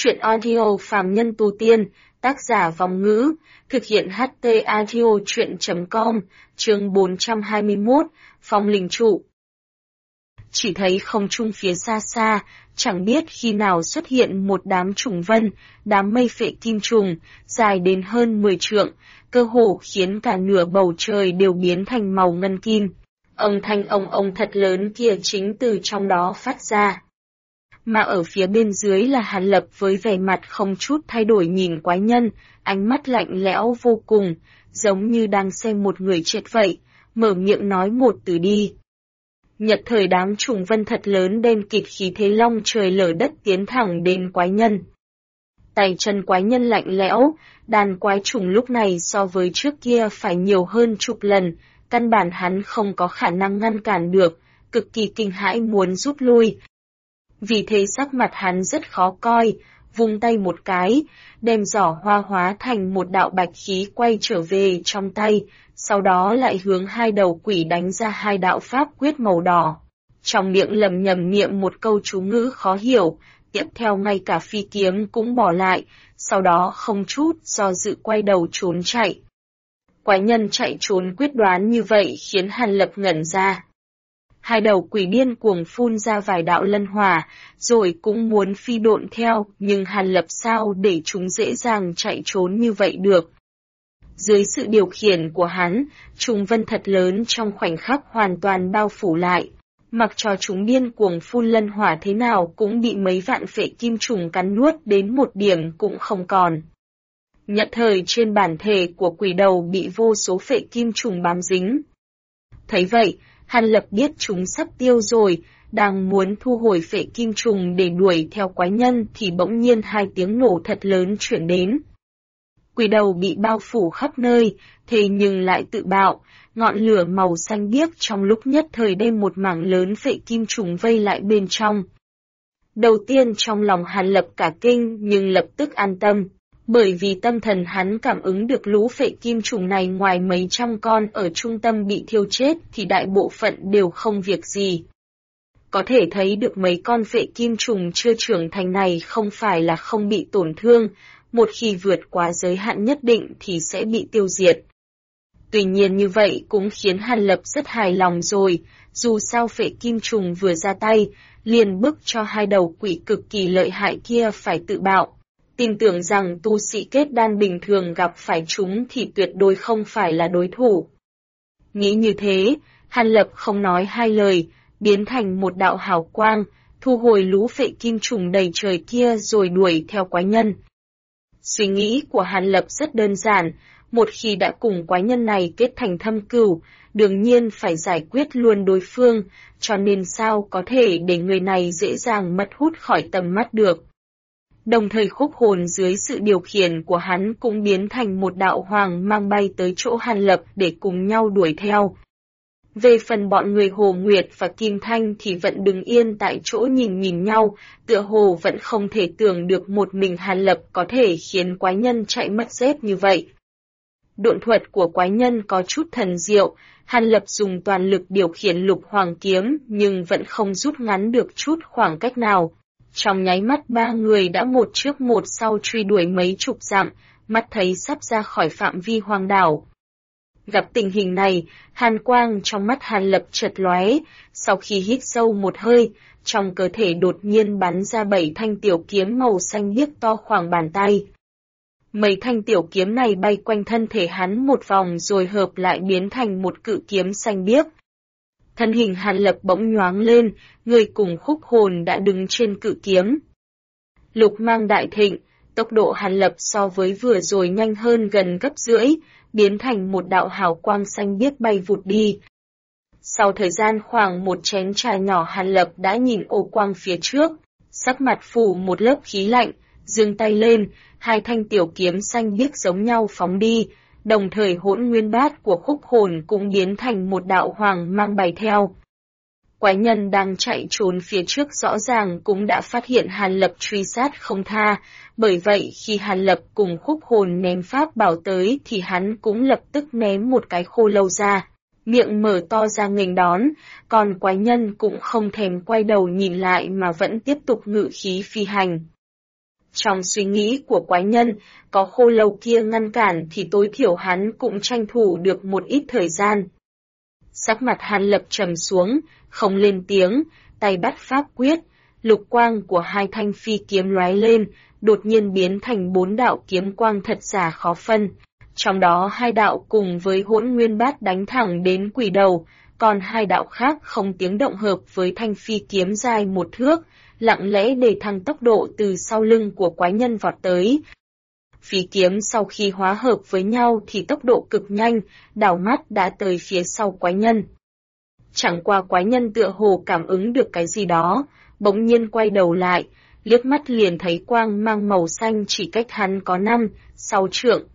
Chuyện audio phàm nhân tu tiên, tác giả Vong Ngữ, thực hiện HT audio chuyện.com, chương 421, Phong linh trụ. Chỉ thấy không trung phía xa xa, chẳng biết khi nào xuất hiện một đám trùng vân, đám mây phệ kim trùng, dài đến hơn 10 trượng, cơ hồ khiến cả nửa bầu trời đều biến thành màu ngân kim. Âm thanh ông thật lớn kia chính từ trong đó phát ra. Mà ở phía bên dưới là Hàn Lập với vẻ mặt không chút thay đổi nhìn quái nhân, ánh mắt lạnh lẽo vô cùng, giống như đang xem một người chết vậy, mở miệng nói một từ đi. Nhật thời đám trùng vân thật lớn đen kịt khí thế long trời lở đất tiến thẳng đến quái nhân. Tay chân quái nhân lạnh lẽo, đàn quái trùng lúc này so với trước kia phải nhiều hơn chục lần, căn bản hắn không có khả năng ngăn cản được, cực kỳ kinh hãi muốn rút lui. Vì thế sắc mặt hắn rất khó coi, vung tay một cái, đem giỏ hoa hóa thành một đạo bạch khí quay trở về trong tay, sau đó lại hướng hai đầu quỷ đánh ra hai đạo pháp quyết màu đỏ. Trong miệng lầm nhầm niệm một câu chú ngữ khó hiểu, tiếp theo ngay cả phi kiếm cũng bỏ lại, sau đó không chút do dự quay đầu trốn chạy. Quái nhân chạy trốn quyết đoán như vậy khiến Hàn Lập ngẩn ra. Hai đầu quỷ điên cuồng phun ra vài đạo lân hỏa, rồi cũng muốn phi độn theo, nhưng Hàn Lập sao để chúng dễ dàng chạy trốn như vậy được. Dưới sự điều khiển của hắn, trùng vân thật lớn trong khoảnh khắc hoàn toàn bao phủ lại. Mặc cho chúng điên cuồng phun lân hỏa thế nào cũng bị mấy vạn phệ kim trùng cắn nuốt đến một điểm cũng không còn. Nhật thời trên bản thể của quỷ đầu bị vô số phệ kim trùng bám dính. Thấy vậy, Hàn Lập biết chúng sắp tiêu rồi, đang muốn thu hồi phệ kim trùng để đuổi theo quái nhân thì bỗng nhiên hai tiếng nổ thật lớn chuyển đến. Quỷ đầu bị bao phủ khắp nơi, thế nhưng lại tự bạo, ngọn lửa màu xanh biếc trong lúc nhất thời đem một mảng lớn phệ kim trùng vây lại bên trong. Đầu tiên trong lòng Hàn Lập cả kinh nhưng lập tức an tâm. Bởi vì tâm thần hắn cảm ứng được lũ phệ kim trùng này ngoài mấy trăm con ở trung tâm bị thiêu chết thì đại bộ phận đều không việc gì. Có thể thấy được mấy con phệ kim trùng chưa trưởng thành này không phải là không bị tổn thương, một khi vượt quá giới hạn nhất định thì sẽ bị tiêu diệt. Tuy nhiên như vậy cũng khiến Hàn Lập rất hài lòng rồi, dù sao phệ kim trùng vừa ra tay, liền bức cho hai đầu quỷ cực kỳ lợi hại kia phải tự bạo. Tin tưởng rằng tu sĩ kết đan bình thường gặp phải chúng thì tuyệt đối không phải là đối thủ. Nghĩ như thế, Hàn Lập không nói hai lời, biến thành một đạo hào quang, thu hồi lũ phệ kim trùng đầy trời kia rồi đuổi theo quái nhân. Suy nghĩ của Hàn Lập rất đơn giản, một khi đã cùng quái nhân này kết thành thâm cừu, đương nhiên phải giải quyết luôn đối phương, cho nên sao có thể để người này dễ dàng mất hút khỏi tầm mắt được. Đồng thời khúc hồn dưới sự điều khiển của hắn cũng biến thành một đạo hoàng mang bay tới chỗ Hàn Lập để cùng nhau đuổi theo. Về phần bọn người Hồ Nguyệt và Kim Thanh thì vẫn đứng yên tại chỗ nhìn nhau, tựa hồ vẫn không thể tưởng được một mình Hàn Lập có thể khiến quái nhân chạy mất dép như vậy. Độn thuật của quái nhân có chút thần diệu, Hàn Lập dùng toàn lực điều khiển lục hoàng kiếm nhưng vẫn không rút ngắn được chút khoảng cách nào. Trong nháy mắt ba người đã một trước một sau truy đuổi mấy chục dặm, mắt thấy sắp ra khỏi phạm vi hoang đảo. Gặp tình hình này, hàn quang trong mắt Hàn Lập chợt lóe, sau khi hít sâu một hơi, trong cơ thể đột nhiên bắn ra 7 thanh tiểu kiếm màu xanh biếc to khoảng bàn tay. Mấy thanh tiểu kiếm này bay quanh thân thể hắn một vòng rồi hợp lại biến thành một cự kiếm xanh biếc. Thân hình Hàn Lập bỗng nhoáng lên, người cùng khúc hồn đã đứng trên cự kiếm. Lục mang đại thịnh, tốc độ Hàn Lập so với vừa rồi nhanh hơn gần gấp rưỡi, biến thành một đạo hào quang xanh biếc bay vụt đi. Sau thời gian khoảng một chén trà nhỏ Hàn Lập đã nhìn ô quang phía trước, sắc mặt phủ một lớp khí lạnh, giương tay lên, hai thanh tiểu kiếm xanh biếc giống nhau phóng đi. Đồng thời hỗn nguyên bát của khúc hồn cũng biến thành một đạo hoàng mang bay theo. Quái nhân đang chạy trốn phía trước rõ ràng cũng đã phát hiện Hàn Lập truy sát không tha, bởi vậy khi Hàn Lập cùng khúc hồn ném pháp bảo tới thì hắn cũng lập tức ném một cái khô lâu ra, miệng mở to ra nghênh đón, còn quái nhân cũng không thèm quay đầu nhìn lại mà vẫn tiếp tục ngự khí phi hành. Trong suy nghĩ của quái nhân, có khô lâu kia ngăn cản thì tối thiểu hắn cũng tranh thủ được một ít thời gian. Sắc mặt Hàn Lập trầm xuống, không lên tiếng, tay bắt pháp quyết, lục quang của hai thanh phi kiếm lóe lên, đột nhiên biến thành 4 đạo kiếm quang thật giả khó phân. Trong đó 2 đạo cùng với Hỗn Nguyên Bát đánh thẳng đến quỷ đầu, còn 2 đạo khác không tiếng động hợp với thanh phi kiếm dài 1 thước, lặng lẽ để thăng tốc độ từ sau lưng của quái nhân vọt tới. Phi kiếm sau khi hóa hợp với nhau thì tốc độ cực nhanh, đảo mắt đã tới phía sau quái nhân. Chẳng qua quái nhân tựa hồ cảm ứng được cái gì đó, bỗng nhiên quay đầu lại, liếc mắt liền thấy quang mang màu xanh chỉ cách hắn có 5-6 trượng.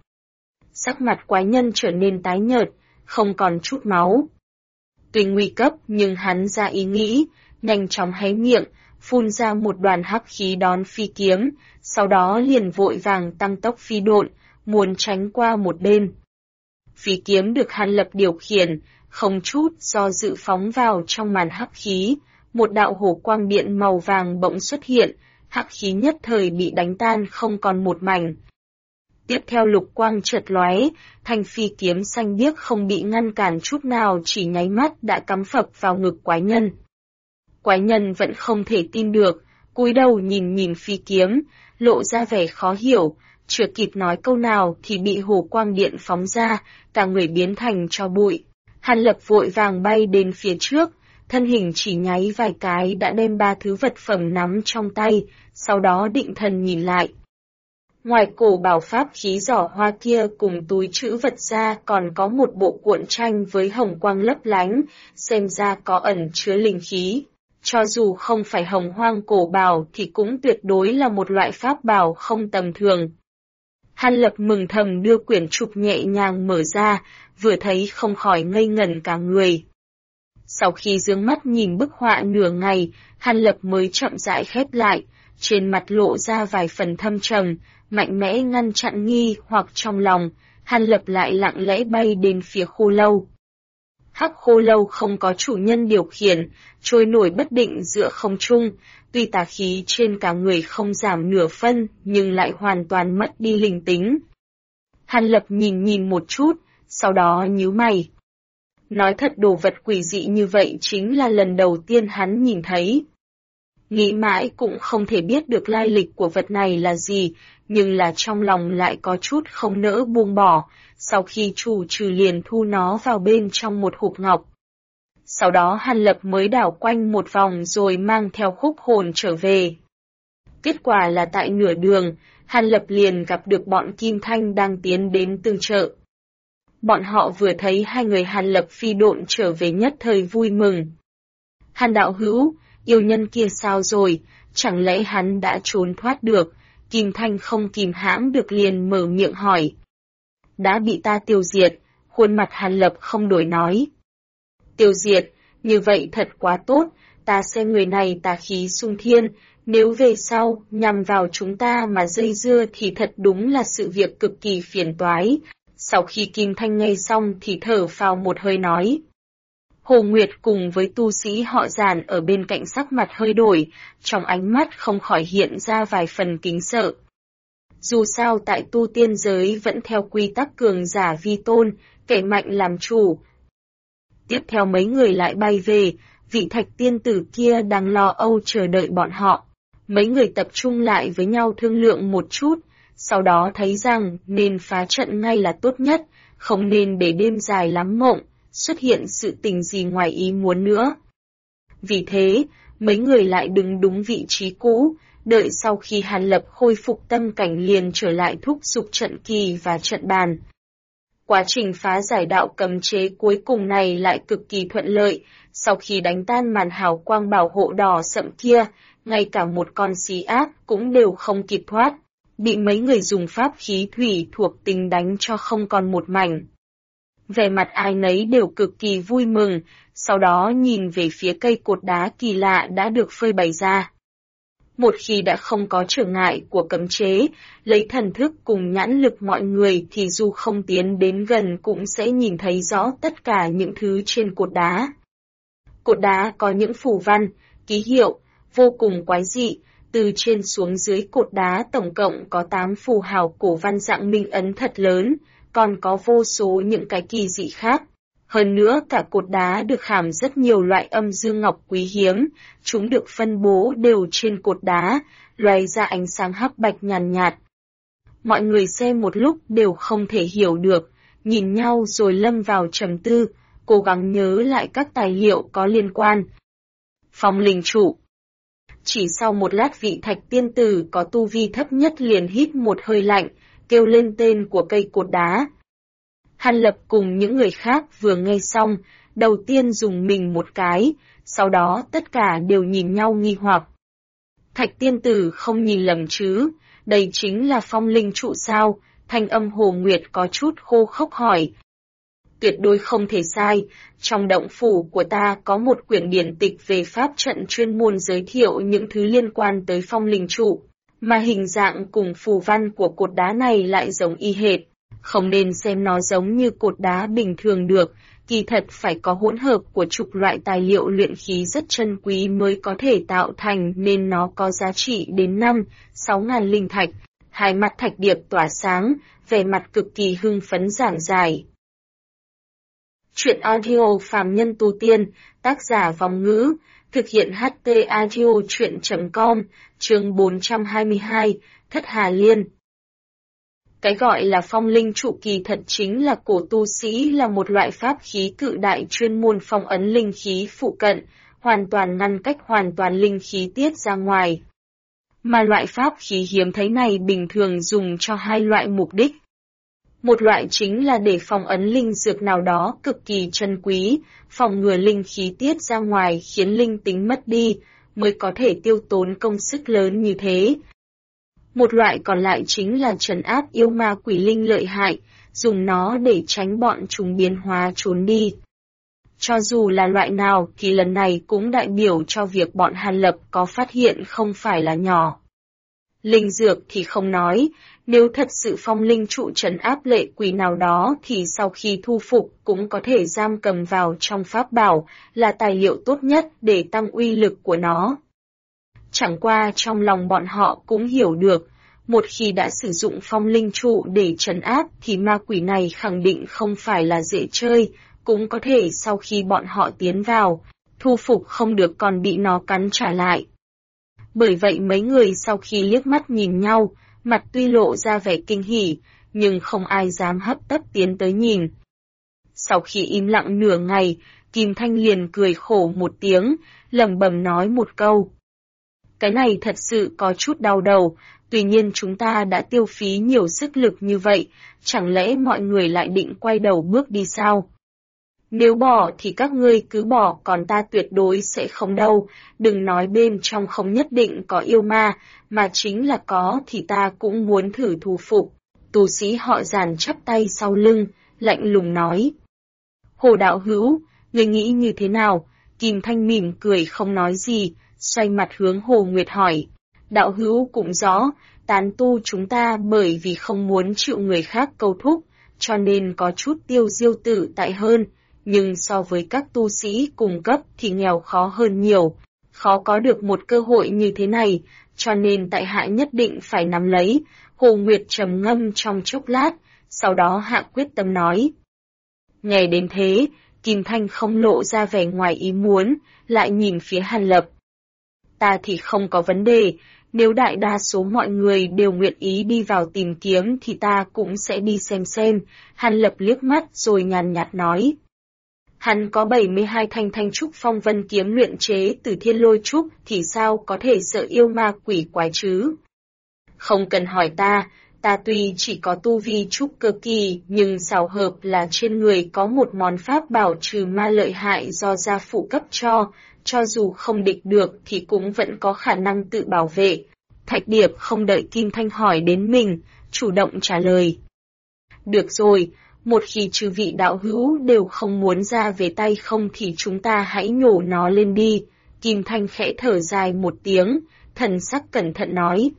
Sắc mặt quái nhân trở nên tái nhợt, không còn chút máu. Tuy nguy cấp nhưng hắn ra ý nghĩ, nhanh chóng hé miệng, phun ra một đoàn hắc khí đón phi kiếm, sau đó liền vội vàng tăng tốc phi độn, muốn tránh qua một bên. Phi kiếm được Hàn Lập điều khiển, không chút do dự phóng vào trong màn hắc khí, một đạo hổ quang điện màu vàng bỗng xuất hiện, hắc khí nhất thời bị đánh tan không còn một mảnh. Tiếp theo lục quang chợt lóe, thanh phi kiếm xanh biếc không bị ngăn cản chút nào chỉ nháy mắt đã cắm phập vào ngực quái nhân. Quái nhân vẫn không thể tin được, cúi đầu nhìn phi kiếm, lộ ra vẻ khó hiểu, chưa kịp nói câu nào thì bị hồ quang điện phóng ra, cả người biến thành tro bụi. Hàn Lập vội vàng bay đến phía trước, thân hình chỉ nháy vài cái đã đem 3 thứ vật phẩm nắm trong tay, sau đó định thần nhìn lại. Ngoài cổ bảo pháp khí giỏ hoa kia cùng túi trữ vật ra còn có một bộ cuộn tranh với hồng quang lấp lánh, xem ra có ẩn chứa linh khí. Cho dù không phải hồng hoang cổ bảo thì cũng tuyệt đối là một loại pháp bảo không tầm thường. Hàn Lập mừng thầm đưa quyển trục nhẹ nhàng mở ra, vừa thấy không khỏi ngây ngẩn cả người. Sau khi dương mắt nhìn bức họa nửa ngày, Hàn Lập mới chậm rãi khép lại, trên mặt lộ ra vài phần thâm trầm, mạnh mẽ ngăn chặn nghi hoặc trong lòng, Hàn Lập lại lặng lẽ bay đến phía khô lâu. Hắc khô lâu không có chủ nhân điều khiển, trôi nổi bất định giữa không trung, tuy tà khí trên cả người không giảm nửa phân, nhưng lại hoàn toàn mất đi linh tính. Hàn Lập nhìn một chút, sau đó nhíu mày. Nói thật đồ vật quỷ dị như vậy chính là lần đầu tiên hắn nhìn thấy. Nghĩ mãi cũng không thể biết được lai lịch của vật này là gì, nhưng là trong lòng lại có chút không nỡ buông bỏ, sau khi chủ trừ liền thu nó vào bên trong một hộp ngọc. Sau đó Hàn Lập mới đảo quanh một vòng rồi mang theo khúc hồn trở về. Kết quả là tại nửa đường, Hàn Lập liền gặp được bọn Kim Thanh đang tiến đến tương trợ. Bọn họ vừa thấy hai người Hàn Lập phi độn trở về nhất thời vui mừng. Hàn đạo hữu, yêu nhân kia sao rồi, chẳng lẽ hắn đã trốn thoát được? Kim Thanh không kìm hãm được liền mở miệng hỏi. Đã bị ta tiêu diệt, khuôn mặt Hàn Lập không đổi nói. Tiêu diệt, như vậy thật quá tốt, ta xem người này tà khí xung thiên, nếu về sau nhằm vào chúng ta mà dây dưa thì thật đúng là sự việc cực kỳ phiền toái. Sau khi Kim Thanh nghe xong thì thở phào một hơi nói. Hồ Nguyệt cùng với tu sĩ họ Giản ở bên cạnh sắc mặt hơi đổi, trong ánh mắt không khỏi hiện ra vài phần kính sợ. Dù sao tại tu tiên giới vẫn theo quy tắc cường giả vi tôn, kẻ mạnh làm chủ. Tiếp theo mấy người lại bay về, vị thạch tiên tử kia đang lo âu chờ đợi bọn họ. Mấy người tập trung lại với nhau thương lượng một chút, sau đó thấy rằng nên phá trận ngay là tốt nhất, không nên để đêm dài lắm mộng, xuất hiện sự tình gì ngoài ý muốn nữa. Vì thế, mấy người lại đứng đúng vị trí cũ, đợi sau khi Hàn Lập khôi phục tâm cảnh liền trở lại thúc giục trận kỳ và trận bàn. Quá trình phá giải đạo cấm chế cuối cùng này lại cực kỳ thuận lợi, sau khi đánh tan màn hào quang bảo hộ đỏ sậm kia, ngay cả một con xí ác cũng đều không kịp thoát, bị mấy người dùng pháp khí thủy thuộc tính đánh cho không còn một mảnh. Vẻ mặt ai nấy đều cực kỳ vui mừng, sau đó nhìn về phía cây cột đá kỳ lạ đã được phơi bày ra. Một khi đã không có trở ngại của cấm chế, lấy thần thức cùng nhãn lực mọi người thì dù không tiến đến gần cũng sẽ nhìn thấy rõ tất cả những thứ trên cột đá. Cột đá có những phù văn, ký hiệu, vô cùng quái dị, Từ trên xuống dưới cột đá tổng cộng có 8 phù hào cổ văn dạng minh ấn thật lớn, còn có vô số những cái kỳ dị khác. Hơn nữa cả cột đá được khảm rất nhiều loại âm dương ngọc quý hiếm, chúng được phân bố đều trên cột đá, loay ra ánh sáng hắc bạch nhàn nhạt. Mọi người xem một lúc đều không thể hiểu được, nhìn nhau rồi lâm vào trầm tư, cố gắng nhớ lại các tài liệu có liên quan. Phong linh trụ. Chỉ sau một lát vị thạch tiên tử có tu vi thấp nhất liền hít một hơi lạnh, kêu lên tên của cây cột đá. Hàn Lập cùng những người khác vừa nghe xong, đầu tiên dùng mình một cái, sau đó tất cả đều nhìn nhau nghi hoặc. Thạch tiên tử không nhìn lầm chứ, đây chính là phong linh trụ sao? Thanh âm Hồ Nguyệt có chút khô khốc hỏi. Tuyệt đối không thể sai, trong động phủ của ta có một quyển điển tịch về pháp trận chuyên môn giới thiệu những thứ liên quan tới phong linh trụ, mà hình dạng cùng phù văn của cột đá này lại giống y hệt. Không nên xem nó giống như cột đá bình thường được, kỳ thật phải có hỗn hợp của chục loại tài liệu luyện khí rất chân quý mới có thể tạo thành nên nó có giá trị đến 5-6 ngàn linh thạch. Hai mắt Thạch Điệp tỏa sáng, vẻ mặt cực kỳ hưng phấn giảng giải. Chuyện audio phàm nhân tu tiên, tác giả Vòng Ngữ, thực hiện HT audio chuyện.com, chương 422, Thất Hà Liên. Cái gọi là phong linh trụ kỳ thật chính là cổ tu sĩ là một loại pháp khí cự đại chuyên môn phong ấn linh khí phụ cận, hoàn toàn ngăn cách hoàn toàn linh khí tiết ra ngoài. Mà loại pháp khí hiếm thấy này bình thường dùng cho hai loại mục đích. Một loại chính là để phong ấn linh dược nào đó cực kỳ chân quý, phòng ngừa linh khí tiết ra ngoài khiến linh tính mất đi, mới có thể tiêu tốn công sức lớn như thế. Một loại còn lại chính là trấn áp yêu ma quỷ linh lợi hại, dùng nó để tránh bọn chúng biến hóa trốn đi. Cho dù là loại nào thì lần này cũng đại biểu cho việc bọn Hàn Lập có phát hiện không phải là nhỏ. Linh dược thì không nói, nếu thật sự phong linh trụ trấn áp lệ quỷ nào đó thì sau khi thu phục cũng có thể giam cầm vào trong pháp bảo, là tài liệu tốt nhất để tăng uy lực của nó. Chẳng qua trong lòng bọn họ cũng hiểu được, một khi đã sử dụng phong linh trụ để trấn áp thì ma quỷ này khẳng định không phải là dễ chơi, cũng có thể sau khi bọn họ tiến vào, thu phục không được còn bị nó cắn trả lại. Bởi vậy mấy người sau khi liếc mắt nhìn nhau, mặt tuy lộ ra vẻ kinh hỉ, nhưng không ai dám hấp tấp tiến tới nhìn. Sau khi im lặng nửa ngày, Kim Thanh liền cười khổ một tiếng, lẩm bẩm nói một câu. Cái này thật sự có chút đau đầu, tuy nhiên chúng ta đã tiêu phí nhiều sức lực như vậy, chẳng lẽ mọi người lại định quay đầu bước đi sao? Nếu bỏ thì các ngươi cứ bỏ, còn ta tuyệt đối sẽ không đâu, đừng nói bên trong không nhất định có yêu ma, mà chính là có thì ta cũng muốn thử thu phục. Tu sĩ họ Giản chắp tay sau lưng, lạnh lùng nói. Hồ đạo hữu, ngươi nghĩ như thế nào? Kim Thanh mỉm cười không nói gì, xoay mặt hướng Hồ Nguyệt hỏi. Đạo hữu cũng rõ, tán tu chúng ta bởi vì không muốn chịu người khác câu thúc, cho nên có chút tiêu diêu tự tại hơn, nhưng so với các tu sĩ cùng cấp thì nghèo khó hơn nhiều, khó có được một cơ hội như thế này, cho nên tại hạ nhất định phải nắm lấy. Hồ Nguyệt trầm ngâm trong chốc lát, sau đó hạ quyết tâm nói. Nghe đến thế, Kim Thanh không lộ ra vẻ ngoài ý muốn, lại nhìn phía Hàn Lập. Ta thì không có vấn đề, nếu đại đa số mọi người đều nguyện ý đi vào tìm kiếm thì ta cũng sẽ đi xem. Hàn Lập liếc mắt rồi nhàn nhạt nói. Hắn có 72 thanh thanh trúc phong vân kiếm luyện chế từ thiên lôi trúc thì sao có thể sợ yêu ma quỷ quái chứ? Không cần hỏi ta tuy chỉ có tu vi trúc cơ kỳ nhưng xảo hợp là trên người có một món pháp bảo trừ ma lợi hại do gia phụ cấp cho dù không địch được thì cũng vẫn có khả năng tự bảo vệ. Thạch Điệp không đợi Kim Thanh hỏi đến mình, chủ động trả lời. Được rồi, một khi chư vị đạo hữu đều không muốn ra về tay không thì chúng ta hãy nhổ nó lên đi. Kim Thanh khẽ thở dài một tiếng, thần sắc cẩn thận nói.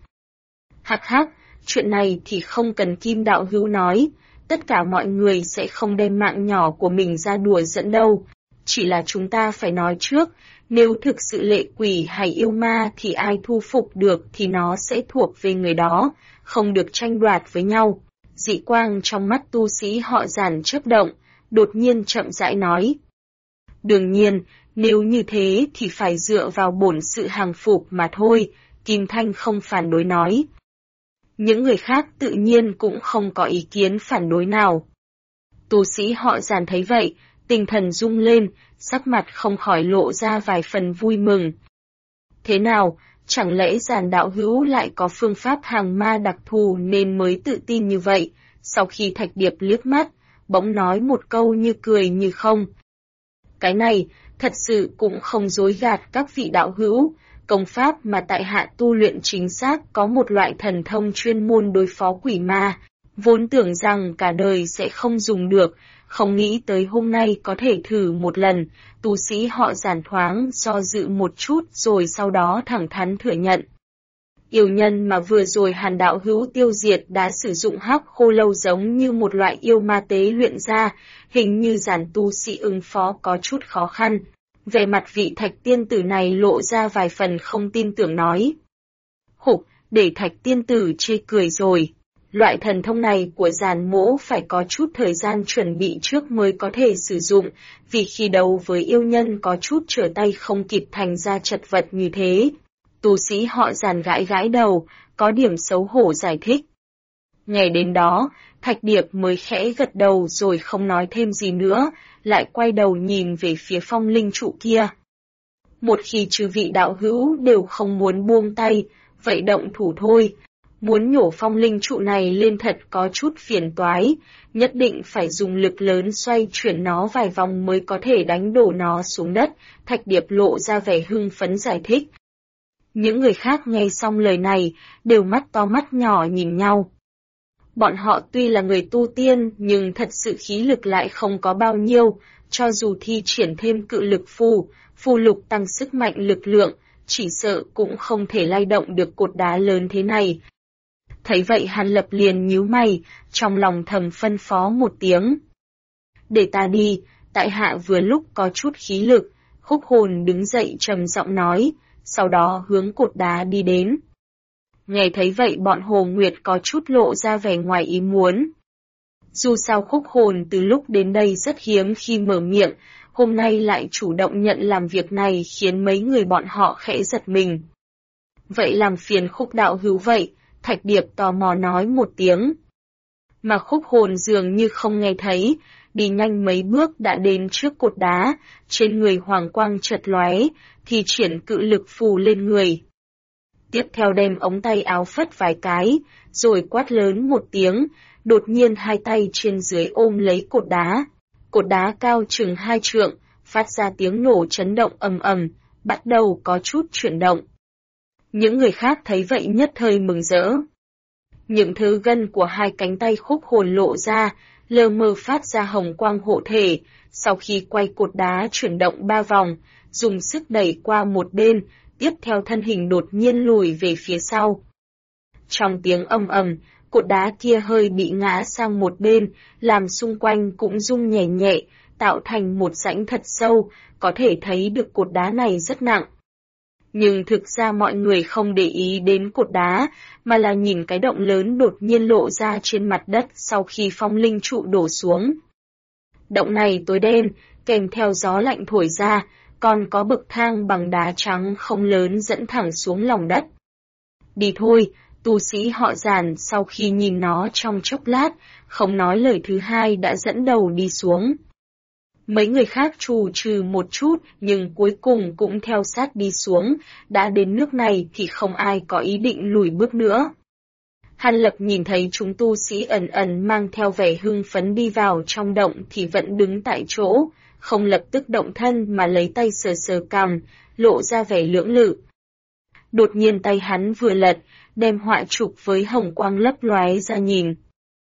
Hắc hắc, chuyện này thì không cần Kim đạo hữu nói, tất cả mọi người sẽ không đem mạng nhỏ của mình ra đùa giỡn đâu. chỉ là chúng ta phải nói trước, nếu thực sự lệ quỷ hay yêu ma thì ai thu phục được thì nó sẽ thuộc về người đó, không được tranh đoạt với nhau. Dị quang trong mắt tu sĩ họ Giản chớp động, đột nhiên chậm rãi nói. Đương nhiên, nếu như thế thì phải dựa vào bổn sự hàng phục mà thôi, Kim Thanh không phản đối nói. Những người khác tự nhiên cũng không có ý kiến phản đối nào. Tu sĩ họ Giản thấy vậy, tinh thần rung lên, sắc mặt không khỏi lộ ra vài phần vui mừng. Thế nào, chẳng lẽ Giản đạo hữu lại có phương pháp hàng ma đặc thù nên mới tự tin như vậy? Sau khi Thạch Điệp liếc mắt, bỗng nói một câu như cười như không. Cái này, thật sự cũng không dối gạt các vị đạo hữu, công pháp mà tại hạ tu luyện chính xác có một loại thần thông chuyên môn đối phó quỷ ma, vốn tưởng rằng cả đời sẽ không dùng được, không nghĩ tới hôm nay có thể thử một lần. Tu sĩ họ Giản thoáng do dự một chút rồi sau đó thẳng thắn thừa nhận. Yêu nhân mà vừa rồi Hàn đạo hữu tiêu diệt đã sử dụng hắc khô lâu giống như một loại yêu ma tế luyện ra, hình như Giản tu sĩ ứng phó có chút khó khăn. Về mặt vị Thạch tiên tử này lộ ra vài phần không tin tưởng nói. Hục, để Thạch tiên tử chê cười rồi. Loại thần thông này của Giản mỗ phải có chút thời gian chuẩn bị trước mới có thể sử dụng, vì khi đấu với yêu nhân có chút trở tay không kịp thành ra chật vật như thế. Tu sĩ họ Giản gãi gãi đầu, có điểm xấu hổ giải thích. Ngày đến đó, Thạch Điệp mới khẽ gật đầu rồi không nói thêm gì nữa, lại quay đầu nhìn về phía phong linh trụ kia. Một khi chư vị đạo hữu đều không muốn buông tay, vậy động thủ thôi. Muốn nhổ phong linh trụ này lên thật có chút phiền toái, nhất định phải dùng lực lớn xoay chuyển nó vài vòng mới có thể đánh đổ nó xuống đất, Thạch Điệp lộ ra vẻ hưng phấn giải thích. Những người khác nghe xong lời này, đều mắt to mắt nhỏ nhìn nhau. Bọn họ tuy là người tu tiên nhưng thật sự khí lực lại không có bao nhiêu, cho dù thi triển thêm cự lực phù lục tăng sức mạnh lực lượng, chỉ sợ cũng không thể lay động được cột đá lớn thế này. Thấy vậy Hàn Lập liền nhíu mày, trong lòng thầm phân phó một tiếng. Để ta đi, tại hạ vừa lúc có chút khí lực, Khúc Hồn đứng dậy trầm giọng nói, sau đó hướng cột đá đi đến. Nghe thấy vậy bọn Hồ Nguyệt có chút lộ ra vẻ ngoài ý muốn. Dù sao Khúc Hồn từ lúc đến đây rất hiếm khi mở miệng, hôm nay lại chủ động nhận làm việc này khiến mấy người bọn họ khẽ giật mình. Vậy làm phiền Khúc đạo hữu vậy, Thạch Điệp tò mò nói một tiếng. Mà Khúc Hồn dường như không nghe thấy, đi nhanh mấy bước đã đến trước cột đá, trên người hoàng quang chợt lóe, thì triển cự lực phù lên người. Tiếp theo đem ống tay áo phất vài cái, rồi quát lớn một tiếng, đột nhiên hai tay trên dưới ôm lấy cột đá. Cột đá cao chừng 2 trượng, phát ra tiếng nổ chấn động ầm ầm, bắt đầu có chút chuyển động. Những người khác thấy vậy nhất thời mừng rỡ. Những thứ gân của hai cánh tay Khúc Hồn lộ ra, lờ mờ phát ra hồng quang hộ thể, sau khi quay cột đá chuyển động 3 vòng, dùng sức đẩy qua một bên, tiếp theo thân hình đột nhiên lùi về phía sau. Trong tiếng ầm ầm, cột đá kia hơi bị ngã sang một bên, làm xung quanh cũng rung nhẹ nhẹ, tạo thành một rãnh thật sâu, có thể thấy được cột đá này rất nặng. Nhưng thực ra mọi người không để ý đến cột đá, mà là nhìn cái động lớn đột nhiên lộ ra trên mặt đất sau khi phong linh trụ đổ xuống. Động này tối đen, kèm theo gió lạnh thổi ra, còn có bậc thang bằng đá trắng không lớn dẫn thẳng xuống lòng đất. Đi thôi, tu sĩ họ Giản sau khi nhìn nó trong chốc lát, không nói lời thứ hai đã dẫn đầu đi xuống. Mấy người khác trù trừ một chút nhưng cuối cùng cũng theo sát đi xuống, đã đến nước này thì không ai có ý định lùi bước nữa. Hàn Lập nhìn thấy chúng tu sĩ ẩn ẩn mang theo vẻ hưng phấn đi vào trong động thì vẫn đứng tại chỗ, không lập tức động thân mà lấy tay sờ sờ cằm, lộ ra vẻ lưỡng lự. Đột nhiên tay hắn vừa lật, đem họa chụp với hồng quang lấp lóe ra nhìn.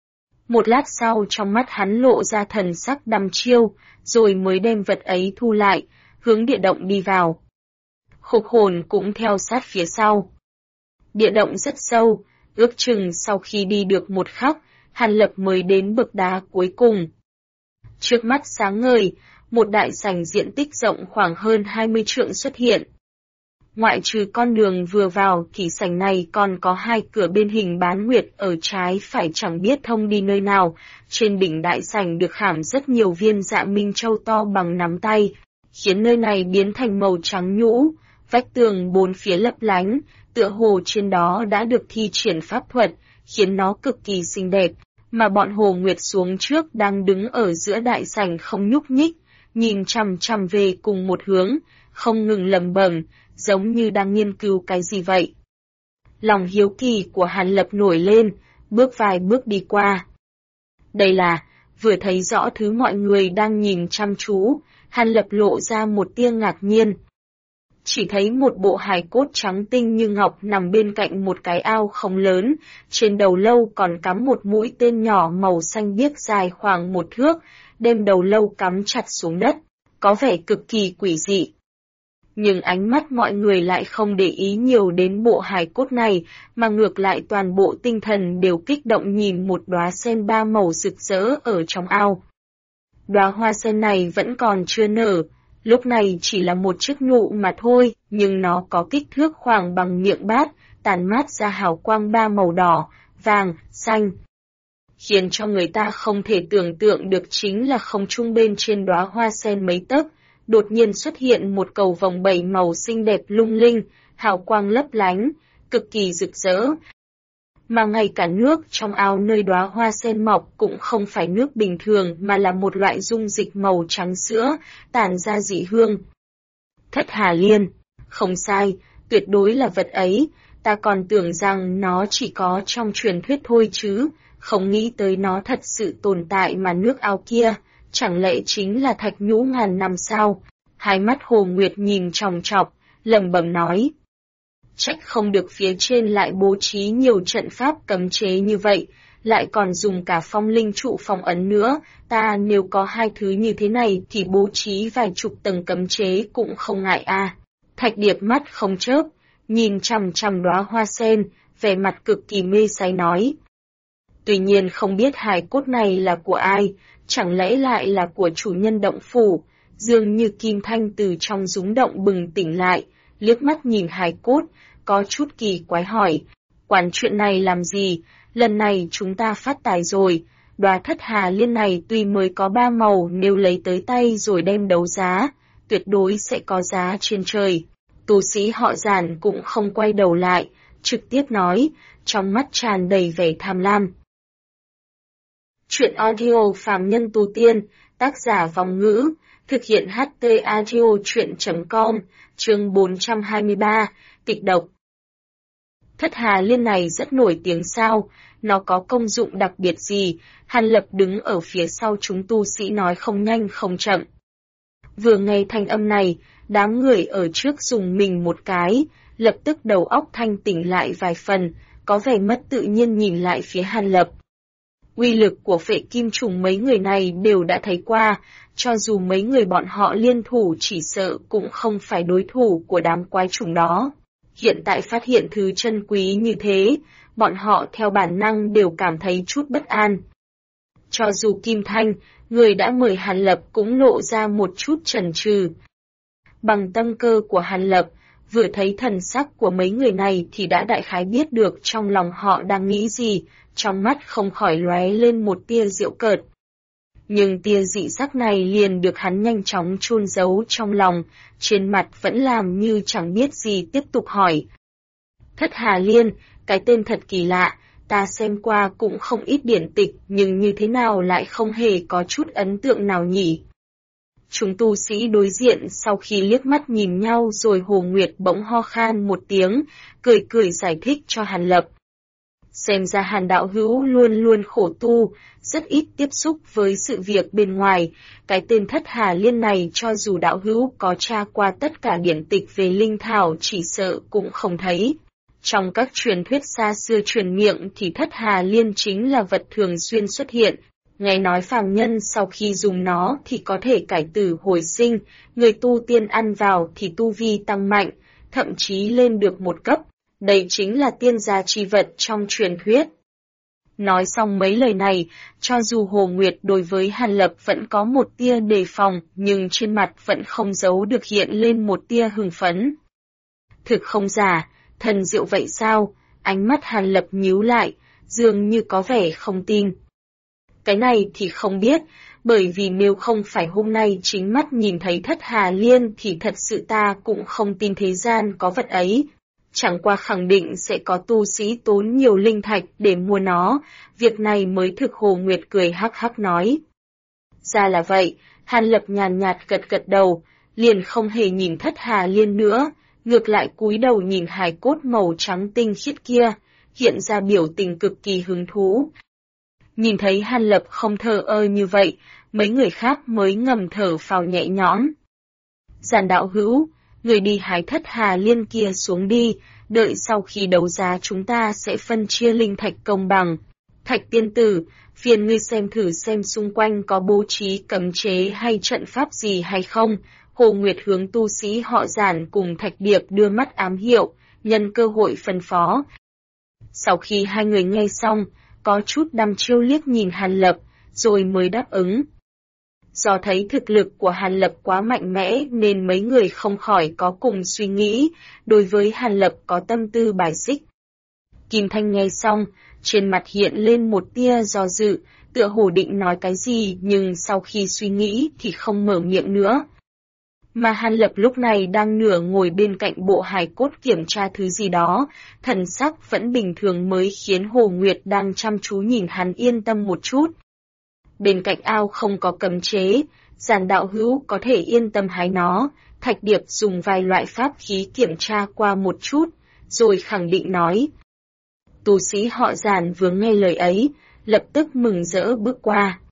Một lát sau trong mắt hắn lộ ra thần sắc đăm chiêu, rồi mới đem vật ấy thu lại, hướng địa động đi vào. Khúc Hồn cũng theo sát phía sau. Địa động rất sâu, ước chừng sau khi đi được một khắc, Hàn Lập mới đến bậc đá cuối cùng. Trước mắt sáng ngời, một đại sảnh diện tích rộng khoảng hơn 20 trượng xuất hiện. Ngoại trừ con đường vừa vào thì sảnh này còn có 2 cửa bên hình bán nguyệt ở trái phải chẳng biết thông đi nơi nào. Trên đỉnh đại sảnh được khảm rất nhiều viên dạ minh châu to bằng nắm tay, khiến nơi này biến thành màu trắng nhũ. Vách tường bốn phía lấp lánh, tựa hồ trên đó đã được thi triển pháp thuật, khiến nó cực kỳ xinh đẹp. Mà bọn Hồ Nguyệt xuống trước đang đứng ở giữa đại sảnh không nhúc nhích, nhìn chằm chằm về cùng một hướng, không ngừng lẩm bẩm, giống như đang nghiên cứu cái gì vậy. Lòng hiếu kỳ của Hàn Lập nổi lên, bước vài bước đi qua. Đây là, vừa thấy rõ thứ mọi người đang nhìn chăm chú, Hàn Lập lộ ra một tia ngạc nhiên. Chỉ thấy một bộ hài cốt trắng tinh như ngọc nằm bên cạnh một cái ao không lớn, trên đầu lâu còn cắm một mũi tên nhỏ màu xanh biếc dài khoảng 1 thước, đem đầu lâu cắm chặt xuống đất, có vẻ cực kỳ quỷ dị. Nhưng ánh mắt mọi người lại không để ý nhiều đến bộ hài cốt này, mà ngược lại toàn bộ tinh thần đều kích động nhìn một đóa sen 3 màu rực rỡ ở trong ao. Đóa hoa sen này vẫn còn chưa nở, lúc này chỉ là một chiếc nụ mà thôi, nhưng nó có kích thước khoảng bằng miệng bát, tàn mát ra hào quang 3 màu đỏ, vàng, xanh. Khiến cho người ta không thể tưởng tượng được chính là không trung bên trên đóa hoa sen mấy tấc, đột nhiên xuất hiện một cầu vồng 7 màu xinh đẹp lung linh, hào quang lấp lánh, cực kỳ rực rỡ. Mà ngay cả nước trong ao nơi đóa hoa sen mọc cũng không phải nước bình thường mà là một loại dung dịch màu trắng sữa, tản ra dị hương. Thất Hà Liên, không sai, tuyệt đối là vật ấy, ta còn tưởng rằng nó chỉ có trong truyền thuyết thôi chứ, không nghĩ tới nó thật sự tồn tại mà nước ao kia, chẳng lẽ chính là thạch nhũ ngàn năm sao? Hai mắt Hồ Nguyệt nhìn chòng chọc, lẩm bẩm nói. Trách không được phía trên lại bố trí nhiều trận pháp cấm chế như vậy, lại còn dùng cả phong linh trụ phong ấn nữa, ta nếu có 2 thứ như thế này thì bố trí vài chục tầng cấm chế cũng không ngại a. Thạch Điệp mắt không chớp, nhìn chằm chằm đóa hoa sen, vẻ mặt cực kỳ mê say nói. Tuy nhiên không biết hài cốt này là của ai, chẳng lẽ lại là của chủ nhân động phủ, dường như Kim Thanh từ trong rúng động bừng tỉnh lại, liếc mắt nhìn hài cốt, có chút kỳ quái hỏi, quản chuyện này làm gì, lần này chúng ta phát tài rồi, đóa Thất Hà Liên này tuy mới có 3 màu nếu lấy tới tay rồi đem đấu giá, tuyệt đối sẽ có giá trên trời. Tu sĩ họ Giản cũng không quay đầu lại, trực tiếp nói, trong mắt tràn đầy vẻ tham lam. Chuyện audio phàm nhân tu tiên, tác giả Vong Ngữ, thực hiện HT Audio Chuyện.com, chương 423, kịch độc. Thất Hà Liên này rất nổi tiếng sao, nó có công dụng đặc biệt gì? Hàn Lập đứng ở phía sau chúng tu sĩ nói không nhanh không chậm. Vừa nghe thanh âm này, đám người ở trước dùng mình một cái, lập tức đầu óc thanh tỉnh lại vài phần, có vẻ mất tự nhiên nhìn lại phía Hàn Lập. Uy lực của phệ kim trùng mấy người này đều đã thấy qua, cho dù mấy người bọn họ liên thủ chỉ sợ cũng không phải đối thủ của đám quái trùng đó. Hiện tại phát hiện thứ chân quý như thế, bọn họ theo bản năng đều cảm thấy chút bất an. Cho dù Kim Thanh, người đã mời Hàn Lập cũng lộ ra một chút chần chừ. Bằng tâm cơ của Hàn Lập, vừa thấy thần sắc của mấy người này thì đã đại khái biết được trong lòng họ đang nghĩ gì, trong mắt không khỏi lóe lên một tia giễu cợt. Nhưng tia dị sắc này liền được hắn nhanh chóng chôn giấu trong lòng, trên mặt vẫn làm như chẳng biết gì tiếp tục hỏi. Thất Hà Liên, cái tên thật kỳ lạ, ta xem qua cũng không ít điển tịch nhưng như thế nào lại không hề có chút ấn tượng nào nhỉ? Chúng tu sĩ đối diện sau khi liếc mắt nhìn nhau rồi Hồ Nguyệt bỗng ho khan một tiếng, cười cười giải thích cho Hàn Lập. Xem ra Hàn đạo hữu luôn luôn khổ tu, rất ít tiếp xúc với sự việc bên ngoài, cái tên Thất Hà Liên này cho dù đạo hữu có tra qua tất cả điển tịch về linh thảo chỉ sợ cũng không thấy. Trong các truyền thuyết xa xưa truyền miệng thì Thất Hà Liên chính là vật thường xuyên xuất hiện, nghe nói phàm nhân sau khi dùng nó thì có thể cải tử hồi sinh, người tu tiên ăn vào thì tu vi tăng mạnh, thậm chí lên được một cấp. Đây chính là tiên gia chi vật trong truyền thuyết. Nói xong mấy lời này, cho dù Hồ Nguyệt đối với Hàn Lập vẫn có một tia đề phòng, nhưng trên mặt vẫn không giấu được hiện lên một tia hưng phấn. Thực không giả, thần diệu vậy sao? Ánh mắt Hàn Lập nhíu lại, dường như có vẻ không tin. Cái này thì không biết, bởi vì nếu không phải hôm nay chính mắt nhìn thấy Thất Hà Liên thì thật sự ta cũng không tin thế gian có vật ấy. Chẳng qua khẳng định sẽ có tu sĩ tốn nhiều linh thạch để mua nó, việc này mới thực. Hồ Nguyệt cười hắc hắc nói. Ra là vậy, Hàn Lập nhàn nhạt gật gật đầu, liền không hề nhìn Thất Hà Liên nữa, ngược lại cúi đầu nhìn hài cốt màu trắng tinh khiết kia, hiện ra biểu tình cực kỳ hứng thú. Nhìn thấy Hàn Lập không thờ ơ như vậy, mấy người khác mới ngầm thở phào nhẹ nhõm. Giản đạo hữu, người đi hái Thất Hà Liên kia xuống đi, đợi sau khi đấu giá chúng ta sẽ phân chia linh thạch công bằng. Thạch tiên tử, phiền ngươi xem thử xem xung quanh có bố trí cấm chế hay trận pháp gì hay không. Hồ Nguyệt hướng tu sĩ họ Giản cùng Thạch Điệp đưa mắt ám hiệu, nhân cơ hội phân phó. Sau khi hai người nghe xong, có chút đăm chiêu liếc nhìn Hàn Lập, rồi mới đáp ứng. Do thấy thực lực của Hàn Lập quá mạnh mẽ nên mấy người không khỏi có cùng suy nghĩ, đối với Hàn Lập có tâm tư bài xích. Kim Thanh nghe xong, trên mặt hiện lên một tia do dự, tựa hồ định nói cái gì nhưng sau khi suy nghĩ thì không mở miệng nữa. Mà Hàn Lập lúc này đang nửa ngồi bên cạnh bộ hài cốt kiểm tra thứ gì đó, thần sắc vẫn bình thường mới khiến Hồ Nguyệt đang chăm chú nhìn hắn yên tâm một chút. Bên cạnh ao không có cấm chế, Giản đạo hữu có thể yên tâm hái nó. Thạch Điệp dùng vài loại pháp khí kiểm tra qua một chút, rồi khẳng định nói. Tu sĩ họ Giản vừa nghe lời ấy, lập tức mừng rỡ bước qua.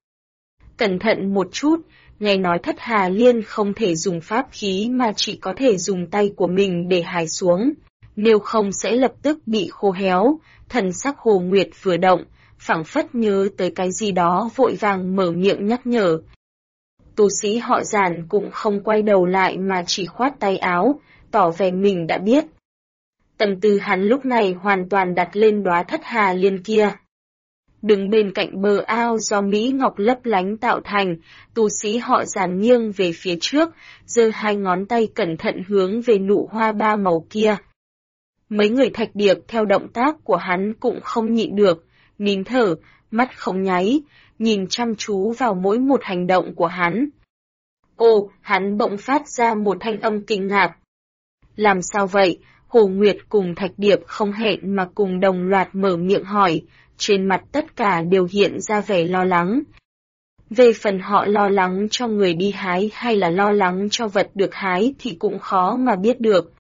Cẩn thận một chút, nghe nói Thất Hà Liên không thể dùng pháp khí mà chỉ có thể dùng tay của mình để hái xuống, nếu không sẽ lập tức bị khô héo. Thần sắc Hồ Nguyệt vừa động, phảng phất nhớ tới cái gì đó vội vàng mở miệng nhắc nhở. Tu sĩ họ Giản cũng không quay đầu lại mà chỉ khoát tay áo, tỏ vẻ mình đã biết. Tâm tư hắn lúc này hoàn toàn đặt lên đóa Thất Hà Liên kia. Đứng bên cạnh bờ ao do Mỹ Ngọc lấp lánh tạo thành, tu sĩ họ Giản nghiêng về phía trước, giơ hai ngón tay cẩn thận hướng về nụ hoa ba màu kia. Mấy người Thạch Điệp theo động tác của hắn cũng không nhịn được, nín thở, mắt không nháy, nhìn chăm chú vào mỗi một hành động của hắn. Ô, hắn bỗng phát ra một thanh âm kinh ngạc. Làm sao vậy? Hồ Nguyệt cùng Thạch Điệp không hẹn mà cùng đồng loạt mở miệng hỏi, trên mặt tất cả đều hiện ra vẻ lo lắng. Về phần họ lo lắng cho người đi hái hay là lo lắng cho vật được hái thì cũng khó mà biết được.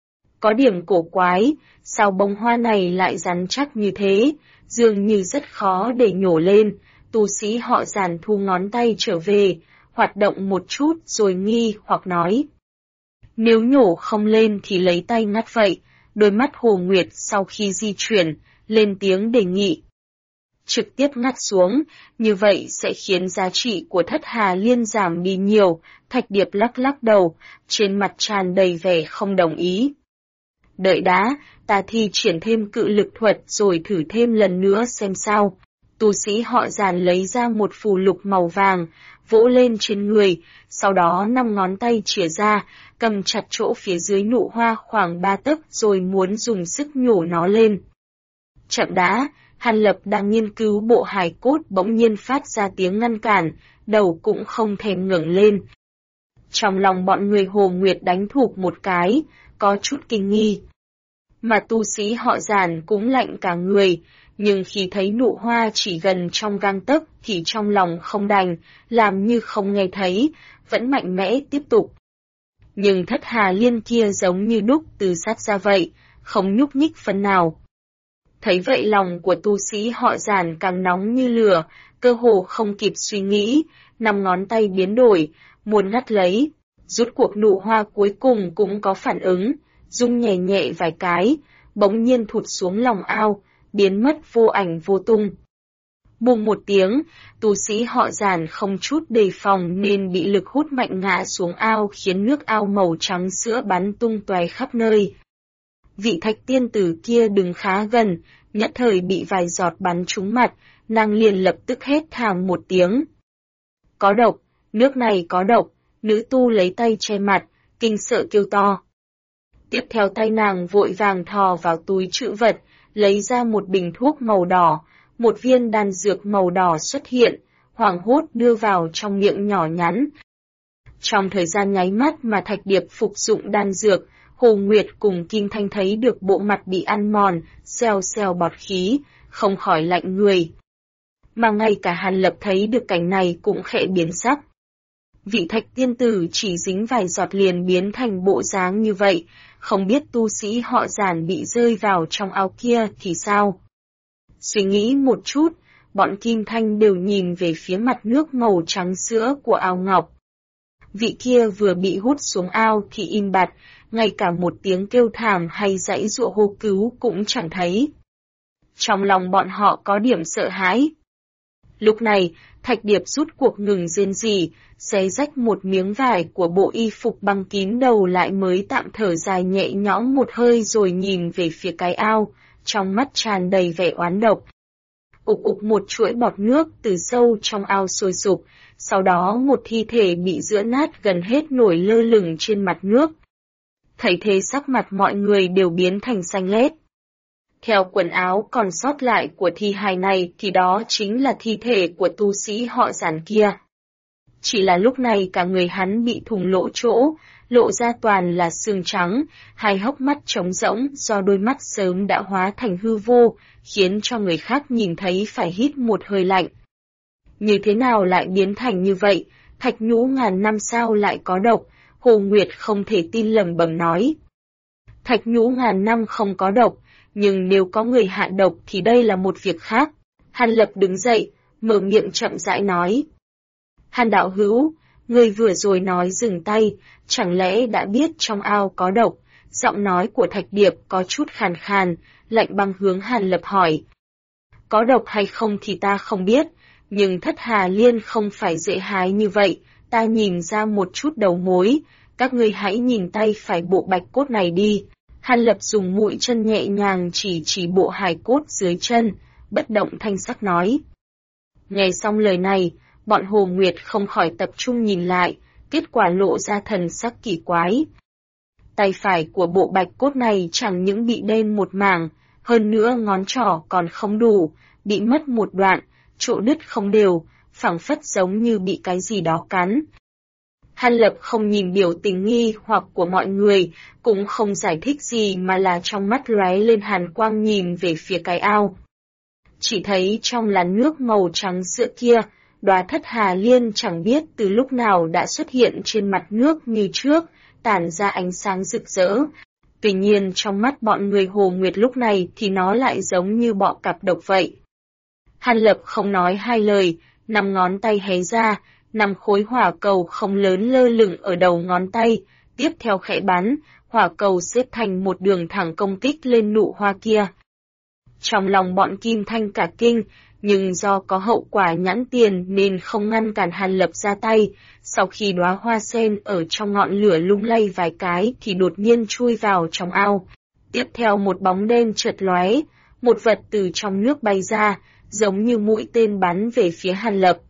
Có điểm cổ quái, sao bông hoa này lại rắn chắc như thế, dường như rất khó để nhổ lên. Tu sĩ họ Giản thu ngón tay trở về, hoạt động một chút rồi nghi hoặc nói. Nếu nhổ không lên thì lấy tay ngắt vậy. Đôi mắt Hồ Nguyệt sau khi di chuyển, lên tiếng đề nghị. Trực tiếp ngắt xuống, như vậy sẽ khiến giá trị của Thất Hà Liên giảm đi nhiều. Thạch Điệp lắc lắc đầu, trên mặt tràn đầy vẻ không đồng ý. Đợi đã, ta thi triển thêm cự lực thuật rồi thử thêm lần nữa xem sao. Tu sĩ họ Giản lấy ra một phù lục màu vàng, vỗ lên trên người, sau đó 5 ngón tay chìa ra, cầm chặt chỗ phía dưới nụ hoa khoảng 3 tấc rồi muốn dùng sức nhổ nó lên. Chậm đã, Hàn Lập đang nghiên cứu bộ hài cốt bỗng nhiên phát ra tiếng ngăn cản, đầu cũng không thèm ngẩng lên. Trong lòng bọn người Hồ Nguyệt đánh thụp một cái, có chút kinh nghi. Mà tu sĩ họ Giản cũng lạnh cả người, nhưng khi thấy nụ hoa chỉ gần trong gang tấc thì trong lòng không đành, làm như không nghe thấy, vẫn mạnh mẽ tiếp tục. Nhưng Thất Hà Liên kia giống như đúc từ sắt ra vậy, không nhúc nhích phần nào. Thấy vậy lòng của tu sĩ họ Giản càng nóng như lửa, cơ hồ không kịp suy nghĩ, 5 ngón tay biến đổi, muốn ngắt lấy, rút cuộc nụ hoa cuối cùng cũng có phản ứng, rung nhẹ nhẹ vài cái, bỗng nhiên thụt xuống lòng ao, biến mất vô ảnh vô tung. Bùng một tiếng, tu sĩ họ Giản không chút đề phòng nên bị lực hút mạnh ngã xuống ao khiến nước ao màu trắng sữa bắn tung tóe khắp nơi. Vị Thạch tiên tử kia đứng khá gần, nhất thời bị vài giọt bắn trúng mặt, nàng liền lập tức hét thảm một tiếng. Có độc, nước này có độc, nữ tu lấy tay che mặt, kinh sợ kêu to. Tiếp theo tay nàng vội vàng thò vào túi trữ vật, lấy ra một bình thuốc màu đỏ, một viên đan dược màu đỏ xuất hiện, hoảng hốt đưa vào trong miệng nhỏ nhắn. Trong thời gian nháy mắt mà Thạch Điệp phục dụng đan dược, Hồ Nguyệt cùng Kim Thanh thấy được bộ mặt bị ăn mòn, xèo xèo bọt khí, không khỏi lạnh người. Mà ngay cả Hàn Lập thấy được cảnh này cũng khẽ biến sắc. Vị Thạch tiên tử chỉ dính vài giọt liền biến thành bộ dáng như vậy, không biết tu sĩ họ Giản bị rơi vào trong ao kia thì sao? Suy nghĩ một chút, bọn Kim Thanh đều nhìn về phía mặt nước màu trắng sữa của ao ngọc. Vị kia vừa bị hút xuống ao thì im bặt, ngay cả một tiếng kêu thảm hay giãy giụa hô cứu cũng chẳng thấy. Trong lòng bọn họ có điểm sợ hãi. Lúc này, Thạch Điệp rút cuộc ngừng rên rỉ, xé rách một miếng vải của bộ y phục băng kín đầu lại mới tạm thở dài nhẹ nhõm một hơi rồi nhìn về phía cái ao, trong mắt tràn đầy vẻ oán độc. Ục ục một chuỗi bọt nước từ sâu trong ao sôi sục, sau đó một thi thể bị giữa nát gần hết nổi lơ lửng trên mặt nước. Thấy thế sắc mặt mọi người đều biến thành xanh lét. Theo quần áo còn sót lại của thi hài này thì đó chính là thi thể của tu sĩ họ Giản kia. Chỉ là lúc này cả người hắn bị thủng lỗ chỗ, lộ ra toàn là xương trắng, hai hốc mắt trống rỗng do đôi mắt sớm đã hóa thành hư vô, khiến cho người khác nhìn thấy phải hít một hơi lạnh. Như thế nào lại biến thành như vậy, thạch nhũ ngàn năm sao lại có độc, Hồ Nguyệt không thể tin lẩm bẩm nói. Thạch nhũ ngàn năm không có độc, nhưng nếu có người hạ độc thì đây là một việc khác. Hàn Lập đứng dậy, mở miệng chậm rãi nói. Hàn đạo hữu, người vừa rồi nói dừng tay, chẳng lẽ đã biết trong ao có độc? Giọng nói của Thạch Điệp có chút khàn khàn, lạnh băng hướng Hàn Lập hỏi. Có độc hay không thì ta không biết, nhưng Thất Hà Liên không phải dễ hái như vậy, ta nhìn ra một chút đầu mối, các ngươi hãy nhìn tay phải bộ bạch cốt này đi. Hàn Lập dùng mũi chân nhẹ nhàng chỉ bộ hài cốt dưới chân, bất động thanh sắc nói. Nghe xong lời này, bọn Hồ Nguyệt không khỏi tập trung nhìn lại, kết quả lộ ra thần sắc kỳ quái. Tay phải của bộ bạch cốt này chẳng những bị đen một mảng, hơn nữa ngón trỏ còn không đủ, bị mất một đoạn, chỗ đứt không đều, phảng phất giống như bị cái gì đó cắn. Hàn Lập không nhìn biểu tình nghi hoặc của mọi người, cũng không giải thích gì mà là trong mắt lóe lên hàn quang nhìn về phía cái ao. Chỉ thấy trong làn nước màu trắng sữa kia, đóa Thất Hà Liên chẳng biết từ lúc nào đã xuất hiện trên mặt nước như trước, tản ra ánh sáng rực rỡ. Tuy nhiên trong mắt bọn người Hồ Nguyệt lúc này thì nó lại giống như bọ cạp độc vậy. Hàn Lập không nói hai lời, 5 ngón tay hé ra, 5 khối hỏa cầu không lớn lơ lửng ở đầu ngón tay, tiếp theo khẽ bắn, hỏa cầu xếp thành một đường thẳng công kích lên nụ hoa kia. Trong lòng bọn Kim Thanh cả kinh, nhưng do có hậu quả nhãn tiền nên không ngăn cản Hàn Lập ra tay, sau khi đóa hoa sen ở trong ngọn lửa lung lay vài cái thì đột nhiên chui vào trong ao. Tiếp theo một bóng đen chợt lóe, một vật từ trong nước bay ra, giống như mũi tên bắn về phía Hàn Lập.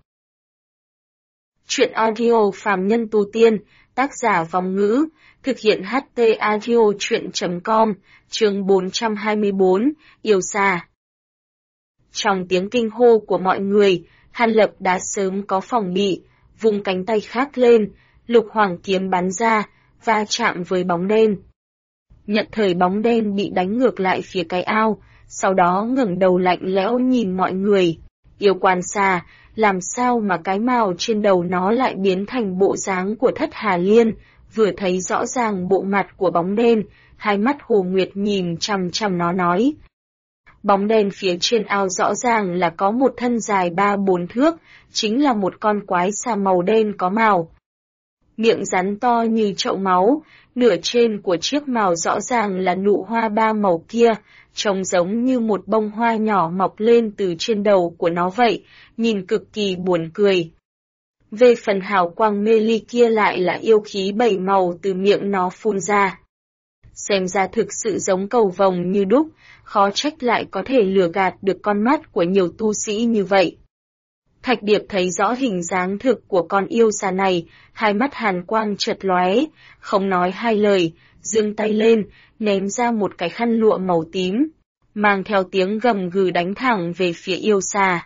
Chuyện audio phàm nhân tu tiên, tác giả Vong Ngữ, thực hiện HT audio chuyện.com, chương 424, yêu xa. Trong tiếng kinh hô của mọi người, Hàn Lập đã sớm có phòng bị, vùng cánh tay khác lên, lục hoàng kiếm bắn ra, va chạm với bóng đen. Nhận thời bóng đen bị đánh ngược lại phía cái ao, sau đó ngẩng đầu lạnh lẽo nhìn mọi người. Yêu quan xa, làm sao mà cái mào trên đầu nó lại biến thành bộ dáng của Thất Hà Liên, vừa thấy rõ ràng bộ mặt của bóng đen, hai mắt Hồ Nguyệt nhìn chằm chằm nó nói. Bóng đen phía trên ao rõ ràng là có một thân dài 3-4 thước, chính là một con quái xà màu đen có mào. Miệng rắn to như chậu máu, nửa trên của chiếc mào rõ ràng là nụ hoa 3 màu kia, trông giống như một bông hoa nhỏ mọc lên từ trên đầu của nó vậy, nhìn cực kỳ buồn cười. Về phần hào quang mê ly kia lại là yêu khí 7 màu từ miệng nó phun ra. Xem ra thực sự giống cầu vồng như đúc, khó trách lại có thể lừa gạt được con mắt của nhiều tu sĩ như vậy. Thạch Điệp thấy rõ hình dáng thực của con yêu xà này, hai mắt hàn quang chợt lóe, không nói hai lời, giương tay lên, ném ra một cái khăn lụa màu tím, mang theo tiếng gầm gừ đánh thẳng về phía yêu xà.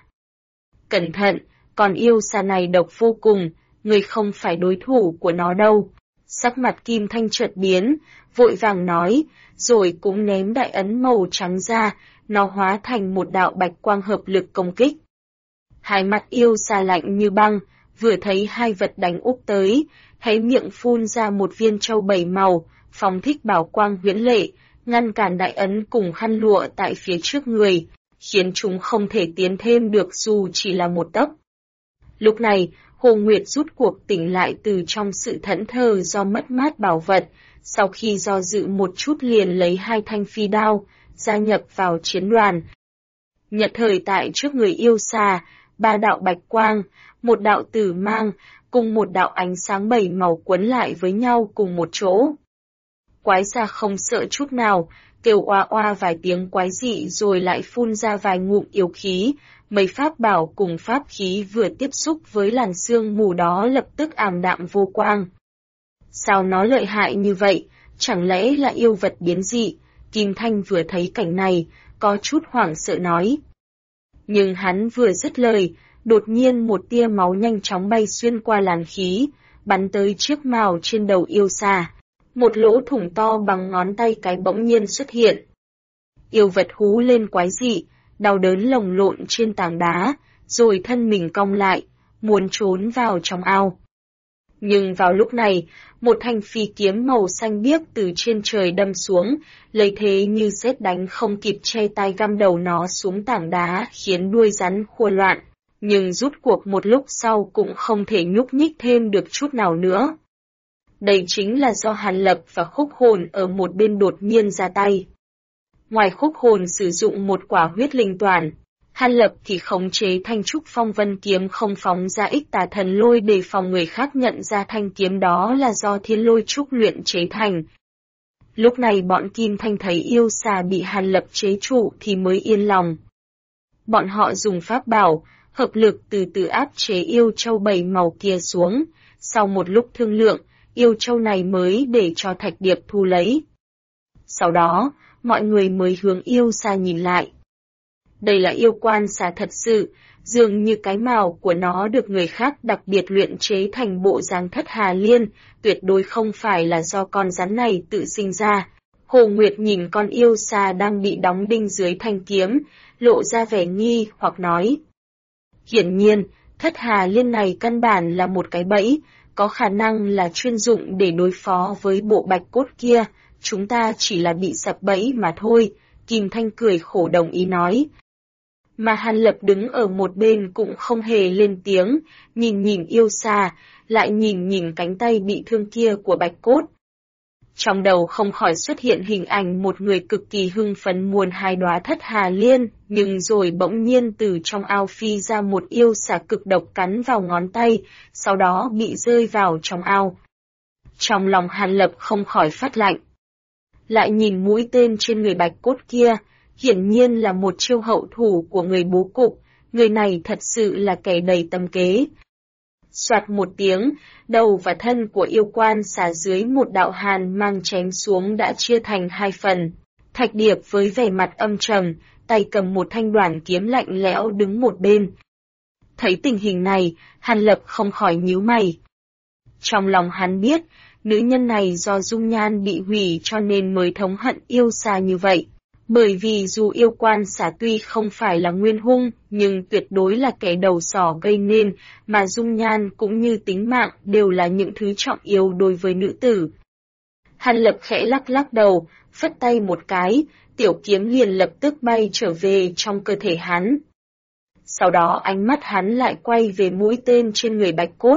Cẩn thận, con yêu xà này độc vô cùng, người không phải đối thủ của nó đâu. Sắc mặt Kim Thanh chợt biến, vội vàng nói, rồi cũng ném đại ấn màu trắng ra, nó hóa thành một đạo bạch quang hợp lực công kích. Hai mặt yêu xà lạnh như băng, vừa thấy hai vật đánh úp tới, hé miệng phun ra một viên châu bảy màu, phóng thích bảo quang huyễn lệ, ngăn cản đại ấn cùng khăn lụa tại phía trước người, khiến chúng không thể tiến thêm được dù chỉ là một tấc. Lúc này, Hồ Nguyệt rút cuộc tỉnh lại từ trong sự thẫn thờ do mất mát bảo vật, sau khi do dự một chút liền lấy hai thanh phi đao, gia nhập vào chiến đoàn. Nhật thời tại trước người yêu xà, ba đạo bạch quang, một đạo tử mang, cùng một đạo ánh sáng bảy màu quấn lại với nhau cùng một chỗ. Quái xà không sợ chút nào, kêu oa oa vài tiếng quái dị rồi lại phun ra vài ngụm yêu khí, mấy pháp bảo cùng pháp khí vừa tiếp xúc với làn sương mù đó lập tức ảm đạm vô quang. Sao nó lợi hại như vậy, chẳng lẽ là yêu vật biến dị? Kim Thanh vừa thấy cảnh này, có chút hoảng sợ nói. Nhưng hắn vừa dứt lời, đột nhiên một tia máu nhanh chóng bay xuyên qua làn khí, bắn tới chiếc mào trên đầu yêu xà. Một lỗ thủng to bằng ngón tay cái bỗng nhiên xuất hiện. Yêu vật hú lên quái dị, đau đớn lồng lộn trên tảng đá, rồi thân mình cong lại, muốn trốn vào trong ao. Nhưng vào lúc này, một thanh phi kiếm màu xanh biếc từ trên trời đâm xuống, lấy thế như sét đánh không kịp che tay găm đầu nó xuống tảng đá khiến đuôi rắn khua loạn, nhưng rút cuộc một lúc sau cũng không thể nhúc nhích thêm được chút nào nữa. Đây chính là do Hàn Lập và Khúc Hồn ở một bên đột nhiên ra tay. Ngoài Khúc Hồn sử dụng một quả huyết linh toàn, Hàn Lập thì khống chế thanh trúc phong vân kiếm không phóng ra ích tà thần lôi để phòng người khác nhận ra thanh kiếm đó là do thiên lôi trúc luyện chế thành. Lúc này bọn Kim Thanh thấy yêu xà bị Hàn Lập chế trụ thì mới yên lòng. Bọn họ dùng pháp bảo, hợp lực từ từ áp chế yêu châu bảy màu kia xuống, sau một lúc thương lượng, yêu châu này mới để cho Thạch Điệp thu lấy. Sau đó, mọi người mới hướng yêu xà nhìn lại. Đây là yêu quan xà thật sự, dường như cái mào của nó được người khác đặc biệt luyện chế thành bộ dáng Thất Hà Liên, tuyệt đối không phải là do con rắn này tự sinh ra. Hồ Nguyệt nhìn con yêu xà đang bị đóng đinh dưới thanh kiếm, lộ ra vẻ nghi hoặc nói. Hiển nhiên, Thất Hà Liên này căn bản là một cái bẫy, có khả năng là chuyên dụng để đối phó với bộ bạch cốt kia, chúng ta chỉ là bị sập bẫy mà thôi, Kim Thanh cười khổ đồng ý nói. Mà Hàn Lập đứng ở một bên cũng không hề lên tiếng, nhìn nhìn yêu xà, lại nhìn nhìn cánh tay bị thương kia của bạch cốt. Trong đầu không khỏi xuất hiện hình ảnh một người cực kỳ hưng phấn muôn hai đóa Thất Hà Liên, nhưng rồi bỗng nhiên từ trong ao phi ra một yêu xà cực độc cắn vào ngón tay, sau đó bị rơi vào trong ao. Trong lòng Hàn Lập không khỏi phát lạnh. Lại nhìn mũi tên trên người bạch cốt kia, hiển nhiên là một chiêu hậu thủ của người bố cục, người này thật sự là kẻ đầy tâm kế. Soạt một tiếng, đầu và thân của yêu quan xà dưới một đạo hàn mang chém xuống đã chia thành hai phần. Thạch Điệp với vẻ mặt âm trầm, tay cầm một thanh đoản kiếm lạnh lẽo đứng một bên. Thấy tình hình này, Hàn Lập không khỏi nhíu mày. Trong lòng hắn biết, nữ nhân này do dung nhan bị hủy cho nên mới thống hận yêu xà như vậy. Bởi vì dù yêu quan xà tuy không phải là nguyên hung, nhưng tuyệt đối là kẻ đầu sỏ gây nên, mà dung nhan cũng như tính mạng đều là những thứ trọng yếu đối với nữ tử. Hàn Lập khẽ lắc lắc đầu, phất tay một cái, tiểu kiếm liền lập tức bay trở về trong cơ thể hắn. Sau đó ánh mắt hắn lại quay về mũi tên trên người bạch cốt.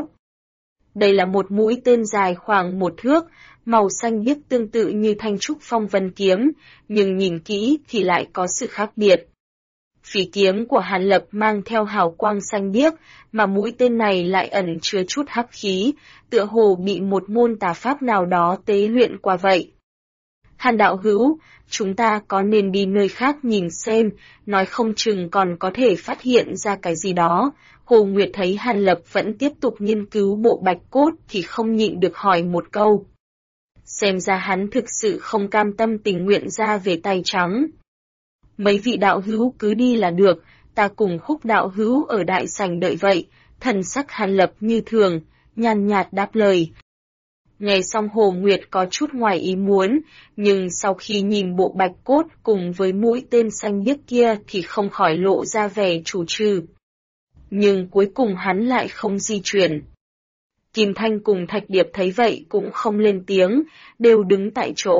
Đây là một mũi tên dài khoảng 1 thước, màu xanh biếc tương tự như thanh trúc phong vân kiếm, nhưng nhìn kỹ thì lại có sự khác biệt. Phỉ kiếm của Hàn Lập mang theo hào quang xanh biếc, mà mũi tên này lại ẩn chứa chút hắc khí, tựa hồ bị một môn tà pháp nào đó tế luyện qua vậy. Hàn đạo hữu, chúng ta có nên đi nơi khác nhìn xem, nói không chừng còn có thể phát hiện ra cái gì đó. Hồ Nguyệt thấy Hàn Lập vẫn tiếp tục nghiên cứu bộ bạch cốt thì không nhịn được hỏi một câu. Xem ra hắn thực sự không cam tâm tình nguyện ra về tay trắng. Mấy vị đạo hữu cứ đi là được, ta cùng Húc đạo hữu ở đại sảnh đợi vậy. Thần sắc Hàn Lập như thường, nhàn nhạt đáp lời. Nghe xong Hồ Nguyệt có chút ngoài ý muốn, nhưng sau khi nhìn bộ bạch cốt cùng với mũi tên xanh biếc kia thì không khỏi lộ ra vẻ chủ trừ. Nhưng cuối cùng hắn lại không di chuyển. Kim Thanh cùng Thạch Điệp thấy vậy cũng không lên tiếng, đều đứng tại chỗ.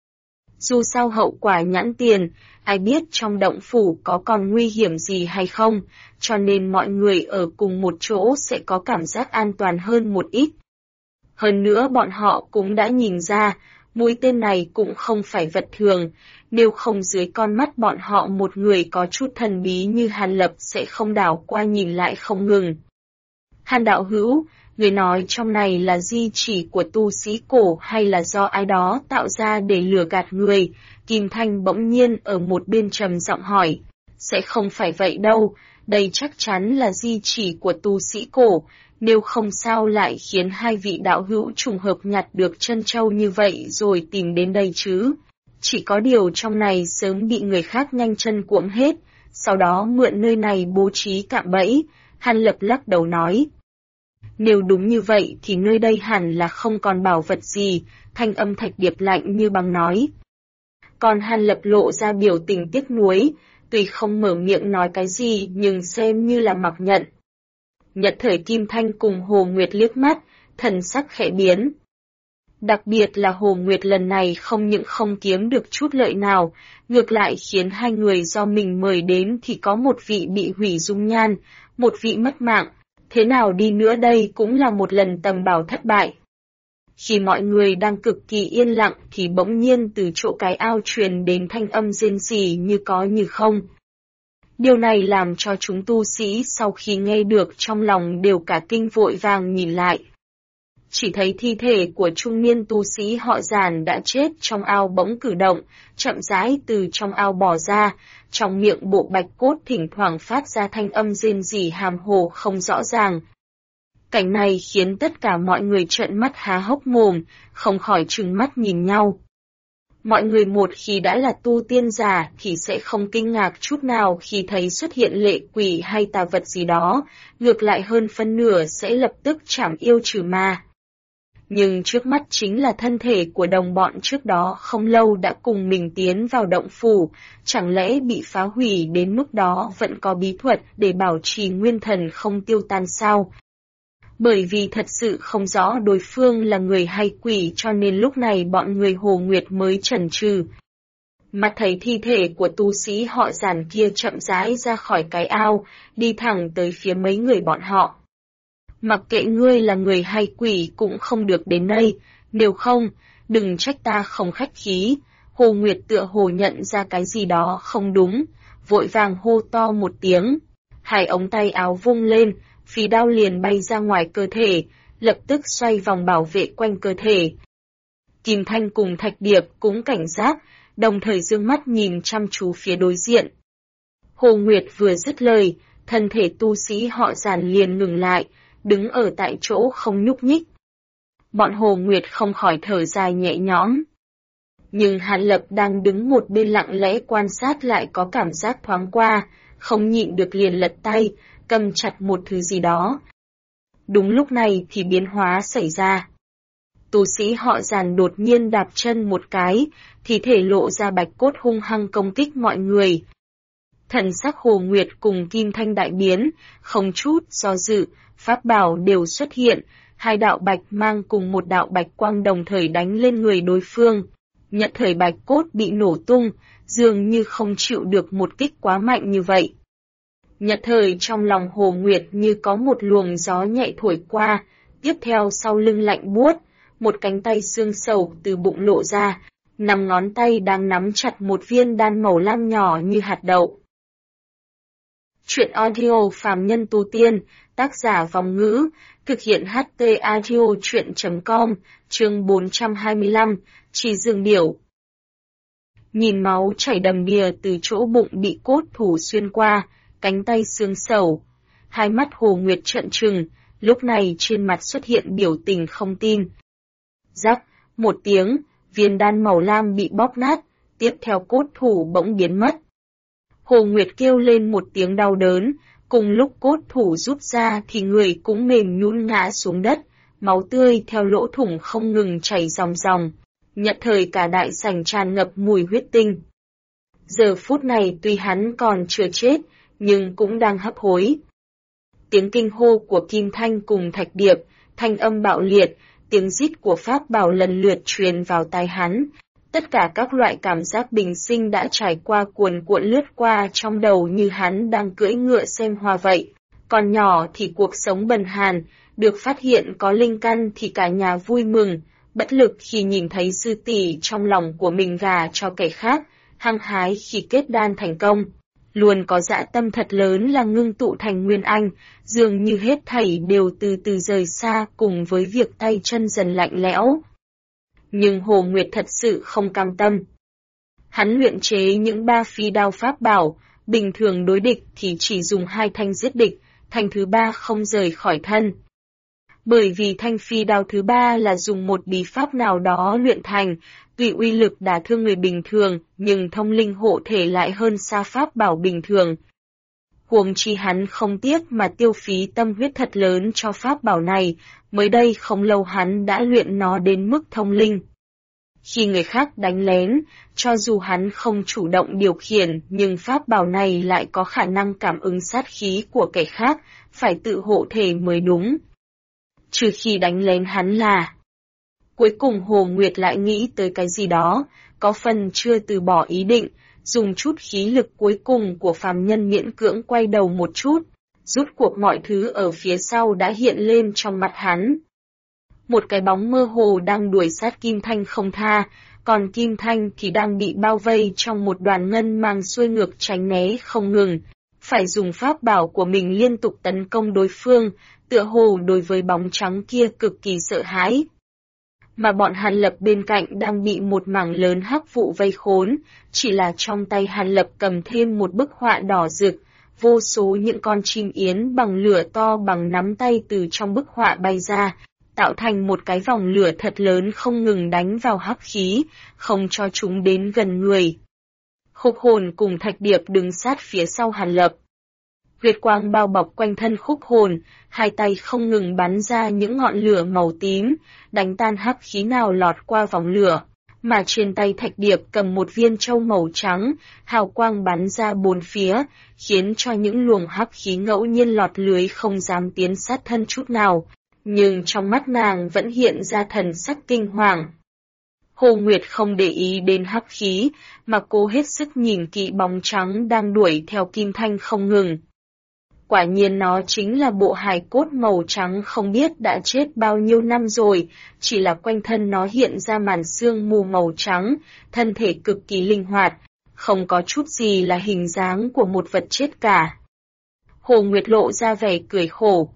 Dù sao hậu quả nhãn tiền, ai biết trong động phủ có còn nguy hiểm gì hay không, cho nên mọi người ở cùng một chỗ sẽ có cảm giác an toàn hơn một ít. Hơn nữa bọn họ cũng đã nhìn ra, mũi tên này cũng không phải vật thường, nếu không dưới con mắt bọn họ một người có chút thần bí như Hàn Lập sẽ không đảo qua nhìn lại không ngừng. Hàn đạo hữu, người nói trong này là di chỉ của tu sĩ cổ hay là do ai đó tạo ra để lừa gạt người? Kim Thanh bỗng nhiên ở một bên trầm giọng hỏi. Sẽ không phải vậy đâu, đây chắc chắn là di chỉ của tu sĩ cổ, nếu không sao lại khiến hai vị đạo hữu trùng hợp nhặt được chân châu như vậy rồi tìm đến đây chứ. Chỉ có điều trong này sớm bị người khác nhanh chân cuỗm hết, sau đó mượn nơi này bố trí cạm bẫy. Hàn Lập lắc đầu nói. Nếu đúng như vậy thì nơi đây hẳn là không còn bảo vật gì, thanh âm Thạch Điệp lạnh như băng nói. Còn Hàn Lập lộ ra biểu tình tiếc nuối, tuy không mở miệng nói cái gì nhưng xem như là mặc nhận. Nhất thời Kim Thanh cùng Hồ Nguyệt liếc mắt, thần sắc khẽ biến. Đặc biệt là Hồ Nguyệt lần này không những không kiếm được chút lợi nào, ngược lại khiến hai người do mình mời đến thì có một vị bị hủy dung nhan, một vị mất mạng. Thế nào đi nữa đây cũng là một lần tầm bảo thất bại. Khi mọi người đang cực kỳ yên lặng thì bỗng nhiên từ chỗ cái ao truyền đến thanh âm rên rỉ như có như không. Điều này làm cho chúng tu sĩ sau khi nghe được trong lòng đều cả kinh vội vàng nhìn lại. Chỉ thấy thi thể của trung niên tu sĩ họ Giản đã chết trong ao bỗng cử động, chậm rãi từ trong ao bò ra, trong miệng bộ bạch cốt thỉnh thoảng phát ra thanh âm rên rỉ hàm hồ không rõ ràng. Cảnh này khiến tất cả mọi người trợn mắt há hốc mồm, không khỏi trừng mắt nhìn nhau. Mọi người một khi đã là tu tiên giả thì sẽ không kinh ngạc chút nào khi thấy xuất hiện lệ quỷ hay tà vật gì đó, ngược lại hơn phân nửa sẽ lập tức trảm yêu trừ ma. Nhưng trước mắt chính là thân thể của đồng bọn trước đó không lâu đã cùng mình tiến vào động phủ, chẳng lẽ bị phá hủy đến mức đó vẫn có bí thuật để bảo trì nguyên thần không tiêu tan sao? Bởi vì thật sự không rõ đối phương là người hay quỷ cho nên lúc này bọn người Hồ Nguyệt mới chần chừ. Mặt thấy thi thể của tu sĩ họ Giản kia chậm rãi ra khỏi cái ao, đi thẳng tới phía mấy người bọn họ. Mặc kệ ngươi là người hay quỷ cũng không được đến đây, nếu không, đừng trách ta không khách khí. Hồ Nguyệt tựa hồ nhận ra cái gì đó không đúng, vội vàng hô to một tiếng. Hai ống tay áo vung lên, phi đao liền bay ra ngoài cơ thể, lập tức xoay vòng bảo vệ quanh cơ thể. Kim Thanh cùng Thạch Điệp cũng cảnh giác, đồng thời dương mắt nhìn chăm chú phía đối diện. Hồ Nguyệt vừa dứt lời, thân thể tu sĩ họ Giản liền ngừng lại, đứng ở tại chỗ không nhúc nhích. Bọn Hồ Nguyệt không khỏi thở dài nhẹ nhõm. Nhưng Hàn Lập đang đứng một bên lặng lẽ quan sát lại có cảm giác thoáng qua, không nhịn được liền lật tay, cầm chặt một thứ gì đó. Đúng lúc này thì biến hóa xảy ra. Tu sĩ họ Giản đột nhiên đạp chân một cái, thì thể lộ ra bạch cốt hung hăng công kích mọi người. Thần sắc Hồ Nguyệt cùng Kim Thanh đại biến, không chút do dự, pháp bảo đều xuất hiện, hai đạo bạch mang cùng một đạo bạch quang đồng thời đánh lên người đối phương. Nhận thời bạch cốt bị nổ tung, dường như không chịu được một kích quá mạnh như vậy. Nhật thời trong lòng Hồ Nguyệt như có một luồng gió nhẹ thổi qua, tiếp theo sau lưng lạnh buốt, một cánh tay xương sầu từ bụng lộ ra, 5 ngón tay đang nắm chặt một viên đan màu lam nhỏ như hạt đậu. Chuyện audio phàm nhân tu tiên, tác giả Vòng Ngữ, thực hiện HT audio chuyện.com, chương 425, Chỉ Dương Điểu. nhìn máu chảy đầm đìa từ chỗ bụng bị cốt thủ xuyên qua, cánh tay xương sầu. Hai mắt Hồ Nguyệt trợn trừng, lúc này trên mặt xuất hiện biểu tình không tin. Rắc, một tiếng, viên đan màu lam bị bóp nát, tiếp theo cốt thủ bỗng biến mất. Hồ Nguyệt kêu lên một tiếng đau đớn, cùng lúc cốt thủ rút ra thì người cũng mềm nhũn ngã xuống đất, máu tươi theo lỗ thủng không ngừng chảy ròng ròng, nhận thời cả đại sảnh tràn ngập mùi huyết tinh. Giờ phút này tuy hắn còn chưa chết, nhưng cũng đang hấp hối. Tiếng kinh hô của Kim Thanh cùng Thạch Điệp, thanh âm bạo liệt, tiếng rít của pháp bảo lần lượt truyền vào tai hắn. Tất cả các loại cảm giác bình sinh đã trải qua cuồn cuộn lướt qua trong đầu như hắn đang cưỡi ngựa xem hoa vậy. Còn nhỏ thì cuộc sống bần hàn, được phát hiện có linh căn thì cả nhà vui mừng, bất lực khi nhìn thấy sư tỷ trong lòng của mình gả cho kẻ khác, hăng hái khi kết đan thành công. Luôn có dã tâm thật lớn là ngưng tụ thành Nguyên Anh, dường như hết thảy đều từ từ rời xa cùng với việc tay chân dần lạnh lẽo. Nhưng Hồ Nguyệt thật sự không cam tâm. Hắn luyện chế những 3 phi đao pháp bảo, bình thường đối địch thì chỉ dùng 2 thanh giết địch, thanh thứ 3 không rời khỏi thân. Bởi vì thanh phi đao thứ 3 là dùng một bí pháp nào đó luyện thành, tuy uy lực đả thương người bình thường, nhưng thông linh hộ thể lại hơn xa pháp bảo bình thường. Huống chi hắn không tiếc mà tiêu phí tâm huyết thật lớn cho pháp bảo này, mới đây không lâu hắn đã luyện nó đến mức thông linh. Khi người khác đánh lén, cho dù hắn không chủ động điều khiển, nhưng pháp bảo này lại có khả năng cảm ứng sát khí của kẻ khác, phải tự hộ thể mới đúng. Trừ khi đánh lén hắn là... Cuối cùng Hồ Nguyệt lại nghĩ tới cái gì đó, có phần chưa từ bỏ ý định, dùng chút khí lực cuối cùng của phàm nhân miễn cưỡng quay đầu một chút, rút cuộc mọi thứ ở phía sau đã hiện lên trong mặt hắn. Một cái bóng mơ hồ đang đuổi sát Kim Thanh không tha, còn Kim Thanh thì đang bị bao vây trong một đoàn ngân mang xuôi ngược tránh né không ngừng, phải dùng pháp bảo của mình liên tục tấn công đối phương, tựa hồ đối với bóng trắng kia cực kỳ sợ hãi. Mà bọn Hàn Lập bên cạnh đang bị một mảng lớn hắc vụ vây khốn, chỉ là trong tay Hàn Lập cầm thêm một bức họa đỏ rực, vô số những con chim yến bằng lửa to bằng nắm tay từ trong bức họa bay ra, tạo thành một cái vòng lửa thật lớn không ngừng đánh vào hắc khí, không cho chúng đến gần người. Khúc Hồn cùng Thạch Điệp đứng sát phía sau Hàn Lập. Huyết quang bao bọc quanh thân Khúc Hồn, hai tay không ngừng bắn ra những ngọn lửa màu tím, đánh tan hắc khí nào lọt qua vòng lửa, mà trên tay Thạch Điệp cầm một viên châu màu trắng, hào quang bắn ra bốn phía, khiến cho những luồng hắc khí ngẫu nhiên lọt lưới không dám tiến sát thân chút nào, nhưng trong mắt nàng vẫn hiện ra thần sắc kinh hoàng. Hồ Nguyệt không để ý đến hắc khí, mà cô hết sức nhìn kỹ bóng trắng đang đuổi theo Kim Thanh không ngừng. Quả nhiên nó chính là bộ hài cốt màu trắng không biết đã chết bao nhiêu năm rồi, chỉ là quanh thân nó hiện ra màn sương mù màu trắng, thân thể cực kỳ linh hoạt, không có chút gì là hình dáng của một vật chết cả. Hồ Nguyệt lộ ra vẻ cười khổ.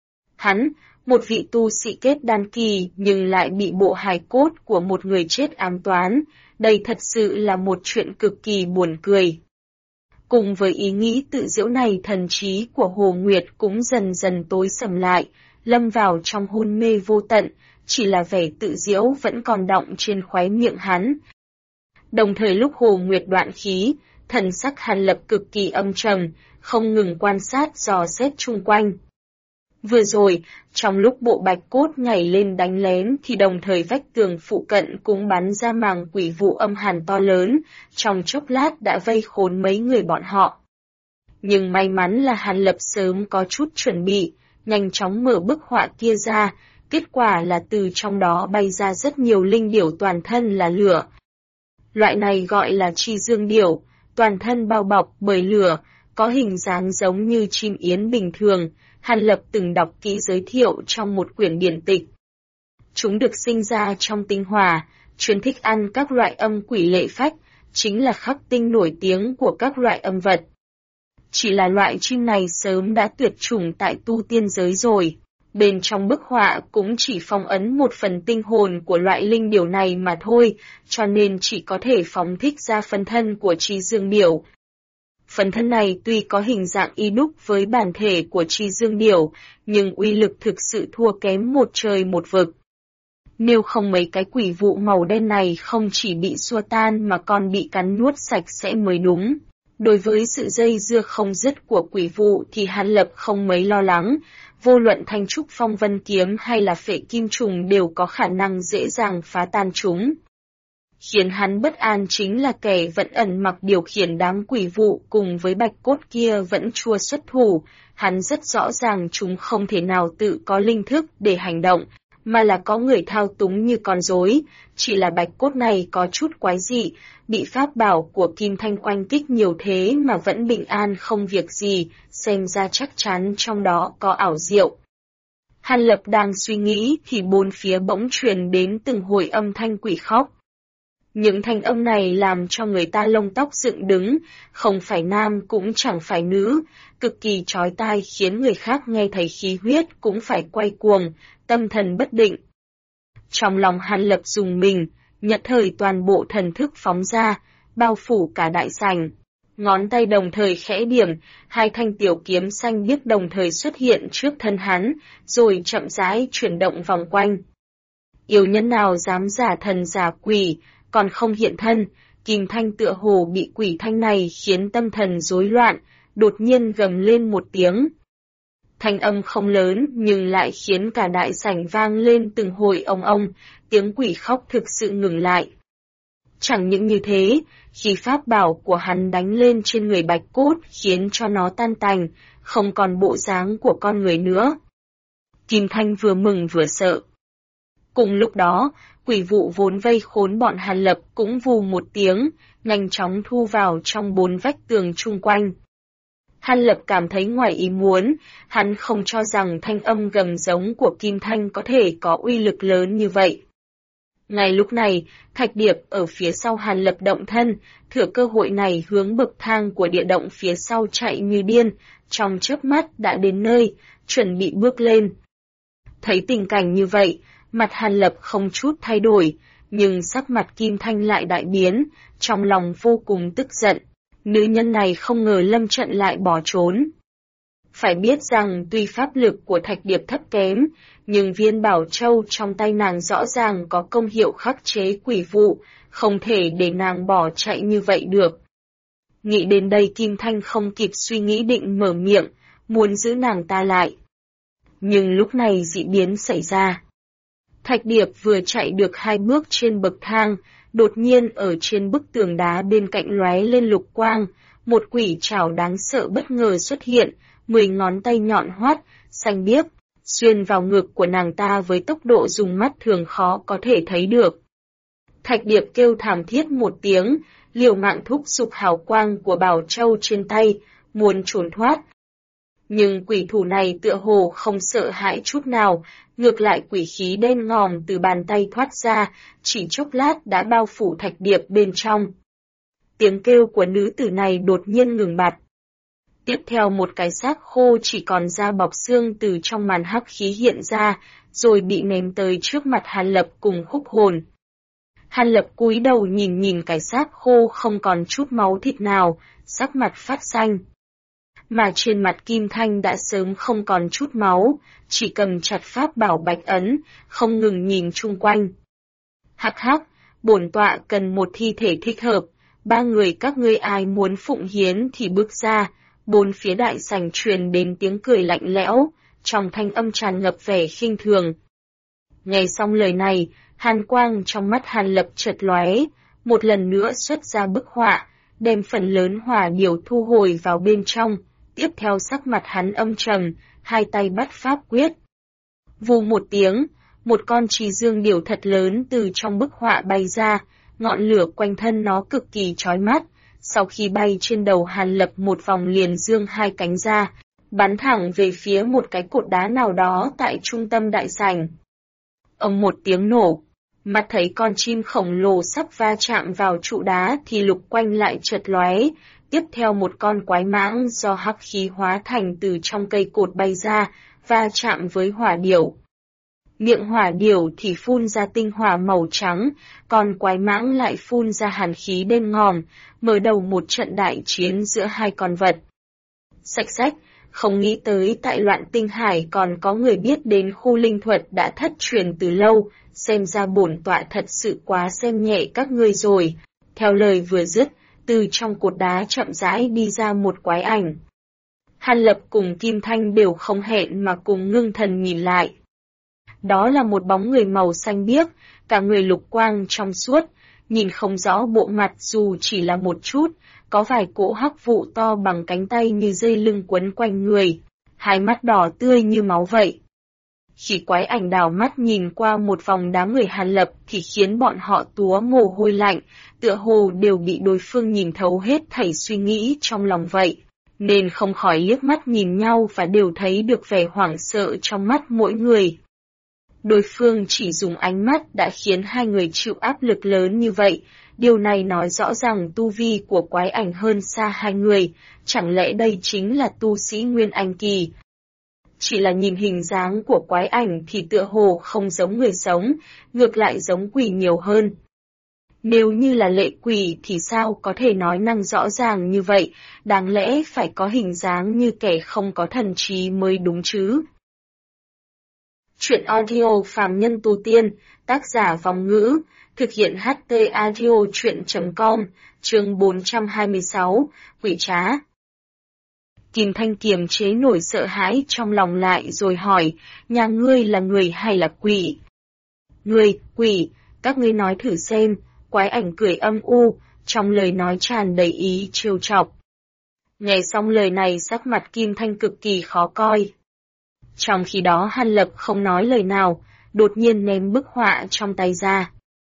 Hắn, một vị tu sĩ kết đan kỳ nhưng lại bị bộ hài cốt của một người chết ám toán, đây thật sự là một chuyện cực kỳ buồn cười. Cùng với ý nghĩ tự giễu này, thần trí của Hồ Nguyệt cũng dần dần tối sầm lại, lâm vào trong hôn mê vô tận, chỉ là vẻ tự giễu vẫn còn đọng trên khóe miệng hắn. Đồng thời lúc Hồ Nguyệt đoạn khí, thần sắc Hàn Lập cực kỳ âm trầm, không ngừng quan sát dò xét chung quanh. Vừa rồi, trong lúc bộ bạch cốt nhảy lên đánh lén thì đồng thời vách tường phụ cận cũng bắn ra màng quỷ vụ âm hàn to lớn, trong chốc lát đã vây khốn mấy người bọn họ. Nhưng may mắn là Hàn Lập sớm có chút chuẩn bị, nhanh chóng mở bức họa kia ra, kết quả là từ trong đó bay ra rất nhiều linh điểu toàn thân là lửa. Loại này gọi là chi dương điểu, toàn thân bao bọc bởi lửa, có hình dáng giống như chim yến bình thường. Hàn Lập từng đọc kỹ giới thiệu trong một quyển điển tịch. Chúng được sinh ra trong tinh hỏa, chuyên thích ăn các loại âm quỷ lệ phách, chính là khắc tinh nổi tiếng của các loại âm vật. Chỉ là loại chim này sớm đã tuyệt chủng tại tu tiên giới rồi, Bên trong bức họa cũng chỉ phong ấn một phần tinh hồn của loại linh điểu này mà thôi, cho nên chỉ có thể phóng thích ra phân thân của Tri Dương Điểu. Phân thân này tuy có hình dạng y đúc với bản thể của Tri Dương Điểu, nhưng uy lực thực sự thua kém một trời một vực. Nếu không mấy cái quỷ vụ màu đen này không chỉ bị xua tan mà còn bị cắn nuốt sạch sẽ mới đúng. Đối với sự dây dưa không dứt của quỷ vụ thì Hàn Lập không mấy lo lắng, vô luận Thanh Trúc Phong Vân Kiếm hay là Phệ Kim Trùng đều có khả năng dễ dàng phá tan chúng. Khiến hắn bất an chính là kẻ vẫn ẩn mặc điều khiển đám quỷ vụ cùng với bạch cốt kia vẫn chưa xuất thủ, hắn rất rõ ràng chúng không thể nào tự có linh thức để hành động, mà là có người thao túng như con rối, chỉ là bạch cốt này có chút quái dị, bị pháp bảo của Kim Thanh oanh kích nhiều thế mà vẫn bình an không việc gì, xem ra chắc chắn trong đó có ảo diệu. Hàn Lập đang suy nghĩ thì bốn phía bỗng truyền đến từng hồi âm thanh quỷ khóc. Những thanh âm này làm cho người ta lông tóc dựng đứng, không phải nam cũng chẳng phải nữ, cực kỳ chói tai khiến người khác nghe thấy khí huyết cũng phải quay cuồng, tâm thần bất định. Trong lòng Hàn Lập rùng mình, nhất thời toàn bộ thần thức phóng ra, bao phủ cả đại sảnh. Ngón tay đồng thời khẽ điểm, hai thanh tiểu kiếm xanh biếc đồng thời xuất hiện trước thân hắn, rồi chậm rãi chuyển động vòng quanh. Yêu nhân nào dám giả thần giả quỷ, còn không hiện thân, Kim Thanh tựa hồ bị quỷ thanh này khiến tâm thần rối loạn, đột nhiên gầm lên một tiếng. Thanh âm không lớn nhưng lại khiến cả đại sảnh vang lên từng hồi ong ong, tiếng quỷ khóc thực sự ngừng lại. Chẳng những như thế, khi pháp bảo của hắn đánh lên trên người bạch cốt khiến cho nó tan tành, không còn bộ dáng của con người nữa. Kim Thanh vừa mừng vừa sợ. Cùng lúc đó, quỷ vụ vốn vây khốn bọn Hàn Lập cũng vù một tiếng, nhanh chóng thu vào trong bốn vách tường chung quanh. Hàn Lập cảm thấy ngoài ý muốn, hắn không cho rằng thanh âm gầm giống của Kim Thanh có thể có uy lực lớn như vậy. Ngay lúc này, Thạch Điệp ở phía sau Hàn Lập động thân, thừa cơ hội này hướng bậc thang của địa động phía sau chạy như điên, trong chớp mắt đã đến nơi, chuẩn bị bước lên. Thấy tình cảnh như vậy, mặt Hàn Lập không chút thay đổi, nhưng sắc mặt Kim Thanh lại đại biến, trong lòng vô cùng tức giận. Nữ nhân này không ngờ lâm trận lại bỏ trốn. Phải biết rằng tuy pháp lực của Thạch Điệp thấp kém, nhưng viên bảo châu trong tay nàng rõ ràng có công hiệu khắc chế quỷ vụ, không thể để nàng bỏ chạy như vậy được. Nghĩ đến đây Kim Thanh không kịp suy nghĩ định mở miệng, muốn giữ nàng ta lại. Nhưng lúc này dị biến xảy ra. Thạch Điệp vừa chạy được 2 bước trên bậc thang, đột nhiên ở trên bức tường đá bên cạnh lóe lên lục quang, một quỷ trảo đáng sợ bất ngờ xuất hiện, 10 ngón tay nhọn hoắt, xanh biếc, xuyên vào ngực của nàng ta với tốc độ dùng mắt thường khó có thể thấy được. Thạch Điệp kêu thảm thiết một tiếng, liều mạng thúc giục hào quang của bảo châu trên tay, muốn trốn thoát. Nhưng quỷ thủ này tựa hồ không sợ hãi chút nào, ngược lại quỷ khí đen ngòm từ bàn tay thoát ra, chỉ chốc lát đã bao phủ Thạch Điệp bên trong. Tiếng kêu của nữ tử này đột nhiên ngừng bặt. Tiếp theo một cái xác khô chỉ còn da bọc xương từ trong màn hắc khí hiện ra, rồi bị ném tới trước mặt Hàn Lập cùng Khúc Hồn. Hàn Lập cúi đầu nhìn nhìn cái xác khô không còn chút máu thịt nào, sắc mặt phát xanh. Mà trên mặt Kim Thanh đã sớm không còn chút máu, chỉ cầm chặt pháp bảo bạch ấn, không ngừng nhìn chung quanh. Hắc hắc, bổn tọa cần một thi thể thích hợp, 3 người các ngươi ai muốn phụng hiến thì bước ra, bốn phía đại sảnh truyền đến tiếng cười lạnh lẽo, trong thanh âm tràn ngập vẻ khinh thường. Nghe xong lời này, hàn quang trong mắt Hàn Lập chợt lóe, một lần nữa xuất ra bức họa, đem phần lớn hỏa điểu thu hồi vào bên trong. Tiếp theo sắc mặt hắn âm trầm, hai tay bắt pháp quyết. Vù một tiếng, một con trì dương điểu thật lớn từ trong bức họa bay ra, ngọn lửa quanh thân nó cực kỳ chói mắt. Sau khi bay trên đầu Hàn Lập một vòng liền dương hai cánh ra, bắn thẳng về phía một cái cột đá nào đó tại trung tâm đại sảnh. Ầm một tiếng nổ, mắt thấy con chim khổng lồ sắp va chạm vào trụ đá thì lục quanh lại chợt lóe, tiếp theo một con quái mãng do hắc khí hóa thành từ trong cây cột bay ra, va chạm với hỏa điểu. Miệng hỏa điểu thì phun ra tinh hỏa màu trắng, còn quái mãng lại phun ra hàn khí đen ngòm, mở đầu một trận đại chiến giữa hai con vật. Xách, không nghĩ tới tại Loạn Tinh Hải còn có người biết đến khu linh thuật đã thất truyền từ lâu, xem ra bổn tọa thật sự quá xem nhẹ các ngươi rồi. Theo lời vừa dứt, từ trong cột đá chậm rãi đi ra một quái ảnh. Hàn Lập cùng Kim Thanh đều không hẹn mà cùng ngưng thần nhìn lại. Đó là một bóng người màu xanh biếc, cả người lục quang trong suốt, nhìn không rõ bộ mặt dù chỉ là một chút, có vài cỗ hắc vụ to bằng cánh tay như dây lưng quấn quanh người, hai mắt đỏ tươi như máu vậy. Khi quái ảnh đảo mắt nhìn qua một vòng đám người Hàn Lập thì khiến bọn họ túa mồ hôi lạnh, tựa hồ đều bị đối phương nhìn thấu hết thảy suy nghĩ trong lòng vậy, nên không khỏi liếc mắt nhìn nhau và đều thấy được vẻ hoảng sợ trong mắt mỗi người. Đối phương chỉ dùng ánh mắt đã khiến hai người chịu áp lực lớn như vậy, điều này nói rõ rằng tu vi của quái ảnh hơn xa hai người, chẳng lẽ đây chính là tu sĩ Nguyên Anh Kỳ. Chỉ là nhìn hình dáng của quái ảnh thì tựa hồ không giống người sống, ngược lại giống quỷ nhiều hơn. Nếu như là lệ quỷ thì sao có thể nói năng rõ ràng như vậy, đáng lẽ phải có hình dáng như kẻ không có thần trí mới đúng chứ. Chuyện audio Phàm Nhân Tu Tiên, tác giả Vong Ngữ, thực hiện HT Audio Chuyện.com, chương 426, Quỷ Trá. Kim Thanh kiềm chế nổi sợ hãi trong lòng lại rồi hỏi, nhà ngươi là người hay là quỷ? Người, quỷ, các ngươi nói thử xem, quái ảnh cười âm u, trong lời nói tràn đầy ý trêu chọc. Nghe xong lời này sắc mặt Kim Thanh cực kỳ khó coi. Trong khi đó Hàn Lập không nói lời nào, đột nhiên ném bức họa trong tay ra.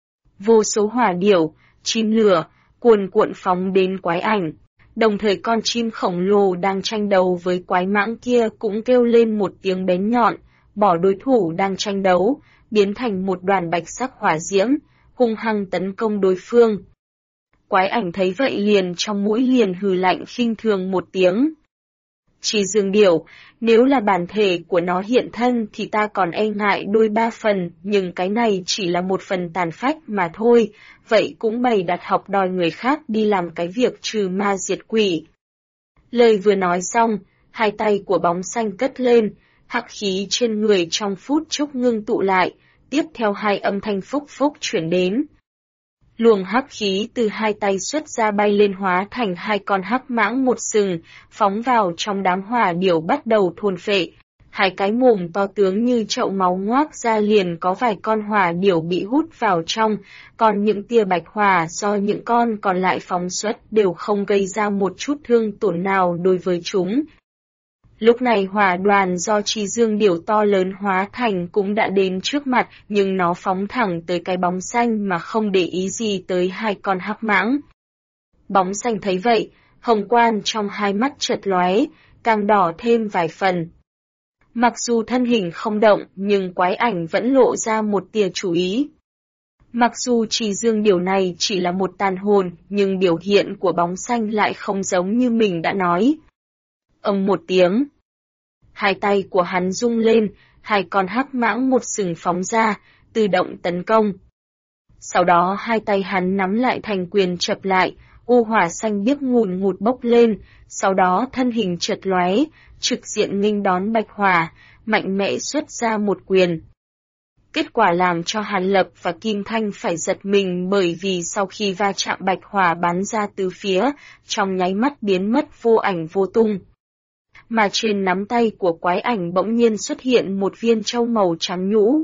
Vô số hỏa điểu, chim lửa, cuồn cuộn phóng đến quái ảnh. Đồng thời con chim khổng lồ đang tranh đấu với quái mãng kia cũng kêu lên một tiếng bén nhọn, bỏ đối thủ đang tranh đấu, biến thành một đoàn bạch sắc hỏa diễm, hung hăng tấn công đối phương. Quái ảnh thấy vậy liền trong mũi liền hừ lạnh khinh thường một tiếng. Chỉ Dương Điểu, nếu là bản thể của nó hiện thân thì ta còn e ngại đôi ba phần, nhưng cái này chỉ là một phần tàn phách mà thôi, vậy cũng bày đặt học đòi người khác đi làm cái việc trừ ma diệt quỷ. Lời vừa nói xong, hai tay của bóng xanh cất lên, hắc khí trên người trong phút chốc ngưng tụ lại, tiếp theo hai âm thanh phúc phúc chuyển đến. Luồng hắc khí từ hai tay xuất ra bay lên hóa thành hai con hắc mãng một sừng, phóng vào trong đám hỏa điểu bắt đầu thôn phệ. Hai cái mồm to tướng như chậu máu ngoác ra liền có vài con hỏa điểu bị hút vào trong, còn những tia bạch hỏa do những con còn lại phóng xuất đều không gây ra một chút thương tổn nào đối với chúng. Lúc này hỏa đoàn do Chi Dương Điểu to lớn hóa thành cũng đã đến trước mặt, nhưng nó phóng thẳng tới cái bóng xanh mà không để ý gì tới hai con hắc mãng. Bóng xanh thấy vậy, hồng quang trong hai mắt chợt lóe, càng đỏ thêm vài phần. Mặc dù thân hình không động, nhưng quái ảnh vẫn lộ ra một tia chú ý. Mặc dù Chi Dương Điểu này chỉ là một tàn hồn, nhưng biểu hiện của bóng xanh lại không giống như mình đã nói. Ầm một tiếng. Hai tay của hắn rung lên, hai con hắc mãng một sừng phóng ra, tự động tấn công. Sau đó hai tay hắn nắm lại thành quyền chập lại, u hỏa xanh biếc ngùn ngụt bốc lên, sau đó thân hình chợt lóe, trực diện nghênh đón bạch hỏa, mạnh mẽ xuất ra một quyền. Kết quả làm cho Hàn Lập và Kim Thanh phải giật mình bởi vì sau khi va chạm bạch hỏa bắn ra từ phía, trong nháy mắt biến mất vô ảnh vô tung. Mà trên nắm tay của quái ảnh bỗng nhiên xuất hiện một viên châu màu trắng nhũ.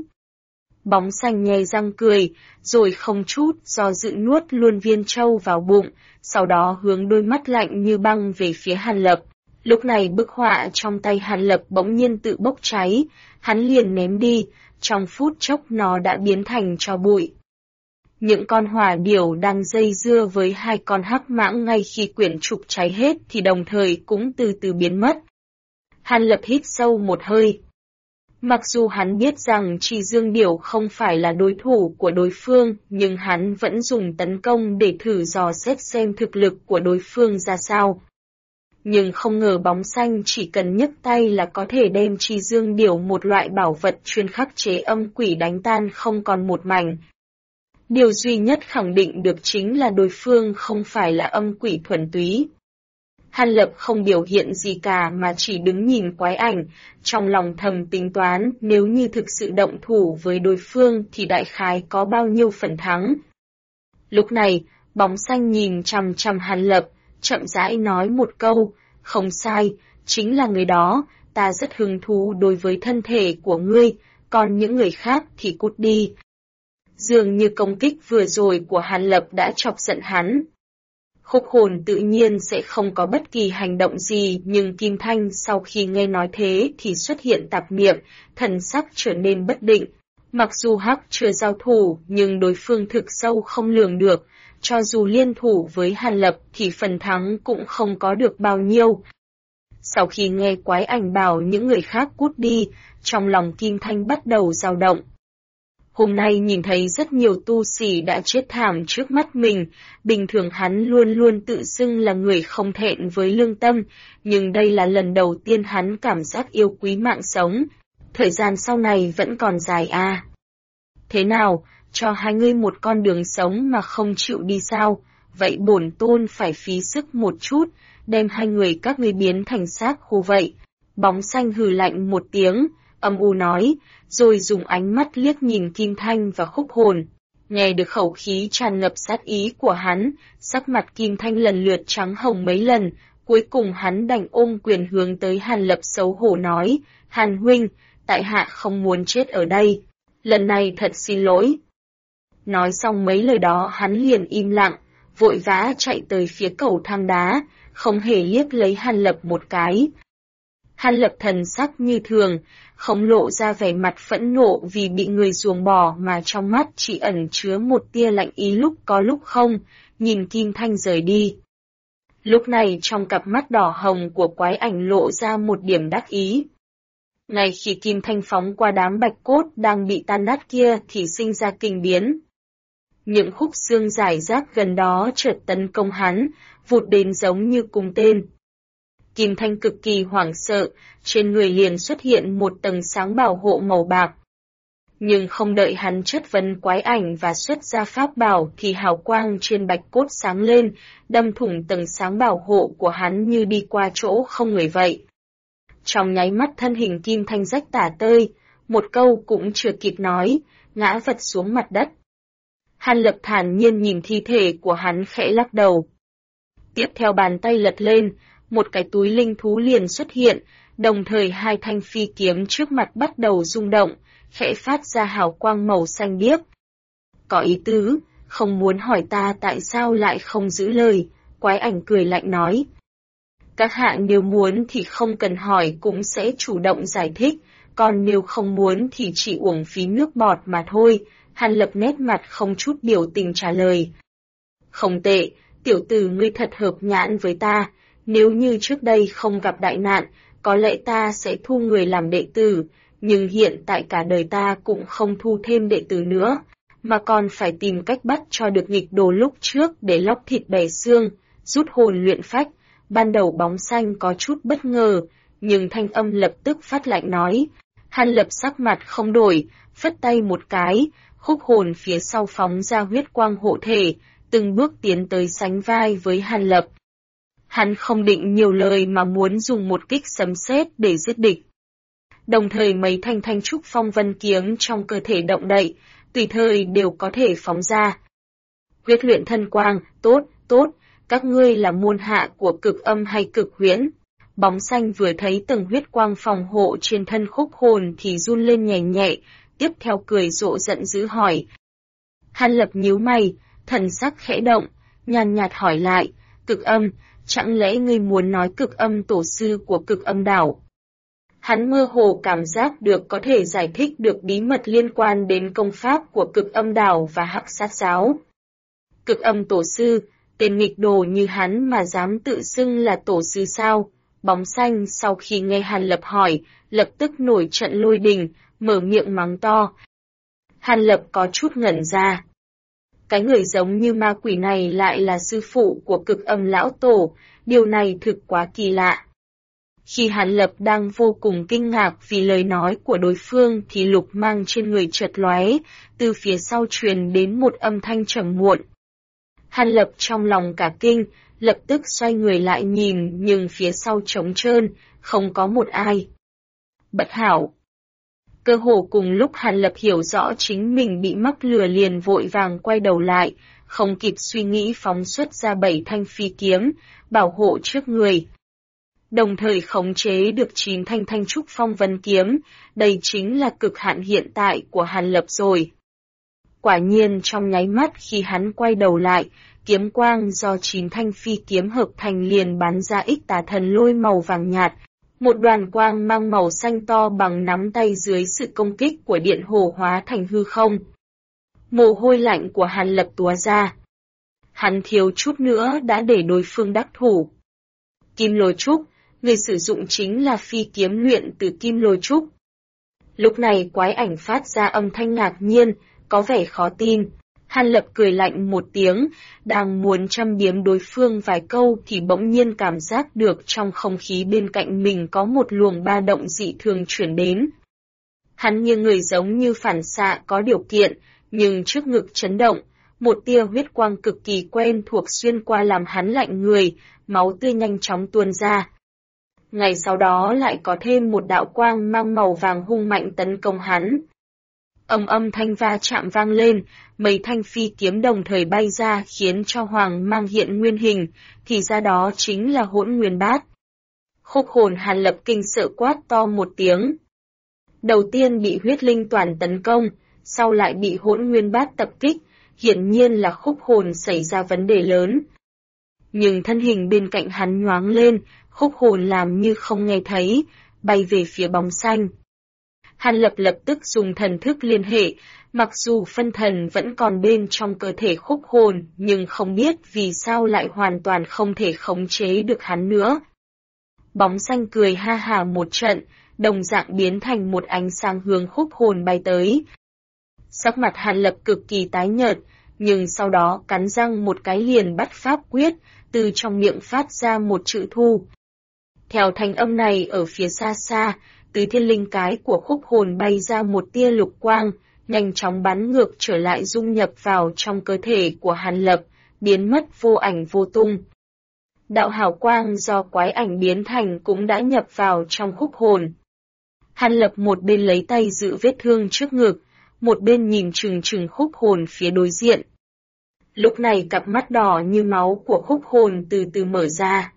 Bóng xanh nhe răng cười, rồi không chút do dự nuốt luôn viên châu vào bụng, sau đó hướng đôi mắt lạnh như băng về phía Hàn Lập. Lúc này bức họa trong tay Hàn Lập bỗng nhiên tự bốc cháy, hắn liền ném đi, trong phút chốc nó đã biến thành tro bụi. Những con hỏa điểu đang dây dưa với hai con hắc mãng ngay khi quyển trục cháy hết thì đồng thời cũng từ từ biến mất. Hàn Lập hít sâu một hơi. Mặc dù hắn biết rằng Trì Dương Điểu không phải là đối thủ của đối phương, nhưng hắn vẫn dùng tấn công để thử dò xét xem thực lực của đối phương ra sao. Nhưng không ngờ bóng xanh chỉ cần nhấc tay là có thể đem Trì Dương Điểu, một loại bảo vật chuyên khắc chế âm quỷ, đánh tan không còn một mảnh. Điều duy nhất khẳng định được chính là đối phương không phải là âm quỷ thuần túy. Hàn Lập không biểu hiện gì cả mà chỉ đứng nhìn quái ảnh, trong lòng thầm tính toán nếu như thực sự động thủ với đối phương thì đại khái có bao nhiêu phần thắng. Lúc này, bóng xanh nhìn chằm chằm Hàn Lập, chậm rãi nói một câu, không sai, chính là người đó, ta rất hứng thú đối với thân thể của ngươi, còn những người khác thì cút đi. Dường như công kích vừa rồi của Hàn Lập đã chọc giận hắn. Khúc Hồn tự nhiên sẽ không có bất kỳ hành động gì, nhưng Kim Thanh sau khi nghe nói thế thì xuất hiện tạp miệng, thần sắc trở nên bất định. Mặc dù Hắc chưa giao thủ, nhưng đối phương thực sâu không lường được, cho dù liên thủ với Hàn Lập thì phần thắng cũng không có được bao nhiêu. Sau khi nghe quái ảnh bảo những người khác cút đi, trong lòng Kim Thanh bắt đầu dao động. Hôm nay nhìn thấy rất nhiều tu sĩ đã chết thảm trước mắt mình, bình thường hắn luôn luôn tự xưng là người không thẹn với lương tâm, nhưng đây là lần đầu tiên hắn cảm giác yêu quý mạng sống. Thời gian sau này vẫn còn dài à. Thế nào, cho hai ngươi một con đường sống mà không chịu đi sao? Vậy bổn tôn phải phí sức một chút, đem hai người các ngươi biến thành xác khô vậy. Bóng xanh hừ lạnh một tiếng, âm u nói, rồi dùng ánh mắt liếc nhìn Kim Thanh và Khúc Hồn. Nghe được khẩu khí tràn ngập sát ý của hắn, sắc mặt Kim Thanh lần lượt trắng hồng mấy lần, cuối cùng hắn đành ôm quyền hướng tới Hàn Lập xấu hổ nói, Hàn huynh, tại hạ không muốn chết ở đây, lần này thật xin lỗi. Nói xong mấy lời đó hắn liền im lặng, vội vã chạy tới phía cầu thang đá, không hề liếc lấy Hàn Lập một cái. Hàn Lập thần sắc như thường, không lộ ra vẻ mặt phẫn nộ vì bị người ruồng bỏ mà trong mắt chỉ ẩn chứa một tia lạnh ý lúc có lúc không, nhìn Kim Thanh rời đi. Lúc này trong cặp mắt đỏ hồng của quái ảnh lộ ra một điểm đắc ý. Ngay khi Kim Thanh phóng qua đám bạch cốt đang bị tan nát kia thì sinh ra kinh biến. Những khúc xương rải rác gần đó chợt tấn công hắn, vụt đến giống như cung tên. Kim Thanh cực kỳ hoảng sợ, trên người liền xuất hiện một tầng sáng bảo hộ màu bạc. Nhưng không đợi hắn chất vấn quái ảnh và xuất ra pháp bảo thì hào quang trên bạch cốt sáng lên, đâm thủng tầng sáng bảo hộ của hắn như đi qua chỗ không người vậy. Trong nháy mắt thân hình Kim Thanh rách tả tơi, một câu cũng chưa kịp nói, ngã vật xuống mặt đất. Hàn Lập thản nhiên nhìn thi thể của hắn khẽ lắc đầu. Tiếp theo bàn tay lật lên, một cái túi linh thú liền xuất hiện, đồng thời hai thanh phi kiếm trước mặt bắt đầu rung động, khẽ phát ra hào quang màu xanh biếc. Có ý tứ, không muốn hỏi ta tại sao lại không giữ lời, quái ảnh cười lạnh nói. Các hạ nếu muốn thì không cần hỏi cũng sẽ chủ động giải thích, còn nếu không muốn thì chỉ uổng phí nước bọt mà thôi. Hàn Lập nét mặt không chút biểu tình trả lời. Không tệ, tiểu tử ngươi thật hợp nhãn với ta, nếu như trước đây không gặp đại nạn, có lẽ ta sẽ thu người làm đệ tử, nhưng hiện tại cả đời ta cũng không thu thêm đệ tử nữa, mà còn phải tìm cách bắt cho được nghịch đồ lúc trước để lóc thịt bẻ xương, rút hồn luyện phách. Ban đầu bóng xanh có chút bất ngờ, nhưng thanh âm lập tức phát lạnh nói. Hàn Lập sắc mặt không đổi, phất tay một cái, Khúc Hồn phía sau phóng ra huyết quang hộ thể, từng bước tiến tới sánh vai với Hàn Lập. Hắn không định nhiều lời mà muốn dùng một kích sấm sét để giết địch. Đồng thời mấy thanh thanh trúc phong vân kiếm trong cơ thể động đậy, tùy thời đều có thể phóng ra. Huyết luyện thân quang, tốt, tốt, các ngươi là môn hạ của cực âm hay cực huyễn? Bóng xanh vừa thấy tầng huyết quang phòng hộ trên thân Khúc Hồn thì run lên nhẹ nhẹ, tiếp theo cười rộ giận dữ hỏi. Hàn Lập nhíu mày, thần sắc khẽ động, nhàn nhạt hỏi lại, cực âm, chẳng lẽ ngươi muốn nói cực âm tổ sư của cực âm đảo? Hắn mơ hồ cảm giác được có thể giải thích được bí mật liên quan đến công pháp của cực âm đảo và hắc sát giáo. Cực âm tổ sư, tên nghịch đồ như hắn mà dám tự xưng là tổ sư sao? Bóng xanh sau khi nghe Hàn Lập hỏi, lập tức nổi trận lôi đình, mở miệng mắng to. Hàn Lập có chút ngẩn ra. Cái người giống như ma quỷ này lại là sư phụ của Cực Âm lão tổ, điều này thực quá kỳ lạ. Khi Hàn Lập đang vô cùng kinh ngạc vì lời nói của đối phương thì lục mang trên người chợt lóe, từ phía sau truyền đến một âm thanh trầm muộn. Hàn Lập trong lòng cả kinh, lập tức xoay người lại nhìn nhưng phía sau trống trơn, không có một ai. Bất hảo! Cơ hồ cùng lúc Hàn Lập hiểu rõ chính mình bị mắc lừa liền vội vàng quay đầu lại, không kịp suy nghĩ phóng xuất ra 7 thanh phi kiếm, bảo hộ trước người. Đồng thời khống chế được 9 thanh thanh trúc phong vân kiếm, đây chính là cực hạn hiện tại của Hàn Lập rồi. Quả nhiên trong nháy mắt khi hắn quay đầu lại, kiếm quang do 9 thanh phi kiếm hợp thành liền bắn ra ích tà thần lôi màu vàng nhạt, một đoàn quang mang màu xanh to bằng nắm tay dưới sự công kích của điện hồ hóa thành hư không. Mồ hôi lạnh của Hàn Lập túa ra. Hắn thiếu chút nữa đã để đối phương đắc thủ. Kim lôi trúc, người sử dụng chính là phi kiếm luyện từ kim lôi trúc. Lúc này quái ảnh phát ra âm thanh ngạc nhiên, có vẻ khó tin. Hàn Lập cười lạnh một tiếng, đang muốn châm biếm đối phương vài câu thì bỗng nhiên cảm giác được trong không khí bên cạnh mình có một luồng ba động dị thường chuyển đến. Hắn như người giống như phản xạ có điều kiện, nhưng trước ngực chấn động, một tia huyết quang cực kỳ quen thuộc xuyên qua làm hắn lạnh người, máu tươi nhanh chóng tuôn ra. Ngày sau đó lại có thêm một đạo quang mang màu vàng hung mạnh tấn công hắn. Âm thanh va chạm vang lên, mấy thanh phi kiếm đồng thời bay ra khiến cho Hoàng mang hiện nguyên hình, thì ra đó chính là Hỗn Nguyên Bát. Khúc hồn Hàn Lập kinh sợ quát to một tiếng. Đầu tiên bị huyết linh toàn tấn công, sau lại bị Hỗn Nguyên Bát tập kích, hiển nhiên là khúc hồn xảy ra vấn đề lớn. Nhưng thân hình bên cạnh hắn nhoáng lên, khúc hồn làm như không nghe thấy, bay về phía bóng xanh. Hàn Lập lập tức dùng thần thức liên hệ, mặc dù phân thần vẫn còn bên trong cơ thể khúc hồn, nhưng không biết vì sao lại hoàn toàn không thể khống chế được hắn nữa. Bóng xanh cười ha hà một trận, đồng dạng biến thành một ánh sáng hướng khúc hồn bay tới. Sắc mặt Hàn Lập cực kỳ tái nhợt, nhưng sau đó cắn răng một cái liền bắt pháp quyết, từ trong miệng phát ra một chữ thu. Theo thanh âm này ở phía xa xa, từ thiên linh cái của khúc hồn bay ra một tia lục quang, nhanh chóng bắn ngược trở lại dung nhập vào trong cơ thể của Hàn Lập, biến mất vô ảnh vô tung. Đạo hào quang do quái ảnh biến thành cũng đã nhập vào trong khúc hồn. Hàn Lập một bên lấy tay giữ vết thương trước ngực, một bên nhìn chừng chừng khúc hồn phía đối diện. Lúc này cặp mắt đỏ như máu của khúc hồn từ từ mở ra.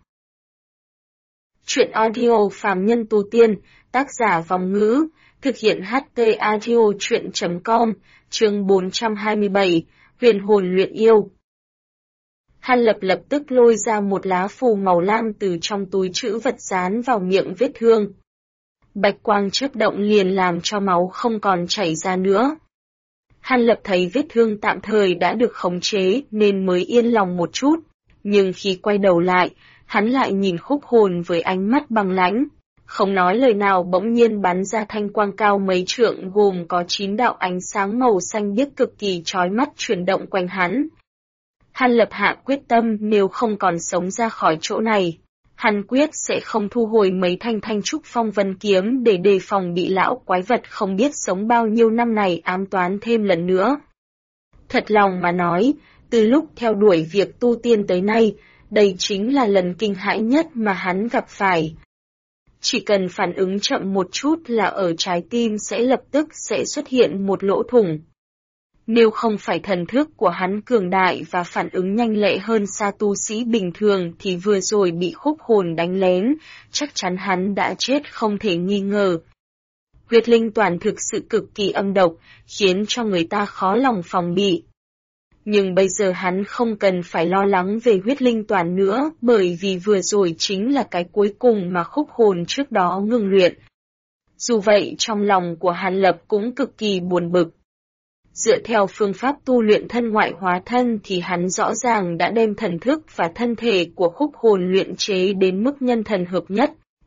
Chuyện audio phàm nhân tu tiên, tác giả Vòng Ngữ, thực hiện HT audio chuyện.com, chương 427, huyền hồn luyện yêu. Hàn Lập lập tức lôi ra một lá phù màu lam từ trong túi trữ vật dán vào miệng vết thương. Bạch quang chớp động liền làm cho máu không còn chảy ra nữa. Hàn Lập thấy vết thương tạm thời đã được khống chế nên mới yên lòng một chút, nhưng khi quay đầu lại, hắn lại nhìn khúc hồn với ánh mắt băng lãnh, không nói lời nào bỗng nhiên bắn ra thanh quang cao mấy trượng gồm có 9 đạo ánh sáng màu xanh biếc cực kỳ chói mắt chuyển động quanh hắn. Hàn Lập hạ quyết tâm nếu không còn sống ra khỏi chỗ này, hắn quyết sẽ không thu hồi mấy thanh thanh trúc phong vân kiếm để đề phòng bị lão quái vật không biết sống bao nhiêu năm này ám toán thêm lần nữa. Thật lòng mà nói, từ lúc theo đuổi việc tu tiên tới nay, đây chính là lần kinh hãi nhất mà hắn gặp phải. Chỉ cần phản ứng chậm một chút là ở trái tim sẽ lập tức sẽ xuất hiện một lỗ thủng. Nếu không phải thần thức của hắn cường đại và phản ứng nhanh lẹ hơn xa tu sĩ bình thường thì vừa rồi bị khúc hồn đánh lén, chắc chắn hắn đã chết không thể nghi ngờ. Huyết linh toàn thực sự cực kỳ âm độc, khiến cho người ta khó lòng phòng bị. Nhưng bây giờ hắn không cần phải lo lắng về huyết linh toàn nữa, bởi vì vừa rồi chính là cái cuối cùng mà khúc hồn trước đó ngừng luyện. Dù vậy trong lòng của Hàn Lập cũng cực kỳ buồn bực. Dựa theo phương pháp tu luyện thân ngoại hóa thân thì hắn rõ ràng đã đem thần thức và thân thể của khúc hồn luyện chế đến mức nhân thần hợp nhất.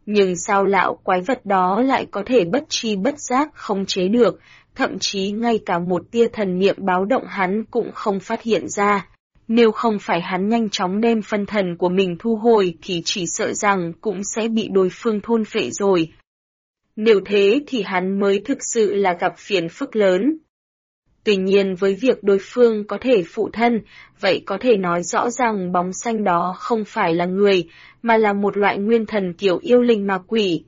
Nhưng sao lão quái vật đó lại có thể bất tri bất giác không chế được, thậm chí ngay cả một tia thần niệm báo động hắn cũng không phát hiện ra. Nếu không phải hắn nhanh chóng đem phân thần của mình thu hồi thì chỉ sợ rằng cũng sẽ bị đối phương thôn phệ rồi. Nếu thế thì hắn mới thực sự là gặp phiền phức lớn. Tuy nhiên với việc đối phương có thể phụ thân, vậy có thể nói rõ rằng bóng xanh đó không phải là người, mà là một loại nguyên thần kiểu yêu linh ma quỷ.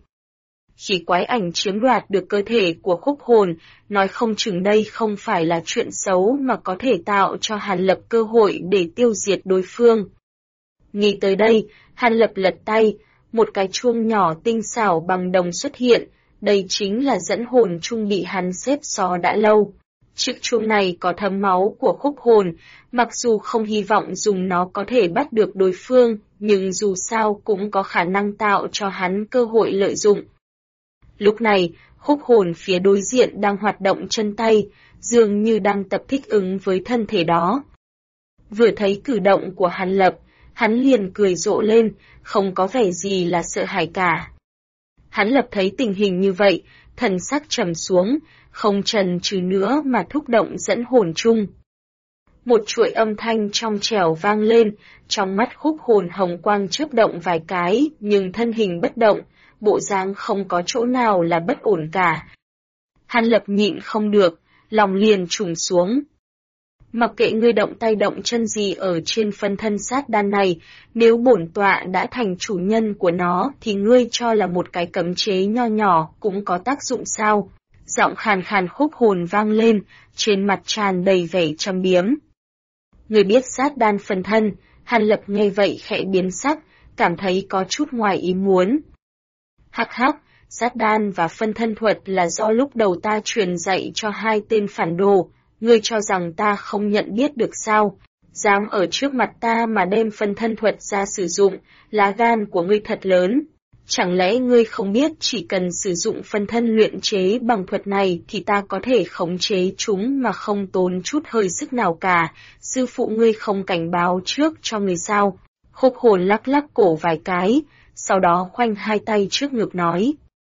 Khi quái ảnh chiếm đoạt được cơ thể của Khúc Hồn, nói không chừng đây không phải là chuyện xấu mà có thể tạo cho Hàn Lập cơ hội để tiêu diệt đối phương. Nghĩ tới đây, Hàn Lập lật tay, một cái chuông nhỏ tinh xảo bằng đồng xuất hiện, đây chính là dẫn hồn chuông bị hắn xếp xó đã lâu. Chiếc chuông này có thấm máu của Khúc Hồn, mặc dù không hy vọng dùng nó có thể bắt được đối phương, nhưng dù sao cũng có khả năng tạo cho hắn cơ hội lợi dụng. Lúc này, Khúc Hồn phía đối diện đang hoạt động chân tay, dường như đang tập thích ứng với thân thể đó. Vừa thấy cử động của Hàn Lập, hắn liền cười rộ lên, không có vẻ gì là sợ hãi cả. Hắn Lập thấy tình hình như vậy, thần sắc trầm xuống, không chần chừ nữa mà thúc động dẫn hồn chung. Một chuỗi âm thanh trong trẻo vang lên, trong mắt Khúc Hồn hồng quang chớp động vài cái, nhưng thân hình bất động, bộ dáng không có chỗ nào là bất ổn cả. Hàn Lập nhịn không được, lòng liền trùng xuống. Mặc kệ ngươi động tay động chân gì ở trên phân thân sát đan này, nếu bổn tọa đã thành chủ nhân của nó thì ngươi cho là một cái cấm chế nho nhỏ cũng có tác dụng sao? Giọng khàn khàn Khúc Hồn vang lên, trên mặt tràn đầy vẻ châm biếm. Người biết sát đan phân thân, Hàn Lập nghe vậy khẽ biến sắc, cảm thấy có chút ngoài ý muốn. Hắc hắc, sát đan và phân thân thuật là do lúc đầu ta truyền dạy cho hai tên phản đồ, ngươi cho rằng ta không nhận biết được sao? Dám ở trước mặt ta mà đem phân thân thuật ra sử dụng, lá gan của ngươi thật lớn. Chẳng lẽ ngươi không biết chỉ cần sử dụng phân thân luyện chế bằng thuật này thì ta có thể khống chế chúng mà không tốn chút hơi sức nào cả, sư phụ ngươi không cảnh báo trước cho người sao? Khúc Hồn lắc lắc cổ vài cái, sau đó khoanh hai tay trước ngực nói.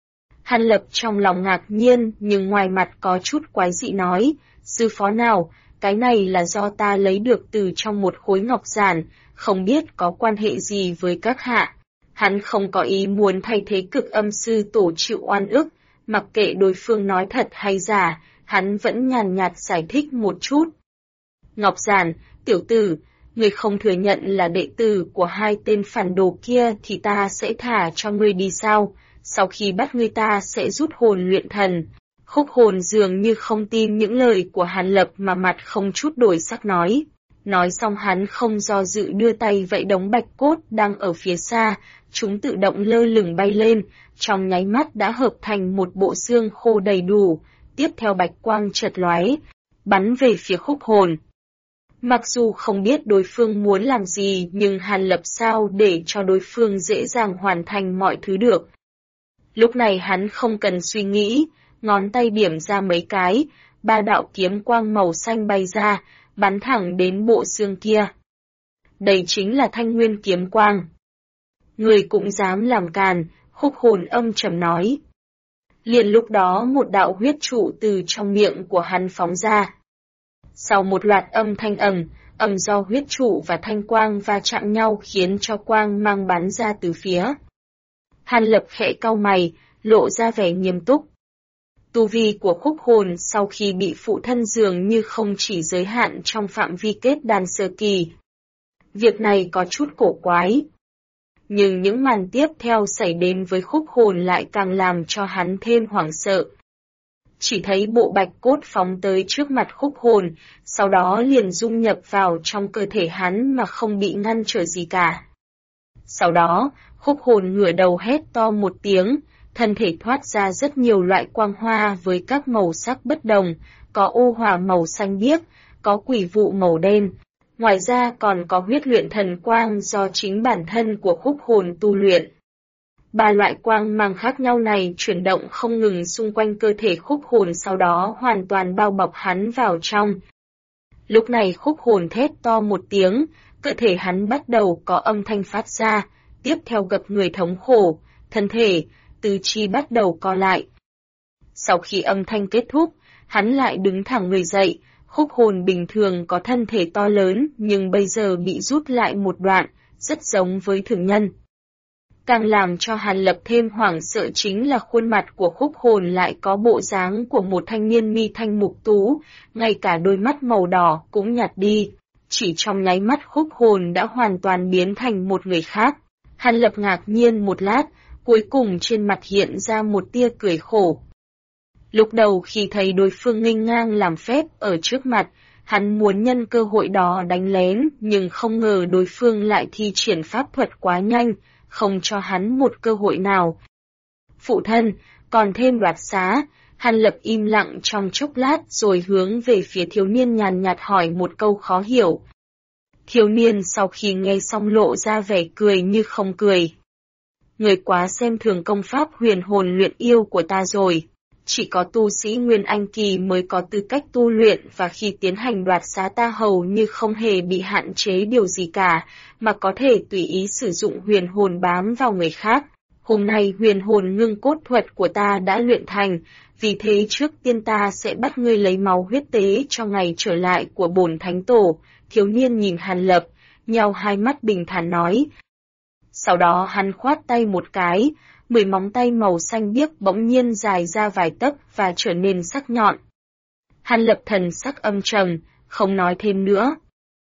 Hàn Lập trong lòng ngạc nhiên nhưng ngoài mặt có chút quái dị nói, sư phó nào, cái này là do ta lấy được từ trong một khối ngọc giản, không biết có quan hệ gì với các hạ. Hắn không có ý muốn thay thế Cực Âm sư tổ chịu oan ức, mặc kệ đối phương nói thật hay giả, hắn vẫn nhàn nhạt giải thích một chút. Ngọc giản, tiểu tử, người không thừa nhận là đệ tử của hai tên phản đồ kia thì ta sẽ thả cho ngươi đi sao? Sau khi bắt ngươi ta sẽ rút hồn luyện thần. Khúc Hồn dường như không tin những lời của Hàn Lập mà mặt không chút đổi sắc nói. Nói xong hắn không do dự đưa tay vẫy đống bạch cốt đang ở phía xa, chúng tự động lơ lửng bay lên, trong nháy mắt đã hợp thành một bộ xương khô đầy đủ, tiếp theo bạch quang chợt lóe, bắn về phía Khúc Hồn. Mặc dù không biết đối phương muốn làm gì nhưng Hàn Lập sao để cho đối phương dễ dàng hoàn thành mọi thứ được. Lúc này hắn không cần suy nghĩ, ngón tay điểm ra mấy cái, ba đạo kiếm quang màu xanh bay ra, bắn thẳng đến bộ xương kia. Đây chính là Thanh Nguyên kiếm quang. Người cũng dám làm càn, Khúc Hồn âm trầm nói. Liền lúc đó một đạo huyết trụ từ trong miệng của hắn phóng ra. Sau một loạt âm thanh ầm do huyết trụ và thanh quang va chạm nhau khiến cho quang mang bắn ra từ phía. Hàn Lập khẽ cau mày, lộ ra vẻ nghiêm túc. Tu vi của Khúc Hồn sau khi bị phụ thân dường như không chỉ giới hạn trong phạm vi kết đan sơ kỳ. Việc này có chút cổ quái. Nhưng những màn tiếp theo xảy đến với Khúc Hồn lại càng làm cho hắn thêm hoảng sợ. Chỉ thấy bộ bạch cốt phóng tới trước mặt Khúc Hồn, sau đó liền dung nhập vào trong cơ thể hắn mà không bị ngăn trở gì cả. Sau đó, Khúc Hồn ngửa đầu hét to một tiếng, thân thể thoát ra rất nhiều loại quang hoa với các màu sắc bất đồng, có ô hỏa màu xanh biếc, có quỷ vụ màu đen. Ngoài ra còn có huyết luyện thần quang do chính bản thân của Khúc Hồn tu luyện. Ba loại quang mang khác nhau này chuyển động không ngừng xung quanh cơ thể Khúc Hồn sau đó hoàn toàn bao bọc hắn vào trong. Lúc này Khúc Hồn thét to một tiếng, cơ thể hắn bắt đầu có âm thanh phát ra, tiếp theo gập người thống khổ, thân thể, tứ chi bắt đầu co lại. Sau khi âm thanh kết thúc, hắn lại đứng thẳng người dậy, Khúc Hồn bình thường có thân thể to lớn nhưng bây giờ bị rút lại một đoạn, rất giống với thường nhân. Càng làm cho Hàn Lập thêm hoảng sợ chính là khuôn mặt của Khúc Hồn lại có bộ dáng của một thanh niên mi thanh mục tú, ngay cả đôi mắt màu đỏ cũng nhạt đi. Chỉ trong nháy mắt Khúc Hồn đã hoàn toàn biến thành một người khác. Hàn Lập ngạc nhiên một lát, cuối cùng trên mặt hiện ra một tia cười khổ. Lúc đầu khi thấy đối phương nghênh ngang làm phép ở trước mặt, hắn muốn nhân cơ hội đó đánh lén, nhưng không ngờ đối phương lại thi triển pháp thuật quá nhanh, không cho hắn một cơ hội nào. Phụ thân, còn thêm đoạt xá, Hàn Lập im lặng trong chốc lát rồi hướng về phía thiếu niên nhàn nhạt hỏi một câu khó hiểu. Thiếu niên sau khi nghe xong lộ ra vẻ cười như không cười. Người quá xem thường công pháp huyền hồn luyện yêu của ta rồi. Chỉ có tu sĩ Nguyên Anh Kỳ mới có tư cách tu luyện và khi tiến hành đoạt xá ta hầu như không hề bị hạn chế điều gì cả, mà có thể tùy ý sử dụng huyền hồn bám vào người khác. Hôm nay huyền hồn ngưng cốt thuật của ta đã luyện thành, vì thế trước tiên ta sẽ bắt ngươi lấy máu huyết tế cho ngày trở lại của bổn thánh tổ. Thiếu niên nhìn Hàn Lập, nheo hai mắt bình thản nói. Sau đó hắn khoát tay một cái, 10 móng tay màu xanh biếc bỗng nhiên dài ra vài tấc và trở nên sắc nhọn. Hàn Lập thần sắc âm trầm, không nói thêm nữa.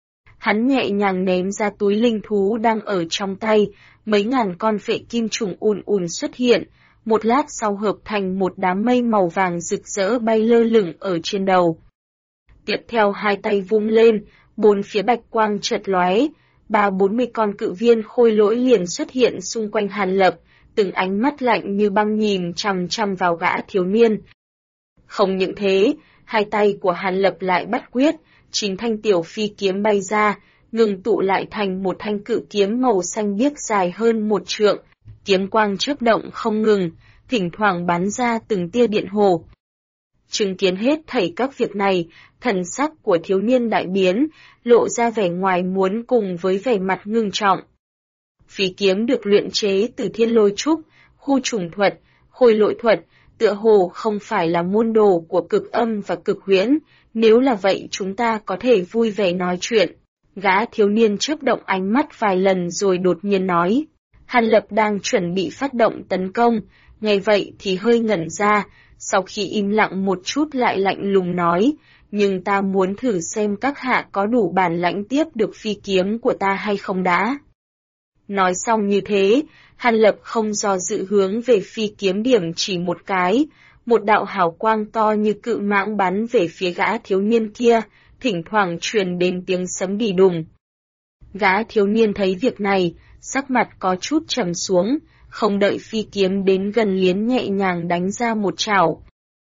Hắn nhẹ nhàng ném ra túi linh thú đang ở trong tay, mấy ngàn con phệ kim trùng ùn ùn xuất hiện, một lát sau hợp thành một đám mây màu vàng rực rỡ bay lơ lửng ở trên đầu. Tiếp theo hai tay vung lên, bốn phía bạch quang chợt lóe, 30-40 con cự viên khôi lỗi liền xuất hiện xung quanh Hàn Lập, từng ánh mắt lạnh như băng nhìn chằm chằm vào gã thiếu niên. Không những thế, hai tay của Hàn Lập lại bắt quyết, 9 thanh tiểu phi kiếm bay ra, ngừng tụ lại thành một thanh cự kiếm màu xanh biếc dài hơn 1 trượng, kiếm quang chớp động không ngừng, thỉnh thoảng bắn ra từng tia điện hồ. Chứng kiến hết thảy các việc này, thần sắc của thiếu niên đại biến, lộ ra vẻ ngoài muốn cùng với vẻ mặt ngưng trọng. Phi kiếm được luyện chế từ thiên lôi trúc, khu trùng thuật, khôi lỗi thuật, tựa hồ không phải là môn đồ của cực âm và cực huyễn, nếu là vậy chúng ta có thể vui vẻ nói chuyện. Gã thiếu niên chớp động ánh mắt vài lần rồi đột nhiên nói. Hàn Lập đang chuẩn bị phát động tấn công, nghe vậy thì hơi ngẩn ra, sau khi im lặng một chút lại lạnh lùng nói, nhưng ta muốn thử xem các hạ có đủ bản lãnh tiếp được phi kiếm của ta hay không đã. Nói xong như thế, Hàn Lập không do dự hướng về phi kiếm điểm chỉ một cái, một đạo hào quang to như cự mãng bắn về phía gã thiếu niên kia, thỉnh thoảng truyền đến tiếng sấm đì đùng. Gã thiếu niên thấy việc này, sắc mặt có chút trầm xuống, không đợi phi kiếm đến gần liền nhẹ nhàng đánh ra một chảo.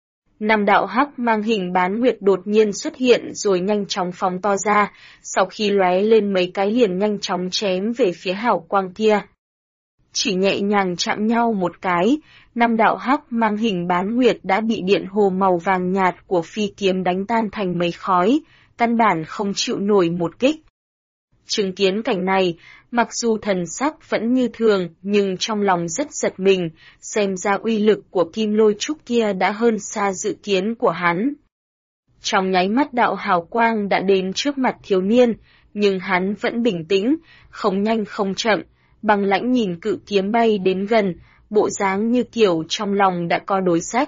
5 đạo hắc mang hình bán nguyệt đột nhiên xuất hiện rồi nhanh chóng phóng to ra, sau khi lóe lên mấy cái liền nhanh chóng chém về phía hào quang kia. Chỉ nhẹ nhàng chạm nhau một cái, 5 đạo hắc mang hình bán nguyệt đã bị điện hồ màu vàng nhạt của phi kiếm đánh tan thành mấy khói, căn bản không chịu nổi một kích. Chứng kiến cảnh này, mặc dù thần sắc vẫn như thường nhưng trong lòng rất giật mình, xem ra uy lực của kim lôi trúc kia đã hơn xa dự kiến của hắn. Trong nháy mắt đạo hào quang đã đến trước mặt thiếu niên, nhưng hắn vẫn bình tĩnh, không nhanh không chậm, bằng lãnh nhìn cự kiếm bay đến gần, bộ dáng như kiểu trong lòng đã có đối sách.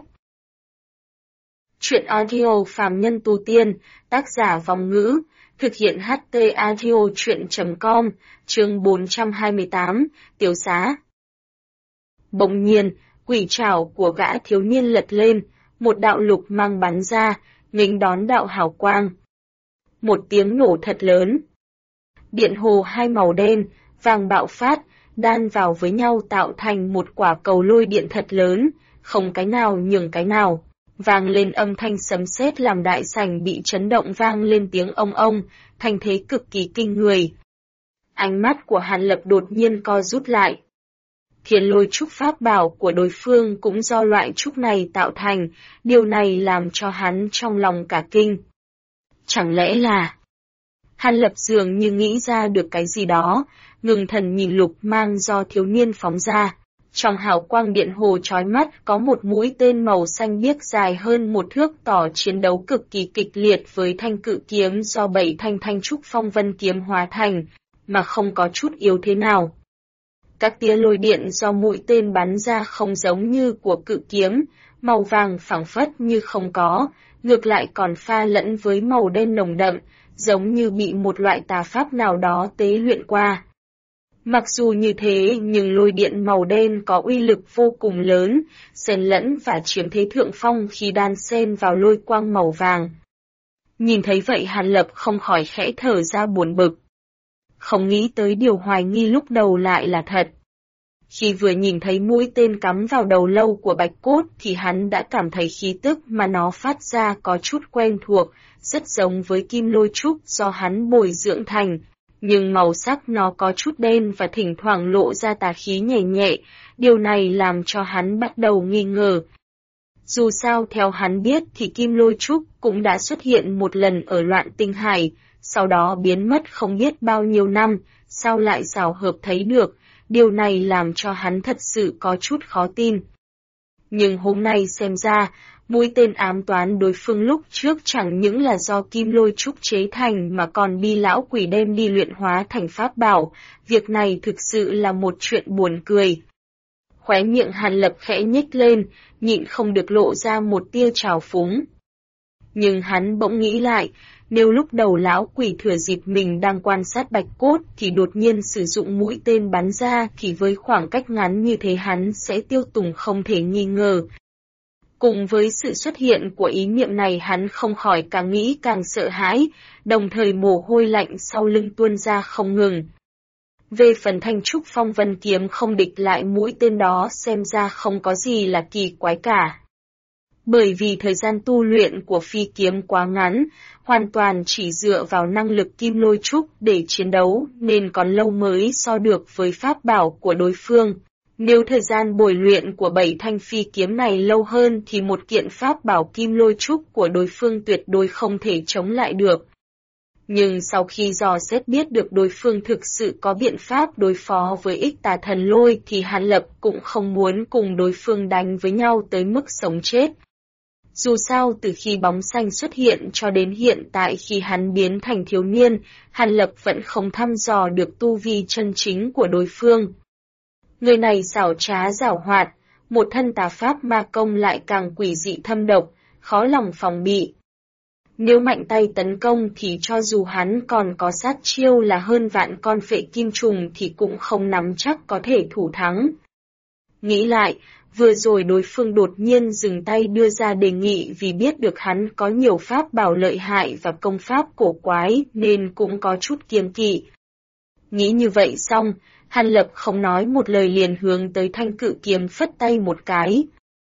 Chuyện audio phàm nhân tu tiên, tác giả Vong Ngữ, thực hiện HT audio chuyện.com, chương 428, Tiểu Xá. Bỗng nhiên, quỷ trảo của gã thiếu niên lật lên, một đạo lục mang bắn ra, nghênh đón đạo hào quang. Một tiếng nổ thật lớn. Điện hồ hai màu đen, vàng bạo phát, đan vào với nhau tạo thành một quả cầu lôi điện thật lớn, không cái nào nhường cái nào. Vang lên âm thanh sấm sét làm đại sảnh bị chấn động vang lên tiếng ông ông, thành thế cực kỳ kinh người. Ánh mắt của Hàn Lập đột nhiên co rút lại. Thiên lôi trúc pháp bảo của đối phương cũng do loại trúc này tạo thành, điều này làm cho hắn trong lòng cả kinh. Chẳng lẽ là... Hàn Lập dường như nghĩ ra được cái gì đó, ngừng thần nhìn lục mang do thiếu niên phóng ra. Trong hào quang điện hồ chói mắt có một mũi tên màu xanh biếc dài hơn 1 thước tỏ chiến đấu cực kỳ kịch liệt với thanh cự kiếm do 7 thanh thanh trúc phong vân kiếm hóa thành, mà không có chút yếu thế nào. Các tia lôi điện do mũi tên bắn ra không giống như của cự kiếm, màu vàng phảng phất như không có, ngược lại còn pha lẫn với màu đen nồng đậm, giống như bị một loại tà pháp nào đó tế luyện qua. Mặc dù như thế nhưng lôi điện màu đen có uy lực vô cùng lớn, xen lẫn và chiếm thế thượng phong khi đan xen vào lôi quang màu vàng. Nhìn thấy vậy Hàn Lập không khỏi khẽ thở ra buồn bực. Không nghĩ tới điều hoài nghi lúc đầu lại là thật. Khi vừa nhìn thấy mũi tên cắm vào đầu lâu của bạch cốt thì hắn đã cảm thấy khí tức mà nó phát ra có chút quen thuộc, rất giống với kim lôi trúc do hắn bồi dưỡng thành. Nhưng màu sắc nó có chút đen và thỉnh thoảng lộ ra tà khí nhẹ nhẹ, điều này làm cho hắn bắt đầu nghi ngờ. Dù sao theo hắn biết thì kim lôi trúc cũng đã xuất hiện một lần ở Loạn Tinh Hải, sau đó biến mất không biết bao nhiêu năm, sao lại xảo hợp thấy được, điều này làm cho hắn thật sự có chút khó tin. Nhưng hôm nay xem ra, mũi tên ám toán đối phương lúc trước chẳng những là do kim lôi trúc chế thành mà còn bị lão quỷ đem đi luyện hóa thành pháp bảo, việc này thực sự là một chuyện buồn cười. Khóe miệng Hàn Lập khẽ nhếch lên, nhịn không được lộ ra một tia trào phúng. Nhưng hắn bỗng nghĩ lại, nếu lúc đầu lão quỷ thừa dịp mình đang quan sát bạch cốt thì đột nhiên sử dụng mũi tên bắn ra thì với khoảng cách ngắn như thế hắn sẽ tiêu tùng không thể nghi ngờ. Cùng với sự xuất hiện của ý niệm này hắn không khỏi càng nghĩ càng sợ hãi, đồng thời mồ hôi lạnh sau lưng tuôn ra không ngừng. Về phần thanh trúc phong vân kiếm không địch lại mũi tên đó xem ra không có gì là kỳ quái cả. Bởi vì thời gian tu luyện của phi kiếm quá ngắn, hoàn toàn chỉ dựa vào năng lực kim lôi trúc để chiến đấu nên còn lâu mới so được với pháp bảo của đối phương. Nếu thời gian bồi luyện của 7 thanh phi kiếm này lâu hơn thì một kiện pháp bảo kim lôi trúc của đối phương tuyệt đối không thể chống lại được. Nhưng sau khi dò xét biết được đối phương thực sự có biện pháp đối phó với ích tà thần lôi thì Hàn Lập cũng không muốn cùng đối phương đánh với nhau tới mức sống chết. Dù sao từ khi bóng xanh xuất hiện cho đến hiện tại khi hắn biến thành thiếu niên, Hàn Lập vẫn không thăm dò được tu vi chân chính của đối phương. Người này xảo trá giảo hoạt, một thân tà pháp ma công lại càng quỷ dị thâm độc, khó lòng phòng bị. Nếu mạnh tay tấn công thì cho dù hắn còn có sát chiêu là hơn vạn con phệ kim trùng thì cũng không nắm chắc có thể thủ thắng. Nghĩ lại, vừa rồi đối phương đột nhiên dừng tay đưa ra đề nghị vì biết được hắn có nhiều pháp bảo lợi hại và công pháp cổ quái nên cũng có chút kiêng kỵ. Nghĩ như vậy xong, Hàn Lập không nói một lời liền hướng tới thanh cự kiếm phất tay một cái.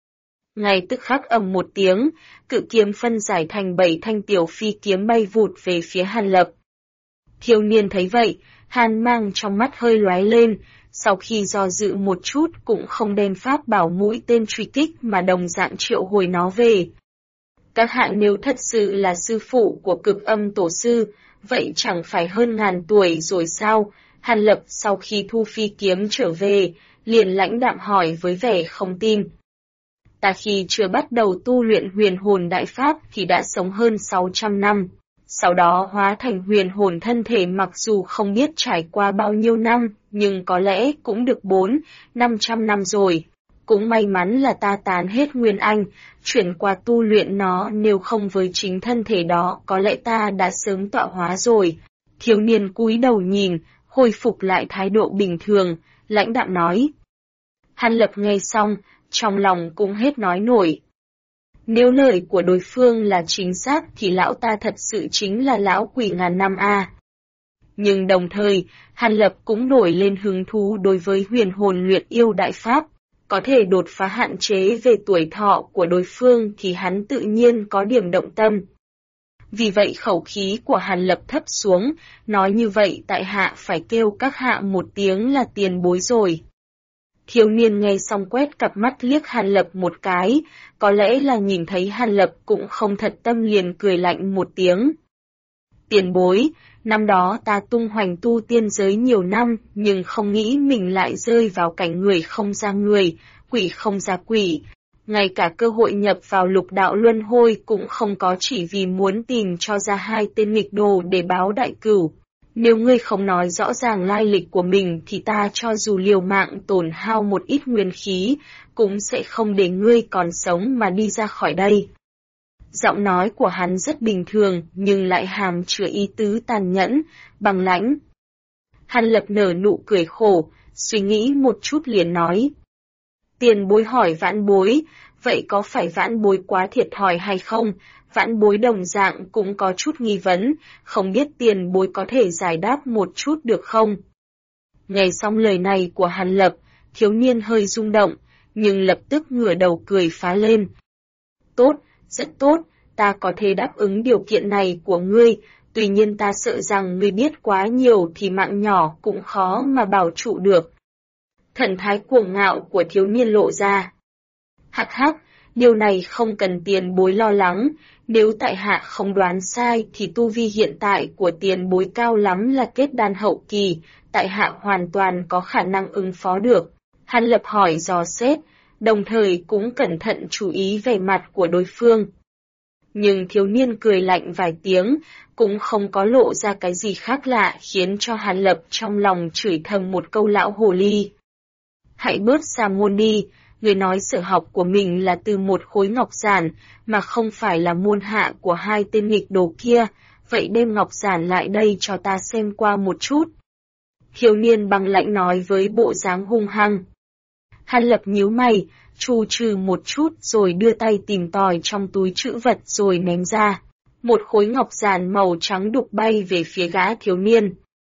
Ngay tức khắc ầm một tiếng, cự kiếm phân giải thành 7 thanh tiểu phi kiếm bay vụt về phía Hàn Lập. Thiếu niên thấy vậy, hàn mang trong mắt hơi lóe lên, sau khi do dự một chút cũng không đem pháp bảo mũi tên truy kích mà đồng dạng triệu hồi nó về. Các hạ nếu thật sự là sư phụ của Cực Âm tổ sư, vậy chẳng phải hơn ngàn tuổi rồi sao? Hàn Lập sau khi thu phi kiếm trở về, liền lãnh đạm hỏi với vẻ không tin. Ta khi chưa bắt đầu tu luyện huyền hồn đại pháp thì đã sống hơn 600 năm. Sau đó hóa thành huyền hồn thân thể mặc dù không biết trải qua bao nhiêu năm, nhưng có lẽ cũng được 400-500 năm rồi. Cũng may mắn là ta tán hết nguyên anh, chuyển qua tu luyện nó, nếu không với chính thân thể đó có lẽ ta đã sớm tọa hóa rồi. Thiếu niên cúi đầu nhìn, hồi phục lại thái độ bình thường, lãnh đạm nói. Hàn Lập nghe xong, trong lòng cũng hết nói nổi. Nếu lời của đối phương là chính xác thì lão ta thật sự chính là lão quỷ ngàn năm a. Nhưng đồng thời, Hàn Lập cũng nổi lên hứng thú đối với huyền hồn luyện yêu đại pháp. Có thể đột phá hạn chế về tuổi thọ của đối phương thì hắn tự nhiên có điểm động tâm. Vì vậy khẩu khí của Hàn Lập thấp xuống, nói như vậy tại hạ phải kêu các hạ một tiếng là tiền bối rồi. Thiếu niên nghe xong quét cặp mắt liếc Hàn Lập một cái, có lẽ là nhìn thấy Hàn Lập cũng không thật tâm liền cười lạnh một tiếng. Tiền bối, Năm đó ta tung hoành tu tiên giới nhiều năm, nhưng không nghĩ mình lại rơi vào cảnh người không ra người, quỷ không ra quỷ. Ngay cả cơ hội nhập vào lục đạo luân hồi cũng không có, chỉ vì muốn tìm cho ra hai tên nghịch đồ để báo đại cửu. Nếu ngươi không nói rõ ràng lai lịch của mình thì ta cho dù liều mạng tổn hao một ít nguyên khí, cũng sẽ không để ngươi còn sống mà đi ra khỏi đây. Giọng nói của hắn rất bình thường, nhưng lại hàm chứa ý tứ tàn nhẫn, bằng lãnh. Hàn Lập nở nụ cười khổ, suy nghĩ một chút liền nói. Tiền bối hỏi vãn bối, vậy có phải vãn bối quá thiệt thòi hay không? Vãn bối đồng dạng cũng có chút nghi vấn, không biết tiền bối có thể giải đáp một chút được không? Nghe xong lời này của Hàn Lập, thiếu niên hơi rung động, nhưng lập tức ngửa đầu cười phá lên. Tốt, rất tốt, ta có thể đáp ứng điều kiện này của ngươi, tuy nhiên ta sợ rằng ngươi biết quá nhiều thì mạng nhỏ cũng khó mà bảo trụ được. Thần thái cuồng ngạo của thiếu niên lộ ra. Hắc hắc, điều này không cần tiền bối lo lắng, nếu tại hạ không đoán sai thì tu vi hiện tại của tiền bối cao lắm là kết đan hậu kỳ, tại hạ hoàn toàn có khả năng ứng phó được. Hàn Lập hỏi dò xét, đồng thời cũng cẩn thận chú ý vẻ mặt của đối phương. Nhưng thiếu niên cười lạnh vài tiếng, cũng không có lộ ra cái gì khác lạ, khiến cho Hàn Lập trong lòng chửi thầm một câu lão hồ ly. Hãy bớt xa môn đi, người nói sở học của mình là từ một khối ngọc giản, mà không phải là môn hạ của hai tên nghịch đồ kia, vậy đem ngọc giản lại đây cho ta xem qua một chút. Thiếu niên bằng lãnh nói với bộ dáng hung hăng. Hàn Lập nhíu mày, trù trừ một chút rồi đưa tay tìm tòi trong túi trữ vật rồi ném ra. Một khối ngọc giản màu trắng đục bay về phía gã thiếu niên.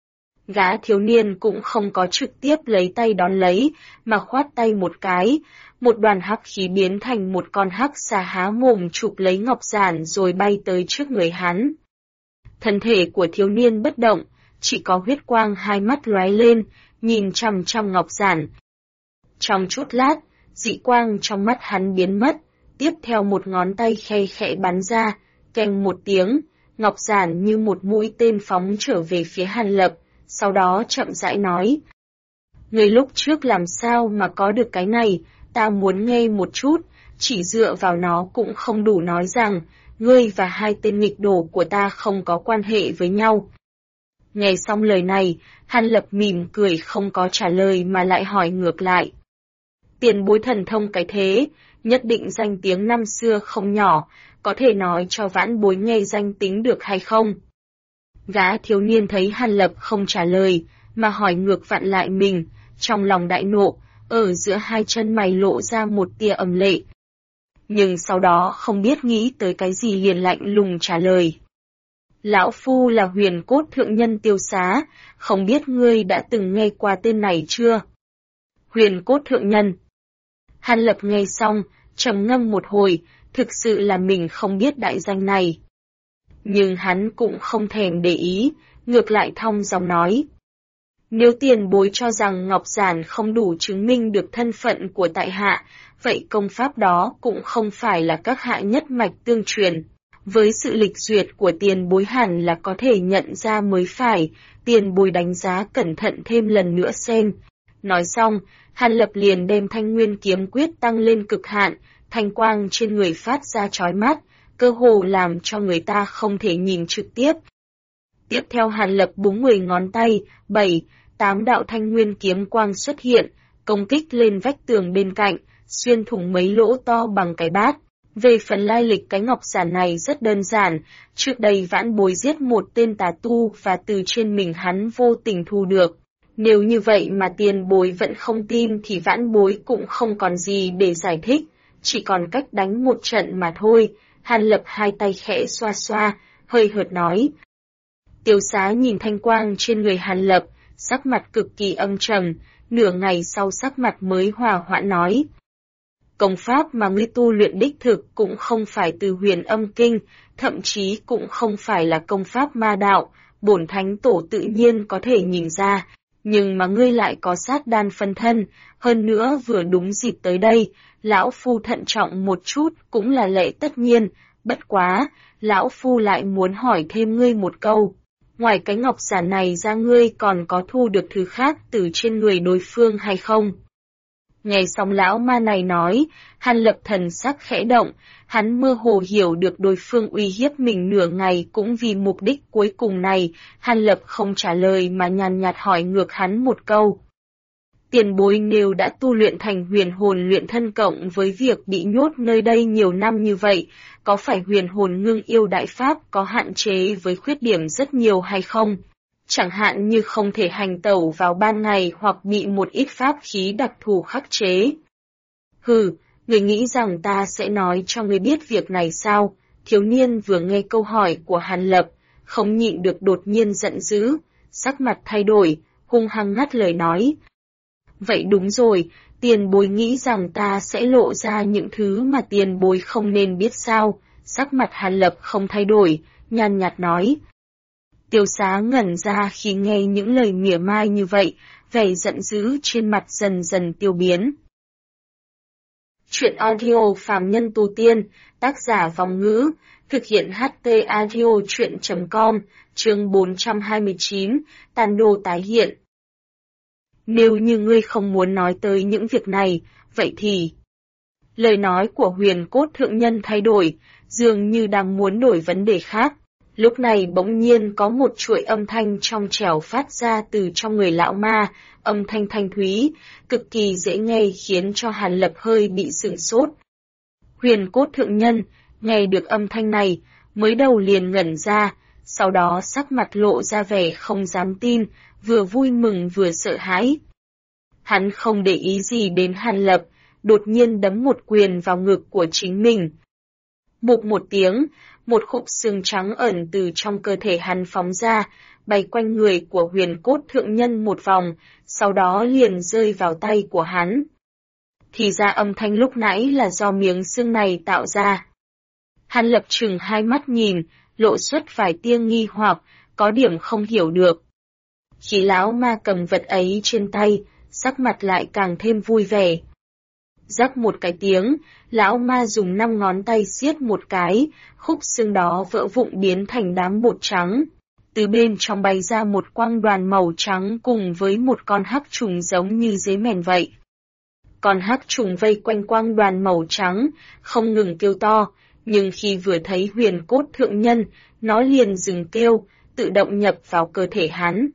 Gã thiếu niên cũng không có trực tiếp lấy tay đón lấy, mà khoát tay một cái, một đoàn hắc khí biến thành một con hắc xà há mồm chụp lấy ngọc giản rồi bay tới trước người hắn. Thân thể của thiếu niên bất động, chỉ có huyết quang hai mắt lóe lên, nhìn chằm chằm ngọc giản. Trong chút lát, dị quang trong mắt hắn biến mất, tiếp theo một ngón tay khe khẽ bắn ra, keng một tiếng, ngọc giản như một mũi tên phóng trở về phía Hàn Lập, sau đó chậm rãi nói. Người lúc trước làm sao mà có được cái này, ta muốn nghe một chút, chỉ dựa vào nó cũng không đủ nói rằng, ngươi và hai tên nghịch đồ của ta không có quan hệ với nhau. Nghe xong lời này, Hàn Lập mỉm cười không có trả lời mà lại hỏi ngược lại. Tiền bối thần thông cái thế, nhất định danh tiếng năm xưa không nhỏ, có thể nói cho vãn bối nghe danh tính được hay không? Gã thiếu niên thấy Hàn Lập không trả lời, mà hỏi ngược vặn lại mình, trong lòng đại nộ, ở giữa hai chân mày lộ ra một tia ầm lệ. Nhưng sau đó không biết nghĩ tới cái gì liền lạnh lùng trả lời. Lão Phu là Huyền Cốt Thượng Nhân Tiêu Xá, không biết ngươi đã từng nghe qua tên này chưa? Huyền Cốt Thượng Nhân. Hàn Lập nghe xong, trầm ngâm một hồi, thực sự là mình không biết đại danh này. Nhưng hắn cũng không thèm để ý, ngược lại thong dong nói. Nếu tiền bối cho rằng ngọc giản không đủ chứng minh được thân phận của tại hạ, vậy công pháp đó cũng không phải là các hạ nhất mạch tương truyền. Với sự lịch duyệt của tiền bối hẳn là có thể nhận ra mới phải, tiền bối đánh giá cẩn thận thêm lần nữa xem. Nói xong, Hàn Lập liền đem Thanh Nguyên kiếm quyết tăng lên cực hạn, thanh quang trên người phát ra chói mắt, cơ hồ làm cho người ta không thể nhìn trực tiếp. Tiếp theo Hàn Lập búng 10 ngón tay, 7, 8 đạo thanh nguyên kiếm quang xuất hiện, công kích lên vách tường bên cạnh, xuyên thủng mấy lỗ to bằng cái bát. Về phần lai lịch cái ngọc giản này rất đơn giản, trước đây vãn bối giết một tên tà tu và từ trên mình hắn vô tình thu được. Nếu như vậy mà tiền bối vẫn không tin thì vãn bối cũng không còn gì để giải thích, chỉ còn cách đánh một trận mà thôi. Hàn Lập hai tay khẽ xoa xoa, hơi hợt nói. Tiêu Xá nhìn thanh quang trên người Hàn Lập, sắc mặt cực kỳ âm trầm, nửa ngày sau sắc mặt mới hòa hoãn nói. Công pháp mà ngươi tu luyện đích thực cũng không phải từ Huyền Âm Kinh, thậm chí cũng không phải là công pháp ma đạo, bổn thánh tổ tự nhiên có thể nhìn ra, nhưng mà ngươi lại có sát đan phân thân, hơn nữa vừa đúng dịp tới đây, lão phu thận trọng một chút cũng là lệ tất nhiên, bất quá, lão phu lại muốn hỏi thêm ngươi một câu. ngoài cái ngọc giản này ra ngươi còn có thu được thứ khác từ trên người đối phương hay không? Nghe xong lão ma này nói, Hàn Lập thần sắc khẽ động, hắn mơ hồ hiểu được đối phương uy hiếp mình nửa ngày cũng vì mục đích cuối cùng này, Hàn Lập không trả lời mà nhàn nhạt hỏi ngược hắn một câu. Tiền bối nếu đã tu luyện thành huyền hồn luyện thân cộng với việc bị nhốt nơi đây nhiều năm như vậy, có phải huyền hồn ngưng yêu đại pháp có hạn chế với khuyết điểm rất nhiều hay không? Chẳng hạn như không thể hành tẩu vào ban ngày hoặc bị một ít pháp khí đặc thù khắc chế. Hừ, người nghĩ rằng ta sẽ nói cho người biết việc này sao? Thiếu niên vừa nghe câu hỏi của Hàn Lập, không nhịn được đột nhiên giận dữ, sắc mặt thay đổi, hung hăng ngắt lời nói. Vậy đúng rồi, tiền bối nghĩ rằng ta sẽ lộ ra những thứ mà tiền bối không nên biết sao? Sắc mặt Hàn Lập không thay đổi, nhàn nhạt nói. Tiêu Xá ngẩn ra khi nghe những lời mỉa mai như vậy, vẻ giận dữ trên mặt dần dần tiêu biến. Chuyện audio phàm nhân tu tiên, tác giả Vong Ngữ, thực hiện HT audio chuyện.com, chương 429, tàn đồ tái hiện. Nếu như ngươi không muốn nói tới những việc này, vậy thì... Lời nói của Huyền Cốt Thượng Nhân thay đổi, dường như đang muốn đổi vấn đề khác. Lúc này bỗng nhiên có một chuỗi âm thanh trong trẻo phát ra từ trong người lão ma, âm thanh thanh thúy, cực kỳ dễ nghe khiến cho Hàn Lập hơi bị sửng sốt. Huyền Cốt Thượng Nhân, nghe được âm thanh này, mới đầu liền ngẩn ra, sau đó sắc mặt lộ ra vẻ không dám tin, vừa vui mừng vừa sợ hãi. Hắn không để ý gì đến Hàn Lập, đột nhiên đấm một quyền vào ngực của chính mình. Bụp một tiếng, một khúc xương trắng ẩn từ trong cơ thể hắn phóng ra, bay quanh người của Huyền Cốt Thượng Nhân một vòng, sau đó liền rơi vào tay của hắn. Thì ra âm thanh lúc nãy là do miếng xương này tạo ra. Hàn Lập trừng hai mắt nhìn, lộ xuất vài tia nghi hoặc, có điểm không hiểu được. Khi lão ma cầm vật ấy trên tay, sắc mặt lại càng thêm vui vẻ. Rắc một cái tiếng, lão ma dùng 5 ngón tay siết một cái, khúc xương đó vỡ vụn biến thành đám bột trắng. Từ bên trong bay ra một quang đoàn màu trắng cùng với một con hắc trùng giống như dế mèn vậy. Con hắc trùng vây quanh quang đoàn màu trắng, không ngừng kêu to, nhưng khi vừa thấy Huyền Cốt Thượng Nhân, nó liền dừng kêu, tự động nhập vào cơ thể hắn.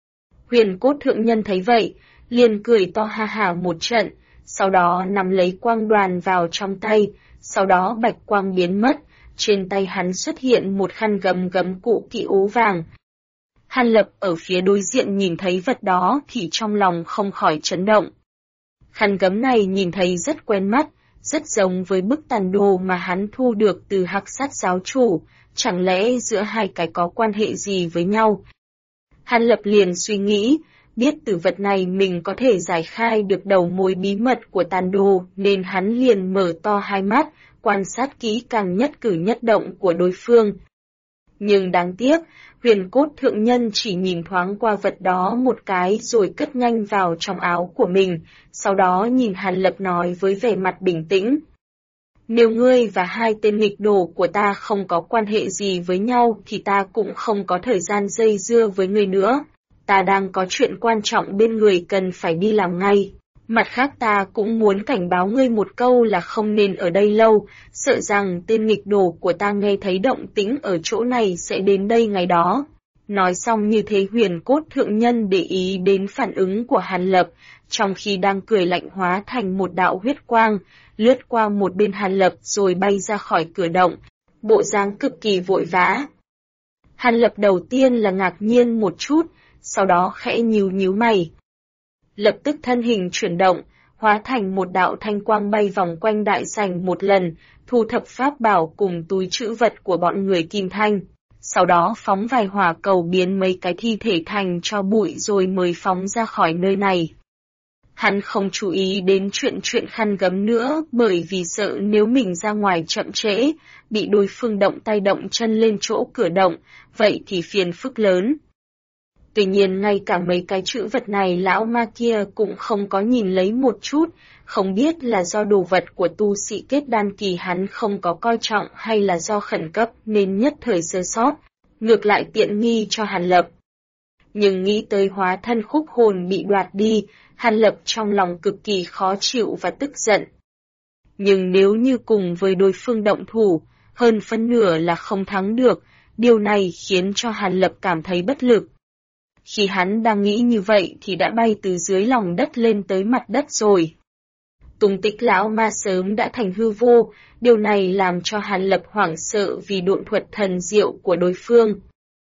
Huyền Cốt Thượng Nhân thấy vậy, liền cười to ha hả một trận, sau đó nắm lấy quang đoàn vào trong tay, sau đó bạch quang biến mất, trên tay hắn xuất hiện một khăn gấm gấm cụ kỹ ố vàng. Hàn Lập ở phía đối diện nhìn thấy vật đó thì trong lòng không khỏi chấn động. Khăn gấm này nhìn thấy rất quen mắt, rất giống với bức tàn đồ mà hắn thu được từ Hắc Sát giáo chủ, chẳng lẽ giữa hai cái có quan hệ gì với nhau? Hàn Lập liền suy nghĩ, biết từ vật này mình có thể giải khai được đầu mối bí mật của tàn đồ nên hắn liền mở to hai mắt, quan sát kỹ càng nhất cử nhất động của đối phương. Nhưng đáng tiếc, Huyền Cốt Thượng Nhân chỉ nhìn thoáng qua vật đó một cái rồi cất nhanh vào trong áo của mình, sau đó nhìn Hàn Lập nói với vẻ mặt bình tĩnh. Nếu ngươi và hai tên nghịch đồ của ta không có quan hệ gì với nhau thì ta cũng không có thời gian dây dưa với ngươi nữa. Ta đang có chuyện quan trọng bên người cần phải đi làm ngay. Mặt khác ta cũng muốn cảnh báo ngươi một câu là không nên ở đây lâu, sợ rằng tên nghịch đồ của ta nghe thấy động tĩnh ở chỗ này sẽ đến đây ngày đó. Nói xong như thế Huyền Cốt Thượng Nhân để ý đến phản ứng của Hàn Lập, trong khi đang cười lạnh hóa thành một đạo huyết quang, lướt qua một bên Hàn Lập rồi bay ra khỏi cửa động, bộ dáng cực kỳ vội vã. Hàn Lập đầu tiên là ngạc nhiên một chút, sau đó khẽ nhíu nhíu mày. Lập tức thân hình chuyển động, hóa thành một đạo thanh quang bay vòng quanh đại sảnh một lần, thu thập pháp bảo cùng túi trữ vật của bọn người Kim Thanh. Sau đó phóng vài hỏa cầu biến mấy cái thi thể thành cho bụi rồi mới phóng ra khỏi nơi này. Hắn không chú ý đến chuyện khăn gấm nữa bởi vì sợ nếu mình ra ngoài chậm trễ, bị đối phương động tay động chân lên chỗ cửa động, vậy thì phiền phức lớn. Tuy nhiên ngay cả mấy cái chữ vật này lão ma kia cũng không có nhìn lấy một chút, không biết là do đồ vật của tu sĩ kết đan kỳ hắn không có coi trọng hay là do khẩn cấp nên nhất thời sơ sót. ngược lại tiện nghi cho Hàn Lập. Nhưng nghĩ tới hóa thân khúc hồn bị đoạt đi, Hàn Lập trong lòng cực kỳ khó chịu và tức giận. Nhưng nếu như cùng với đối phương động thủ, hơn phân nửa là không thắng được, điều này khiến cho Hàn Lập cảm thấy bất lực. Khi hắn đang nghĩ như vậy thì đã bay từ dưới lòng đất lên tới mặt đất rồi. Tung tích lão ma sớm đã thành hư vô, điều này làm cho Hàn Lập hoảng sợ vì độn thuật thần diệu của đối phương.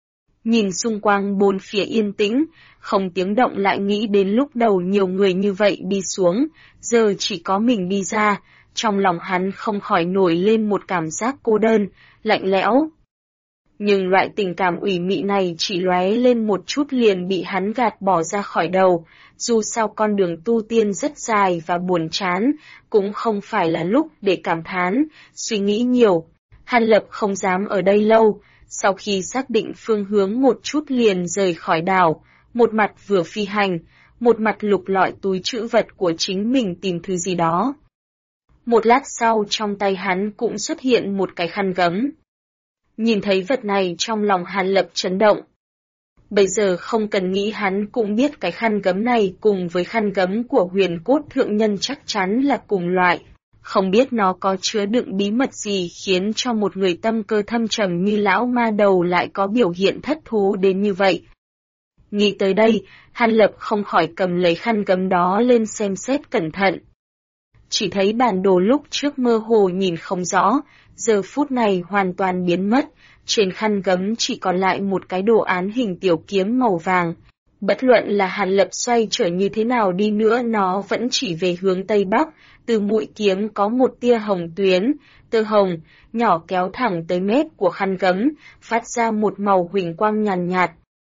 Nhìn xung quanh bốn phía yên tĩnh, không tiếng động lại nghĩ đến lúc đầu nhiều người như vậy đi xuống, giờ chỉ có mình đi ra, trong lòng hắn không khỏi nổi lên một cảm giác cô đơn, lạnh lẽo. Nhưng loại tình cảm ủy mị này chỉ lóe lên một chút liền bị hắn gạt bỏ ra khỏi đầu, dù sao con đường tu tiên rất dài và buồn chán, cũng không phải là lúc để cảm thán, suy nghĩ nhiều. Hàn Lập không dám ở đây lâu, sau khi xác định phương hướng một chút liền rời khỏi đảo, một mặt vừa phi hành, một mặt lục lọi túi trữ vật của chính mình tìm thứ gì đó. Một lát sau trong tay hắn cũng xuất hiện một cái khăn gấm. Nhìn thấy vật này trong lòng Hàn Lập chấn động. Bây giờ không cần nghĩ hắn cũng biết cái khăn gấm này cùng với khăn gấm của Huyền Cốt Thượng Nhân chắc chắn là cùng loại. Không biết nó có chứa đựng bí mật gì khiến cho một người tâm cơ thâm trầm như lão ma đầu lại có biểu hiện thất thú đến như vậy. Nghĩ tới đây, Hàn Lập không khỏi cầm lấy khăn gấm đó lên xem xét cẩn thận. Chỉ thấy bản đồ lúc trước mơ hồ nhìn không rõ, giờ phút này hoàn toàn biến mất, trên khăn gấm chỉ còn lại một cái đồ án hình tiểu kiếm màu vàng. Bất luận là Hàn Lập xoay trở như thế nào đi nữa nó vẫn chỉ về hướng Tây Bắc, từ mũi kiếm có một tia hồng tuyến, tơ hồng, nhỏ kéo thẳng tới mép của khăn gấm, phát ra một màu huỳnh quang nhàn nhạt.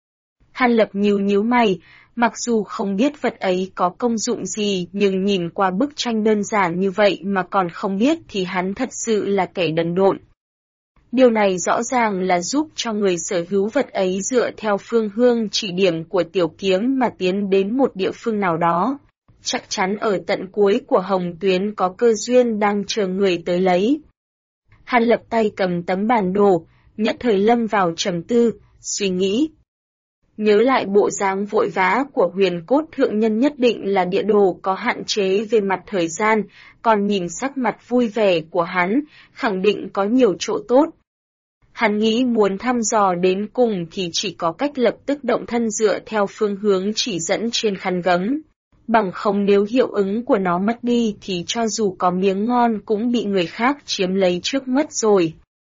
Hàn Lập nhíu mày, mặc dù không biết vật ấy có công dụng gì nhưng nhìn qua bức tranh đơn giản như vậy mà còn không biết thì hắn thật sự là kẻ đần độn. Điều này rõ ràng là giúp cho người sở hữu vật ấy dựa theo phương hướng chỉ điểm của tiểu kiếm mà tiến đến một địa phương nào đó. Chắc chắn ở tận cuối của hồng tuyến có cơ duyên đang chờ người tới lấy. Hàn Lập tay cầm tấm bản đồ, nhất thời lâm vào trầm tư, suy nghĩ. Nhớ lại bộ dáng vội vã của Huyền Cốt Thượng Nhân nhất định là địa đồ có hạn chế về mặt thời gian, còn nhìn sắc mặt vui vẻ của hắn, khẳng định có nhiều chỗ tốt. Hắn nghĩ muốn thăm dò đến cùng thì chỉ có cách lập tức động thân dựa theo phương hướng chỉ dẫn trên khăn gấm. Bằng không nếu hiệu ứng của nó mất đi thì cho dù có miếng ngon cũng bị người khác chiếm lấy trước mất rồi.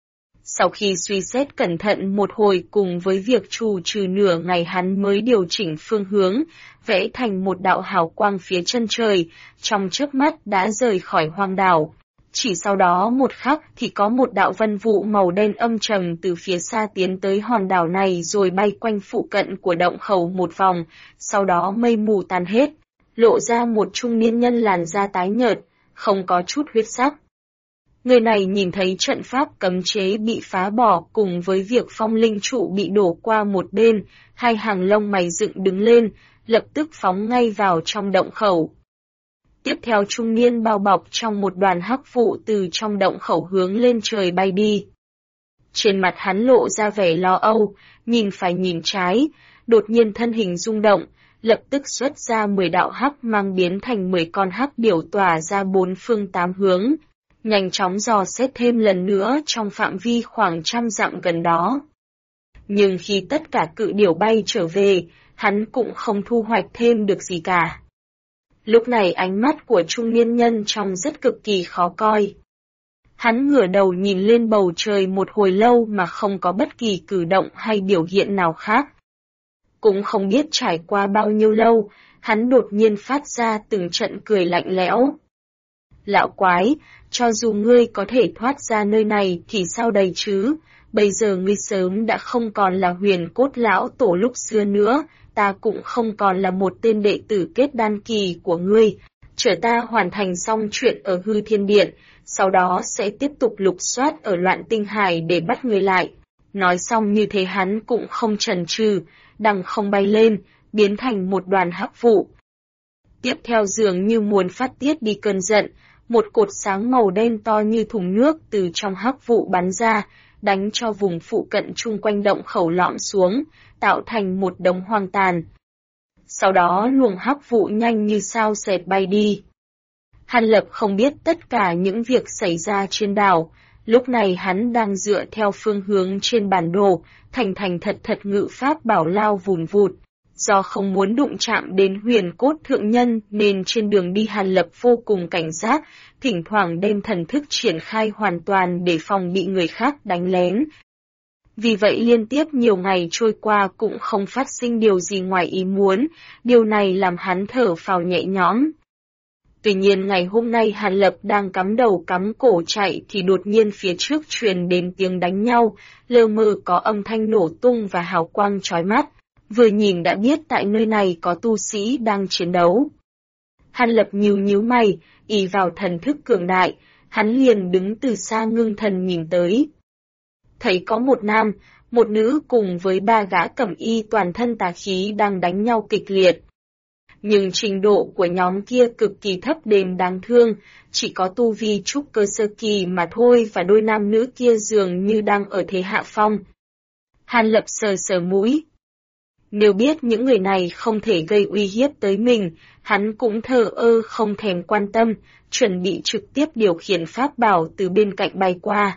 Sau khi suy xét cẩn thận một hồi cùng với việc trù trừ nửa ngày hắn mới điều chỉnh phương hướng, vẽ thành một đạo hào quang phía chân trời, trong chớp mắt đã rời khỏi hoang đảo. Chỉ sau đó một khắc thì có một đạo vân vụ màu đen âm trầm từ phía xa tiến tới hòn đảo này rồi bay quanh phụ cận của động khẩu một vòng, sau đó mây mù tan hết, lộ ra một trung niên nhân làn da tái nhợt, không có chút huyết sắc. Người này nhìn thấy trận pháp cấm chế bị phá bỏ cùng với việc phong linh trụ bị đổ qua một bên, hai hàng lông mày dựng đứng lên, lập tức phóng ngay vào trong động khẩu. Tiếp theo trung niên bao bọc trong một đoàn hắc vụ từ trong động khẩu hướng lên trời bay đi. Trên mặt hắn lộ ra vẻ lo âu, nhìn phải nhìn trái, đột nhiên thân hình rung động, lập tức xuất ra 10 đạo hắc mang biến thành 10 con hắc điểu tỏa ra bốn phương tám hướng, nhanh chóng dò xét thêm lần nữa trong phạm vi khoảng 100 dặm gần đó. Nhưng khi tất cả cự điểu bay trở về, hắn cũng không thu hoạch thêm được gì cả. Lúc này ánh mắt của trung niên nhân trông rất cực kỳ khó coi. Hắn ngửa đầu nhìn lên bầu trời một hồi lâu mà không có bất kỳ cử động hay biểu hiện nào khác. Cũng không biết trải qua bao nhiêu lâu, hắn đột nhiên phát ra từng trận cười lạnh lẽo. Lão quái, cho dù ngươi có thể thoát ra nơi này thì sao đây chứ, bây giờ ngươi sớm đã không còn là Huyền Cốt lão tổ lúc xưa nữa, ta cũng không còn là một tên đệ tử kết đan kỳ của ngươi, chờ ta hoàn thành xong chuyện ở Hư Thiên Điện, sau đó sẽ tiếp tục lục soát ở Loạn Tinh Hải để bắt ngươi lại. Nói xong như thế hắn cũng không chần chừ, đằng không bay lên, biến thành một đoàn hắc vụ. Tiếp theo dường như muốn phát tiết đi cơn giận, một cột sáng màu đen to như thùng nước từ trong hắc vụ bắn ra, đánh cho vùng phụ cận chung quanh động khẩu lõm xuống, tạo thành một đống hoang tàn. Sau đó luồng hắc vụ nhanh như sao xẹt bay đi. Hàn Lập không biết tất cả những việc xảy ra trên đảo, lúc này hắn đang dựa theo phương hướng trên bản đồ, thành thật ngự pháp bảo lao vùn vụt. Do không muốn đụng chạm đến huyền cốt thượng nhân nên trên đường đi Hàn Lập vô cùng cảnh giác, thỉnh thoảng đem thần thức triển khai hoàn toàn để phòng bị người khác đánh lén. Vì vậy liên tiếp nhiều ngày trôi qua cũng không phát sinh điều gì ngoài ý muốn, điều này làm hắn thở phào nhẹ nhõm. Tuy nhiên ngày hôm nay Hàn Lập đang cắm đầu cắm cổ chạy thì đột nhiên phía trước truyền đến tiếng đánh nhau, lờ mờ có âm thanh nổ tung và hào quang chói mắt. Vừa nhìn đã biết tại nơi này có tu sĩ đang chiến đấu. Hàn Lập nhíu mày, ỷ vào thần thức cường đại, hắn liền đứng từ xa ngưng thần nhìn tới. Thấy có một nam, một nữ cùng với 3 gã cẩm y toàn thân tà khí đang đánh nhau kịch liệt. Nhưng trình độ của nhóm kia cực kỳ thấp đến đáng thương, chỉ có tu vi trúc cơ sơ kỳ mà thôi và đôi nam nữ kia dường như đang ở thế hạ phong. Hàn Lập sờ mũi. Nếu biết những người này không thể gây uy hiếp tới mình, hắn cũng thờ ơ không thèm quan tâm, chuẩn bị trực tiếp điều khiển pháp bảo từ bên cạnh bay qua.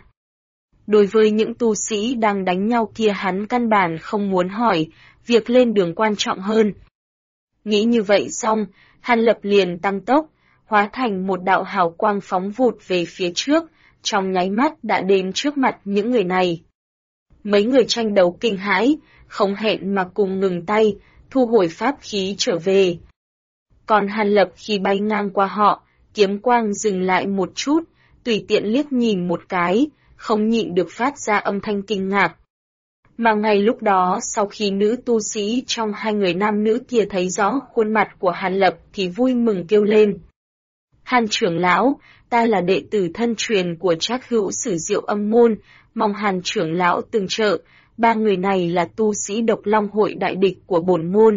Đối với những tu sĩ đang đánh nhau kia hắn căn bản không muốn hỏi, việc lên đường quan trọng hơn. Nghĩ như vậy xong, Hàn Lập liền tăng tốc, hóa thành một đạo hào quang phóng vụt về phía trước, trong nháy mắt đã đến trước mặt những người này. Mấy người tranh đấu kinh hãi, không hẹn mà cùng ngừng tay, thu hồi pháp khí trở về. Còn Hàn Lập khi bay ngang qua họ, kiếm quang dừng lại một chút, tùy tiện liếc nhìn một cái, không nhịn được phát ra âm thanh kinh ngạc. Mà ngay lúc đó sau khi nữ tu sĩ trong 2 người nam nữ kia thấy rõ khuôn mặt của Hàn Lập thì vui mừng kêu lên. Hàn trưởng lão, ta là đệ tử thân truyền của Trác Hữu Sử Diệu Âm môn, mong Hàn trưởng lão tương trợ. 3 người này là tu sĩ Độc Long hội đại địch của bổn môn.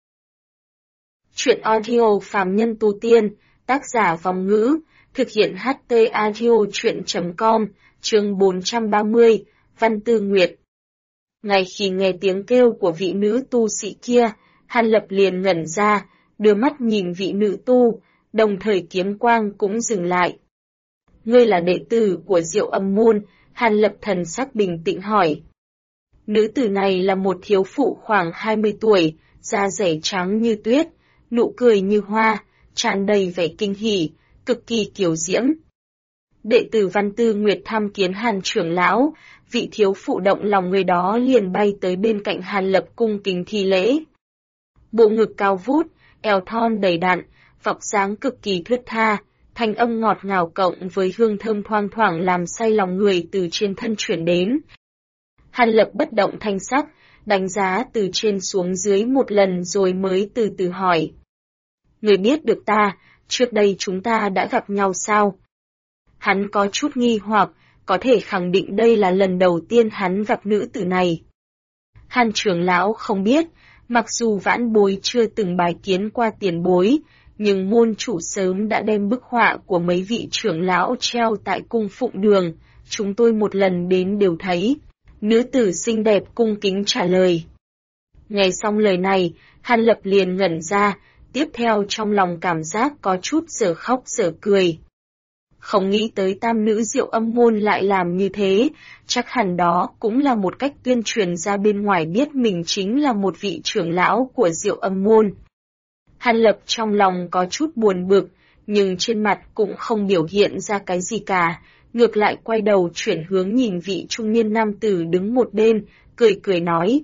Truyện audio phàm nhân tu tiên, tác giả Vòng Ngữ, thực hiện HT audio truyện.com, chương 430, Văn Tư Nguyệt. Ngay khi nghe tiếng kêu của vị nữ tu sĩ kia, Hàn Lập liền ngẩn ra, đưa mắt nhìn vị nữ tu, đồng thời kiếm quang cũng dừng lại. Ngươi là đệ tử của Diệu Âm môn, Hàn Lập thần sắc bình tĩnh hỏi. Nữ tử này là một thiếu phụ khoảng 20 tuổi, da rẻ trắng như tuyết, nụ cười như hoa, tràn đầy vẻ kinh hỉ, cực kỳ kiều diễm. Đệ tử Văn Tư Nguyệt tham kiến Hàn trưởng lão, vị thiếu phụ động lòng người đó liền bay tới bên cạnh Hàn Lập cung kính thi lễ. Bộ ngực cao vút, eo thon đầy đặn, vóc dáng cực kỳ thướt tha, thanh âm ngọt ngào cộng với hương thơm thoang thoảng làm say lòng người từ trên thân chuyển đến. Hàn Lập bất động thanh sắc, đánh giá từ trên xuống dưới một lần rồi mới từ từ hỏi. Người biết được ta, trước đây chúng ta đã gặp nhau sao? Hắn có chút nghi hoặc, có thể khẳng định đây là lần đầu tiên hắn gặp nữ tử này. Hàn trưởng lão không biết, mặc dù vãn bối chưa từng bài kiến qua tiền bối, nhưng môn chủ sớm đã đem bức họa của mấy vị trưởng lão treo tại cung phụng đường, chúng tôi một lần đến đều thấy. Nữ tử xinh đẹp cung kính trả lời. Nghe xong lời này, Hàn Lập liền ngẩn ra, tiếp theo trong lòng cảm giác có chút dở khóc dở cười. Không nghĩ tới tam nữ Diệu Âm môn lại làm như thế, chắc hẳn đó cũng là một cách tuyên truyền ra bên ngoài biết mình chính là một vị trưởng lão của Diệu Âm môn. Hàn Lập trong lòng có chút buồn bực, nhưng trên mặt cũng không biểu hiện ra cái gì cả, ngược lại quay đầu chuyển hướng nhìn vị trung niên nam tử đứng một bên, cười nói.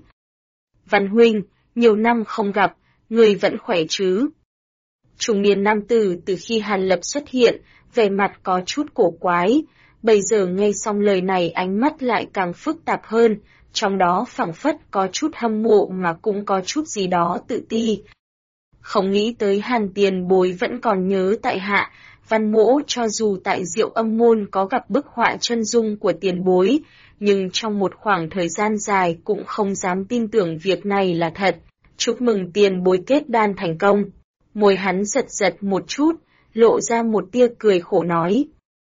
Văn huynh, nhiều năm không gặp, người vẫn khỏe chứ? Trung niên nam tử từ khi Hàn Lập xuất hiện, vẻ mặt có chút cổ quái, bây giờ nghe xong lời này ánh mắt lại càng phức tạp hơn, trong đó phảng phất có chút hâm mộ mà cũng có chút gì đó tự ti. Không nghĩ tới Hàn tiền bối vẫn còn nhớ tại hạ, Văn mỗ cho dù tại Diệu Âm môn có gặp bức họa chân dung của tiền bối, nhưng trong một khoảng thời gian dài cũng không dám tin tưởng việc này là thật. Chúc mừng tiền bối kết đan thành công. Môi hắn giật một chút, lộ ra một tia cười khổ nói.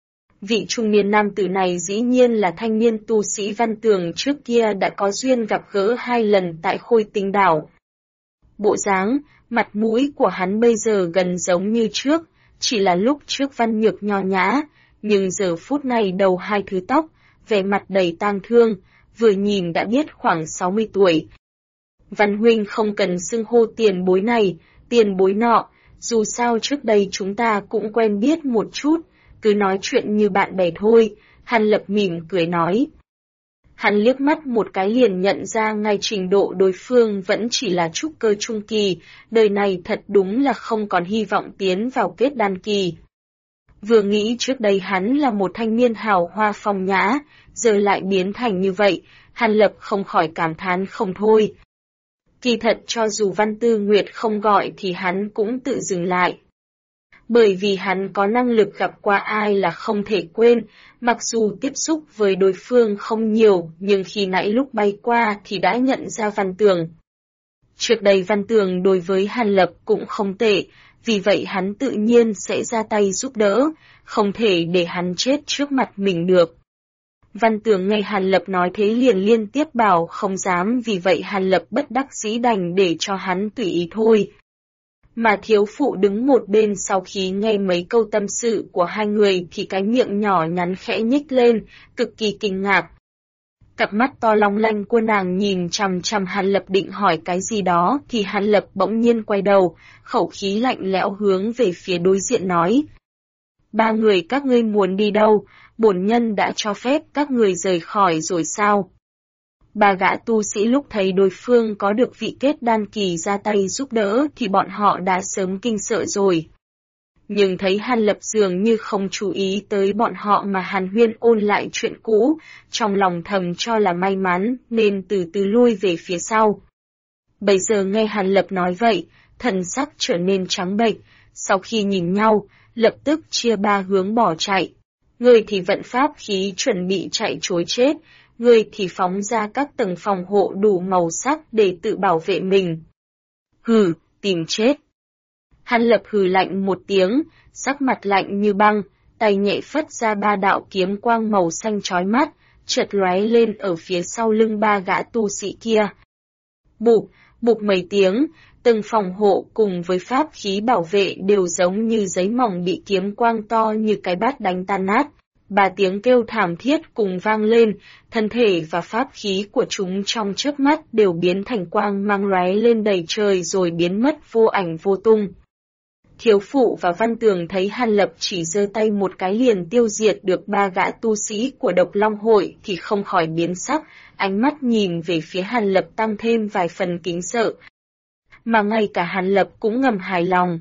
Vị trung niên nam tử này dĩ nhiên là thanh niên tu sĩ Văn Tường trước kia đã có duyên gặp gỡ 2 lần tại Khôi Tinh Đảo. Bộ dáng, mặt mũi của hắn bây giờ gần giống như trước, chỉ là lúc trước văn nhược nho nhã, nhưng giờ phút này đầu 2 thứ tóc, vẻ mặt đầy tang thương, vừa nhìn đã biết khoảng 60 tuổi. Văn huynh không cần xưng hô tiền bối này, tiền bối nọ, dù sao trước đây chúng ta cũng quen biết một chút, cứ nói chuyện như bạn bè thôi, Hàn Lập mỉm cười nói. Hắn liếc mắt một cái liền nhận ra ngay trình độ đối phương vẫn chỉ là trúc cơ trung kỳ, đời này thật đúng là không còn hy vọng tiến vào kết đan kỳ. Vừa nghĩ trước đây hắn là một thanh niên hào hoa phong nhã, giờ lại biến thành như vậy, Hàn Lập không khỏi cảm thán không thôi. Kỳ thật cho dù Văn Tư Nguyệt không gọi thì hắn cũng tự dừng lại. Bởi vì hắn có năng lực gặp qua ai là không thể quên, mặc dù tiếp xúc với đối phương không nhiều, nhưng khi nãy lúc bay qua thì đã nhận ra Văn Tường. Trước đây Văn Tường đối với Hàn Lập cũng không tệ, vì vậy hắn tự nhiên sẽ ra tay giúp đỡ, không thể để hắn chết trước mặt mình được. Văn Tường nghe Hàn Lập nói thế liền liên tiếp bảo không dám, vì vậy Hàn Lập bất đắc dĩ đành để cho hắn tùy ý thôi. Mà thiếu phụ đứng một bên sau khi nghe mấy câu tâm sự của hai người thì cái miệng nhỏ nhắn khẽ nhích lên, cực kỳ kinh ngạc. Cặp mắt to long lanh của nàng nhìn chằm chằm Hàn Lập định hỏi cái gì đó thì Hàn Lập bỗng nhiên quay đầu, khẩu khí lạnh lẽo hướng về phía đối diện nói. 3 người các ngươi muốn đi đâu, bổn nhân đã cho phép các người rời khỏi rồi sao? 3 gã tu sĩ lúc thấy đối phương có được vị kết đan kỳ ra tay giúp đỡ thì bọn họ đã sớm kinh sợ rồi. Nhưng thấy Hàn Lập dường như không chú ý tới bọn họ mà Hàn Huyên ôn lại chuyện cũ, trong lòng thầm cho là may mắn nên từ từ lui về phía sau. Bây giờ nghe Hàn Lập nói vậy, thần sắc trở nên trắng bệch, sau khi nhìn nhau, lập tức chia 3 hướng bỏ chạy. Người thì vận pháp khí chuẩn bị chạy trối chết, người thì phóng ra các tầng phòng hộ đủ màu sắc để tự bảo vệ mình. Hừ, tìm chết. Hàn Lập hừ lạnh một tiếng, sắc mặt lạnh như băng, tay nhẹ phất ra 3 đạo kiếm quang màu xanh chói mắt, chợt lóe lên ở phía sau lưng 3 gã tu sĩ kia. Bụp, bụp mấy tiếng, từng phòng hộ cùng với pháp khí bảo vệ đều giống như giấy mỏng bị kiếm quang to như cái bát đánh tan nát. 3 tiếng kêu thảm thiết cùng vang lên, thân thể và pháp khí của chúng trong chớp mắt đều biến thành quang mang lóe lên đầy trời rồi biến mất vô ảnh vô tung. Thiếu phụ và Văn Tường thấy Hàn Lập chỉ giơ tay một cái liền tiêu diệt được 3 gã tu sĩ của Độc Long Hội thì không khỏi biến sắc, ánh mắt nhìn về phía Hàn Lập tăng thêm vài phần kính sợ. Mà ngay cả Hàn Lập cũng ngầm hài lòng.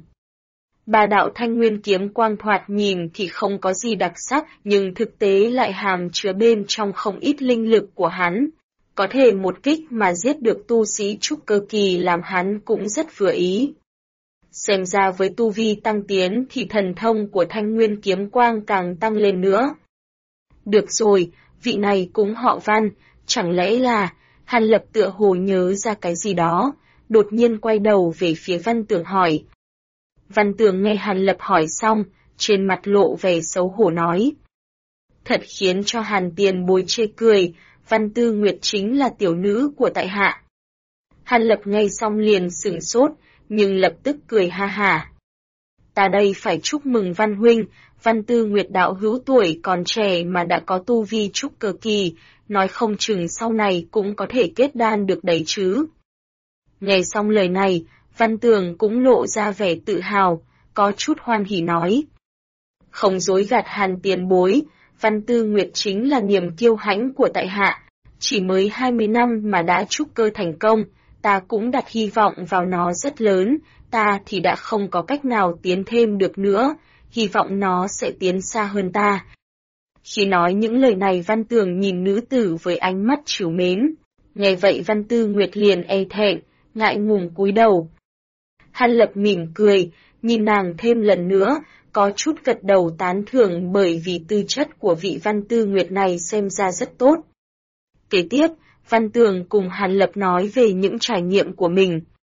3 đạo thanh nguyên kiếm quang thoạt nhìn thì không có gì đặc sắc, nhưng thực tế lại hàm chứa bên trong không ít linh lực của hắn. Có thể một kích mà giết được tu sĩ trúc cơ kỳ làm hắn cũng rất vừa ý. Xem ra với tu vi tăng tiến thì thần thông của thanh nguyên kiếm quang càng tăng lên nữa. Được rồi, vị này cũng họ Văn, chẳng lẽ là... Hàn Lập tựa hồ nhớ ra cái gì đó, đột nhiên quay đầu về phía Văn Tường hỏi. Văn Tường nghe Hàn Lập hỏi xong, trên mặt lộ vẻ xấu hổ nói. Thật khiến cho Hàn tiền bối chê cười, Văn Tư Nguyệt chính là tiểu nữ của tại hạ. Hàn Lập nghe xong liền sửng sốt, nhưng lập tức cười ha hả. Ta đây phải chúc mừng Văn huynh, Văn Tư Nguyệt đạo hữu tuổi còn trẻ mà đã có tu vi trúc cơ kỳ, nói không chừng sau này cũng có thể kết đan được đấy chứ. Nghe xong lời này, Văn Tường cũng lộ ra vẻ tự hào, có chút hoan hỉ nói. Không dối gạt Hàn tiền bối, Văn Tư Nguyệt chính là niềm kiêu hãnh của tại hạ, chỉ mới 20 năm mà đã trúc cơ thành công, ta cũng đặt hy vọng vào nó rất lớn, ta thì đã không có cách nào tiến thêm được nữa, hy vọng nó sẽ tiến xa hơn ta. Khi nói những lời này Văn Tường nhìn nữ tử với ánh mắt trìu mến, nghe vậy Văn Tư Nguyệt liền e thẹn, ngại ngùng cúi đầu. Hàn Lập mỉm cười, nhìn nàng thêm lần nữa, có chút gật đầu tán thưởng bởi vì tư chất của vị Văn Tư Nguyệt này xem ra rất tốt. Kế tiếp, Văn Tường cùng Hàn Lập nói về những trải nghiệm của mình.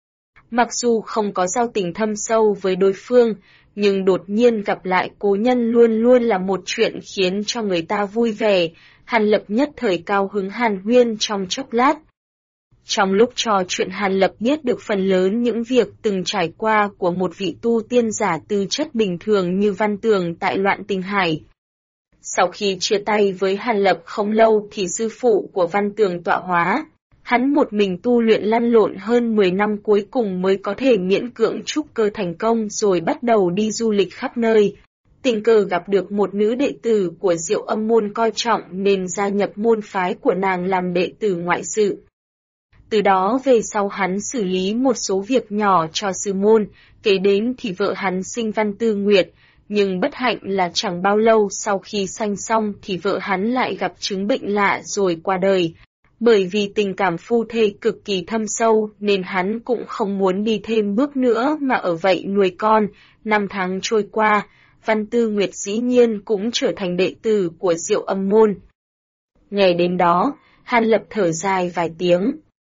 Mặc dù không có giao tình thâm sâu với đối phương, nhưng đột nhiên gặp lại cố nhân luôn luôn là một chuyện khiến cho người ta vui vẻ. Hàn Lập nhất thời cao hứng hàn huyên trong chốc lát. Trong lúc trò chuyện Hàn Lập biết được phần lớn những việc từng trải qua của một vị tu tiên giả tư chất bình thường như Văn Tường tại Loạn Tinh Hải. Sau khi chia tay với Hàn Lập không lâu thì sư phụ của Văn Tường tọa hóa. Hắn một mình tu luyện lăn lộn hơn 10 năm cuối cùng mới có thể miễn cưỡng trúc cơ thành công rồi bắt đầu đi du lịch khắp nơi. Tình cờ gặp được một nữ đệ tử của Diệu Âm môn coi trọng nên gia nhập môn phái của nàng làm đệ tử ngoại sự. Từ đó về sau hắn xử lý một số việc nhỏ cho sư môn, kế đến thì vợ hắn sinh Văn Tư Nguyệt, nhưng bất hạnh là chẳng bao lâu sau khi sanh xong thì vợ hắn lại gặp chứng bệnh lạ rồi qua đời. Bởi vì tình cảm phu thê cực kỳ thâm sâu nên hắn cũng không muốn đi thêm bước nữa mà ở vậy nuôi con. 5 tháng trôi qua, Văn Tư Nguyệt dĩ nhiên cũng trở thành đệ tử của Diệu Âm môn. Ngày đến đó, Hàn Lập thở dài vài tiếng.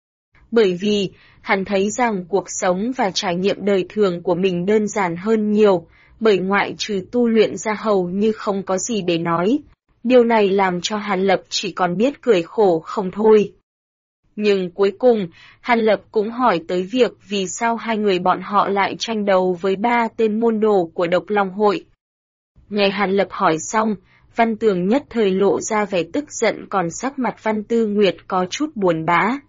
Bởi vì, hắn thấy rằng cuộc sống và trải nghiệm đời thường của mình đơn giản hơn nhiều, bởi ngoại trừ tu luyện ra hầu như không có gì để nói. Điều này làm cho Hàn Lập chỉ còn biết cười khổ không thôi. Nhưng cuối cùng, Hàn Lập cũng hỏi tới việc vì sao hai người bọn họ lại tranh đấu với 3 tên môn đồ của Độc Long hội. Nghe Hàn Lập hỏi xong, Văn Tường nhất thời lộ ra vẻ tức giận còn sắc mặt Văn Tư Nguyệt có chút buồn bã.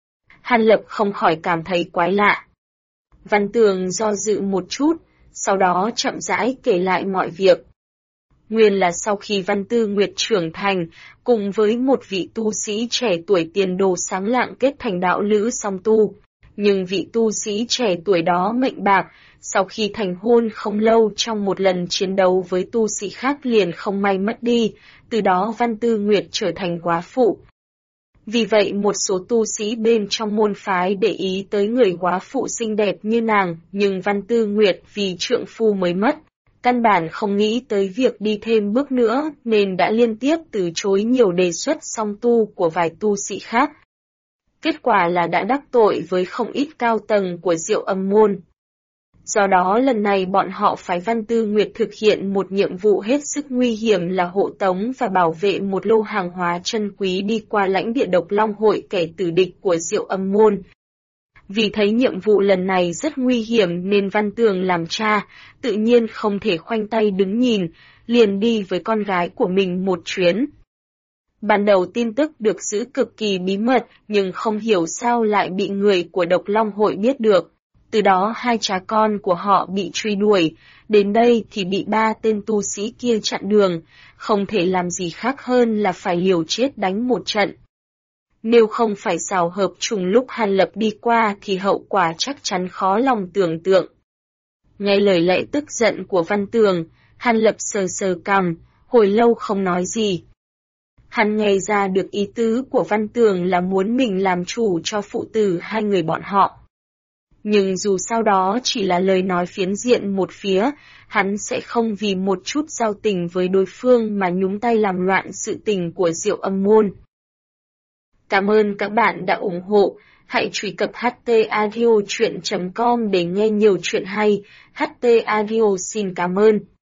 Hàn Lập không khỏi cảm thấy quái lạ. Văn Tường do dự một chút, sau đó chậm rãi kể lại mọi việc. Nguyên là sau khi Văn Tư Nguyệt trưởng thành, cùng với một vị tu sĩ trẻ tuổi tiền đồ sáng lạng kết thành đạo lữ song tu. Nhưng vị tu sĩ trẻ tuổi đó mệnh bạc, sau khi thành hôn không lâu trong một lần chiến đấu với tu sĩ khác liền không may mất đi, từ đó Văn Tư Nguyệt trở thành góa phụ. Vì vậy một số tu sĩ bên trong môn phái để ý tới người góa phụ xinh đẹp như nàng, nhưng Văn Tư Nguyệt vì trượng phu mới mất, căn bản không nghĩ tới việc đi thêm bước nữa nên đã liên tiếp từ chối nhiều đề xuất song tu của vài tu sĩ khác. Kết quả là đã đắc tội với không ít cao tầng của Diệu Âm môn. Do đó lần này bọn họ phái Văn Tư Nguyệt thực hiện một nhiệm vụ hết sức nguy hiểm là hộ tống và bảo vệ một lô hàng hóa chân quý đi qua lãnh địa Độc Long hội kẻ tử địch của Diệu Âm môn. Vì thấy nhiệm vụ lần này rất nguy hiểm nên Văn Tường làm cha, tự nhiên không thể khoanh tay đứng nhìn, liền đi với con gái của mình một chuyến. Ban đầu tin tức được giữ cực kỳ bí mật nhưng không hiểu sao lại bị người của Độc Long hội biết được. Từ đó hai cha con của họ bị truy đuổi, đến đây thì bị 3 tên tu sĩ kia chặn đường, không thể làm gì khác hơn là phải liều chết đánh một trận. Nếu không phải xào hợp trùng lúc Hàn Lập đi qua thì hậu quả chắc chắn khó lòng tưởng tượng. Nghe lời lẽ tức giận của Văn Tường, Hàn Lập sờ sờ cằm, hồi lâu không nói gì. Hắn nghe ra được ý tứ của Văn Tường là muốn mình làm chủ cho phụ tử hai người bọn họ. Nhưng dù sau đó chỉ là lời nói phiến diện một phía, hắn sẽ không vì một chút giao tình với đối phương mà nhúng tay làm loạn sự tình của Diệu Âm môn. Cảm ơn các bạn đã ủng hộ, hãy truy cập htaudio.com để nghe nhiều chuyện hay. HT Audio xin cảm ơn.